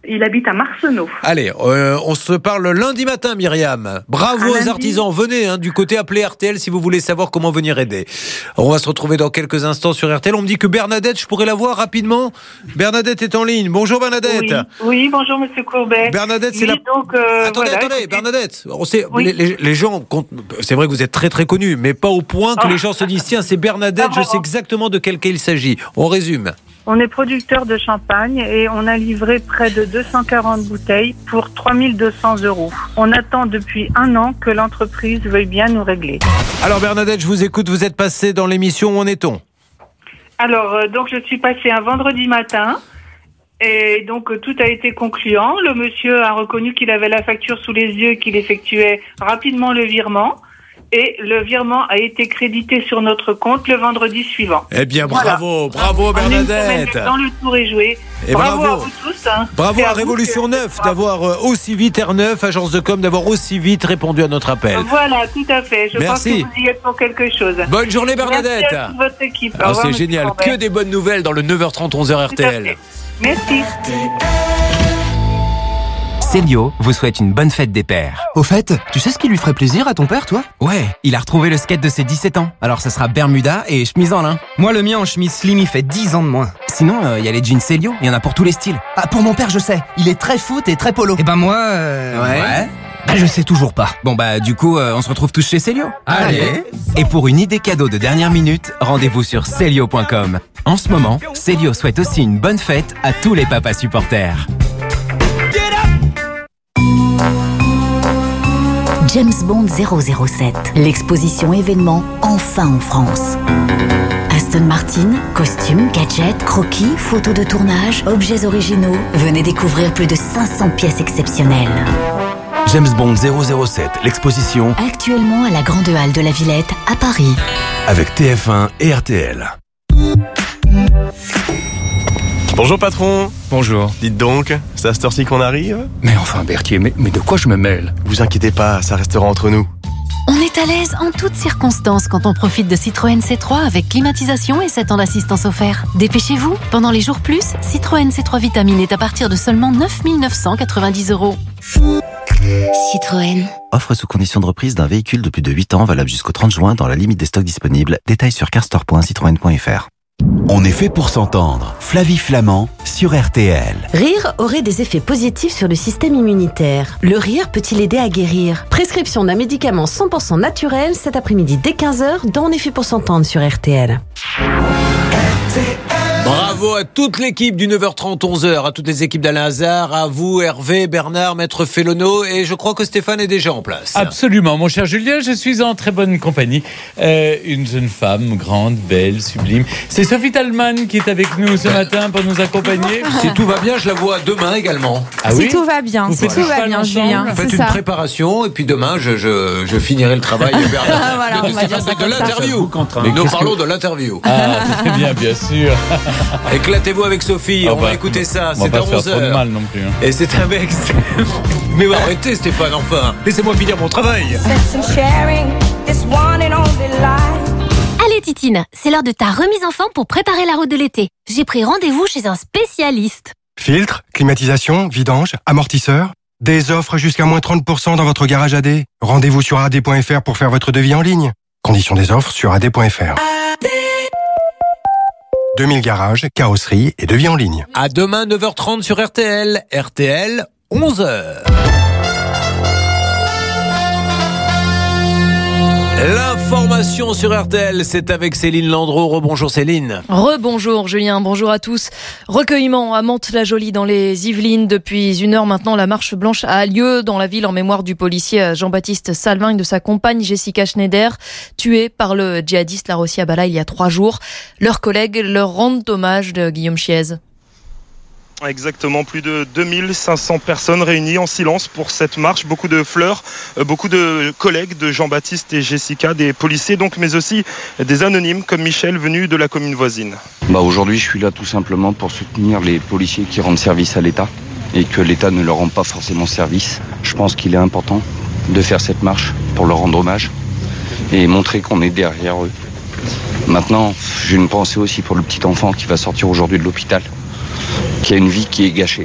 Il habite à Marcenau. Allez, euh, on se parle lundi matin, Myriam. Bravo aux artisans. Venez hein, du côté, appelez R T L si vous voulez savoir comment venir aider. On va se retrouver dans quelques instants sur R T L. On me dit que Bernadette, je pourrais la voir rapidement. Bernadette est en ligne. Bonjour Bernadette. Oui, oui bonjour Monsieur Courbet. Bernadette, c'est oui, la... donc, euh, attendez, voilà, attendez, écoutez... Bernadette. On sait, oui. les, les, les gens, comptent... c'est vrai que vous êtes très très connus, mais pas au point que oh. les gens se disent tiens, c'est Bernadette, ah, je sais exactement de quel cas il s'agit. On résume. On est producteur de champagne et on a livré près de deux cent quarante bouteilles pour trois mille deux cents euros. On attend depuis un an que l'entreprise veuille bien nous régler. Alors Bernadette, je vous écoute, vous êtes passée dans l'émission, où en est-on ? Alors, euh, donc je suis passée un vendredi matin et donc euh, tout a été concluant. Le monsieur a reconnu qu'il avait la facture sous les yeux, qu'il effectuait rapidement le virement. Et le virement a été crédité sur notre compte le vendredi suivant. Eh bien, bravo, voilà. bravo Bernadette. Dans le tour est joué. Et bravo, bravo à vous tous. Hein. Bravo à, à que... Révolution neuf d'avoir aussi vite, R neuf, agence de com, d'avoir aussi vite répondu à notre appel. Voilà, tout à fait. Je Merci. pense que vous y êtes pour quelque chose. Bonne journée Bernadette. Merci à toute votre équipe. Ah, c'est génial. Que des bonnes nouvelles dans le neuf heures trente, onze heures R T L. Merci. Célio vous souhaite une bonne fête des pères. Au fait, tu sais ce qui lui ferait plaisir à ton père, toi ? Ouais, il a retrouvé le skate de ses dix-sept ans. Alors ça sera Bermuda et chemise en lin. Moi, le mien en chemise slim, il fait dix ans de moins. Sinon, il euh, y a les jeans Célio, il y en a pour tous les styles. Ah, pour mon père, je sais. Il est très foot et très polo. Et ben moi, euh... Ouais. ouais. Bah, je sais toujours pas. Bon bah, du coup, euh, on se retrouve tous chez Célio. Allez. Et pour une idée cadeau de dernière minute, rendez-vous sur Célio point com. En ce moment, Célio souhaite aussi une bonne fête à tous les papas supporters. James Bond zéro zéro sept, l'exposition événement enfin en France. Aston Martin, costumes, gadgets, croquis, photos de tournage, objets originaux. Venez découvrir plus de cinq cents pièces exceptionnelles. James Bond zéro zéro sept, l'exposition. Actuellement à la Grande Halle de la Villette, à Paris. Avec T F un et R T L. Bonjour patron. Bonjour. Dites donc, c'est à cette heure-ci qu'on arrive ? Mais enfin Berthier, mais, mais de quoi je me mêle ? Vous inquiétez pas, ça restera entre nous. On est à l'aise en toutes circonstances quand on profite de Citroën C trois avec climatisation et sept ans d'assistance offert. Dépêchez-vous, pendant les jours plus, Citroën C trois Vitamine est à partir de seulement neuf mille neuf cent quatre-vingt-dix euros. Citroën. Offre sous condition de reprise d'un véhicule de plus de huit ans valable jusqu'au trente juin dans la limite des stocks disponibles. Détails sur carstore point citroën point f r. On est fait pour s'entendre. Flavie Flamand sur R T L. Rire aurait des effets positifs sur le système immunitaire. Le rire peut-il aider à guérir ? Prescription d'un médicament cent pour cent naturel cet après-midi dès quinze heures dans On est fait pour s'entendre sur R T L. Bravo à toute l'équipe du neuf heures trente, onze heures, à toutes les équipes d'Alain Hazard, à vous, Hervé, Bernard, Maître Félono, et je crois que Stéphane est déjà en place. Absolument, mon cher Julien, je suis en très bonne compagnie. Euh, une jeune femme, grande, belle, sublime. C'est Sophie Talman qui est avec nous ce matin pour nous accompagner. Si tout va bien, je la vois demain également. Ah si oui tout va bien, vous si tout va bien, Julien. Vous faites une ça. préparation, et puis demain, je, je, je finirai le travail. Bernard. Voilà, on va dire ça de l'interview. Mais nous parlons de l'interview. Ah, très bien, bien sûr. Éclatez-vous avec Sophie, oh on bah, va écouter ça, on c'est va à pas faire onze heures. trop de mal non plus. Hein. Et c'est un mec. Mais arrêtez Stéphane, enfin. Laissez-moi finir mon travail. Allez Titine, c'est l'heure de ta remise en forme pour préparer la route de l'été. J'ai pris rendez-vous chez un spécialiste. Filtre, climatisation, vidange, amortisseur. Des offres jusqu'à moins trente pour cent dans votre garage A D. Rendez-vous sur A D point F R pour faire votre devis en ligne. Conditions des offres sur A D point F R. deux mille garages, carrosserie et devis en ligne. À demain neuf heures trente sur R T L. R T L, onze heures. L'information sur R T L, c'est avec Céline Landreau. Rebonjour Céline. Rebonjour Julien, bonjour à tous. Recueillement à Mantes-la-Jolie dans les Yvelines. Depuis une heure maintenant, la marche blanche a lieu dans la ville en mémoire du policier Jean-Baptiste Salvin et de sa compagne Jessica Schneider, tuée par le djihadiste Larossi Abala il y a trois jours. Leurs collègues leur rendent hommage de Guillaume Chiez. Exactement, plus de deux mille cinq cents personnes réunies en silence pour cette marche. Beaucoup de fleurs, beaucoup de collègues de Jean-Baptiste et Jessica, des policiers donc, mais aussi des anonymes comme Michel venu de la commune voisine. Bah aujourd'hui, je suis là tout simplement pour soutenir les policiers qui rendent service à l'État et que l'État ne leur rend pas forcément service. Je pense qu'il est important de faire cette marche pour leur rendre hommage et montrer qu'on est derrière eux. Maintenant, j'ai une pensée aussi pour le petit enfant qui va sortir aujourd'hui de l'hôpital, qui a une vie qui est gâchée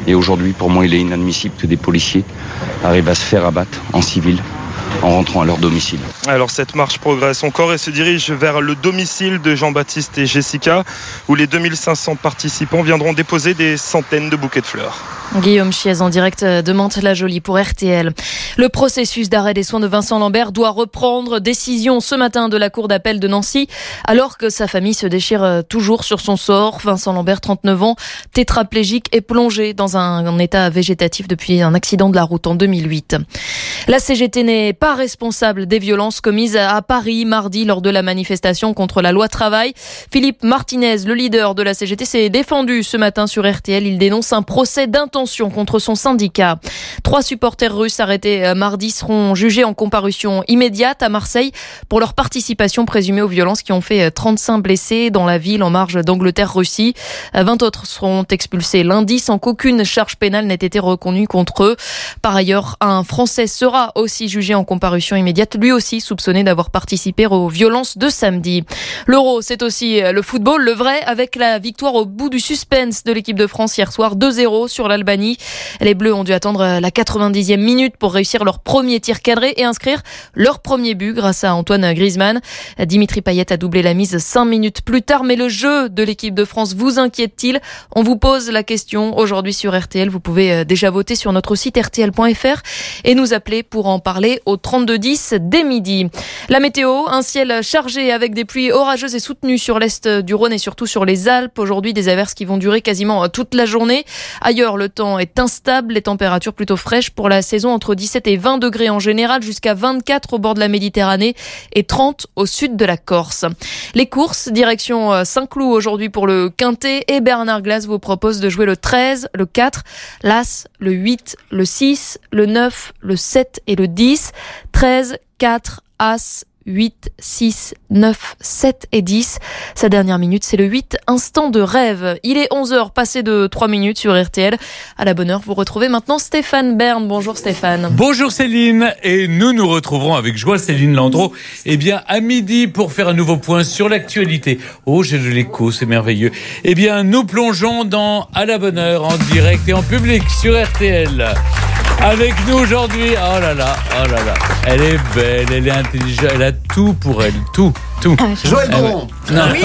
Et aujourd'hui, pour moi, il est inadmissible que des policiers arrivent à se faire abattre en civil en rentrant à leur domicile. Alors cette marche progresse encore et se dirige vers le domicile de Jean-Baptiste et Jessica, où les deux mille cinq cents participants viendront déposer des centaines de bouquets de fleurs. Guillaume Chiez en direct de Mantes-la-Jolie pour R T L. Le processus d'arrêt des soins de Vincent Lambert doit reprendre. Décision ce matin de la cour d'appel de Nancy, alors que sa famille se déchire toujours sur son sort. Vincent Lambert, trente-neuf ans, tétraplégique, est plongé dans un, un état végétatif depuis un accident de la route en deux mille huit. La C G T n'est pas responsable des violences commises à Paris mardi lors de la manifestation contre la loi travail. Philippe Martinez, le leader de la C G T, s'est défendu ce matin sur R T L. Il dénonce un procès d'intention contre son syndicat. Trois supporters russes arrêtés mardi seront jugés en comparution immédiate à Marseille pour leur participation présumée aux violences qui ont fait trente-cinq blessés dans la ville en marge d'Angleterre-Russie. vingt autres seront expulsés lundi sans qu'aucune charge pénale n'ait été reconnue contre eux. Par ailleurs, un Français sera aussi jugé en comparution immédiate, lui aussi soupçonné d'avoir participé aux violences de samedi. L'Euro, c'est aussi le football, le vrai, avec la victoire au bout du suspense de l'équipe de France hier soir, deux zéro sur l'Albanie. Les Bleus ont dû attendre la quatre-vingt-dixième minute pour réussir leur premier tir cadré et inscrire leur premier but grâce à Antoine Griezmann. Dimitri Payet a doublé la mise cinq minutes plus tard, mais le jeu de l'équipe de France vous inquiète-t-il ? On vous pose la question aujourd'hui sur R T L. Vous pouvez déjà voter sur notre site r t l point f r et nous appeler pour en parler au trente-deux dix dès midi. La météo, un ciel chargé avec des pluies orageuses et soutenues sur l'est du Rhône et surtout sur les Alpes. Aujourd'hui, des averses qui vont durer quasiment toute la journée. Ailleurs, le temps est instable, les températures plutôt fraîches pour la saison, entre dix-sept et vingt degrés en général, jusqu'à vingt-quatre au bord de la Méditerranée et trente au sud de la Corse. Les courses, direction Saint-Cloud aujourd'hui pour le Quintet, et Bernard Glass vous propose de jouer le treize, le quatre, l'As, le huit, le six, le neuf, le sept et le dix. treize, quatre, As, huit, six, neuf, sept et dix. Sa dernière minute, c'est le huit, Instant de rêve. Il est onze heures, passé de trois minutes sur R T L. À la bonne heure, vous retrouvez maintenant Stéphane Bern. Bonjour Stéphane. Bonjour Céline, et nous nous retrouverons avec joie Céline Landreau, eh bien à midi pour faire un nouveau point sur l'actualité. Oh, j'ai de l'écho, c'est merveilleux. Eh bien, nous plongeons dans À la bonne heure, en direct et en public sur R T L. Avec nous aujourd'hui, oh là là, oh là là, elle est belle, elle est intelligente, elle a tout pour elle, tout, tout. Joël Doron. Non. Oui,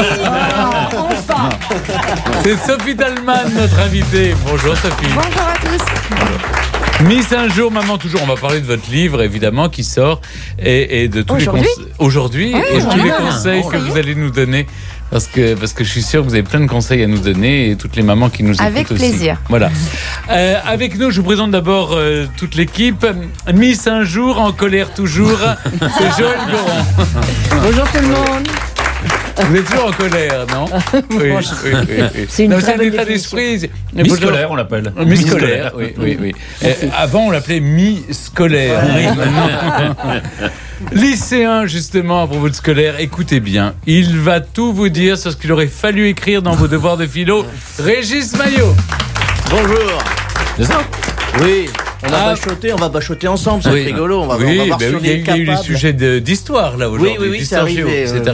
oh, enfin. C'est Sophie Talman, notre invitée. Bonjour Sophie. Bonjour à tous. Bonjour. Miss un jour, maman toujours. On va parler de votre livre, évidemment, qui sort et, et de tous aujourd'hui les conseils aujourd'hui oui, et tous les bien. conseils Oh, que oui. vous allez nous donner. Parce que, parce que je suis sûr que vous avez plein de conseils à nous donner et toutes les mamans qui nous Avec écoutent aussi. plaisir. Voilà. Euh, avec nous, je vous présente d'abord euh, toute l'équipe. Miss un jour, en colère toujours, c'est Joël Goron. Bonjour tout le monde. Vous êtes toujours en colère, non? Oui, oui, oui, oui. C'est une Non, très un bonne état définition. d'esprit. Miss scolaire, on l'appelle. Miss scolaire, oui, oui, oui. Euh, avant, on l'appelait mi-scolaire. Lycéen, justement, à propos de scolaire, écoutez bien. Il va tout vous dire sur ce qu'il aurait fallu écrire dans vos devoirs de philo. Régis Maillot. Bonjour. C'est ça? Oui. On va Ah. bachoter, on va bachoter ensemble, c'est Oui. rigolo. On va, Oui, on va voir ben si oui, il on y a est eu- il y a eu les capable. sujets de- d'histoire, là, aujourd'hui. Oui, oui, oui, c'est d'histoire géo. arrivé. C'est euh,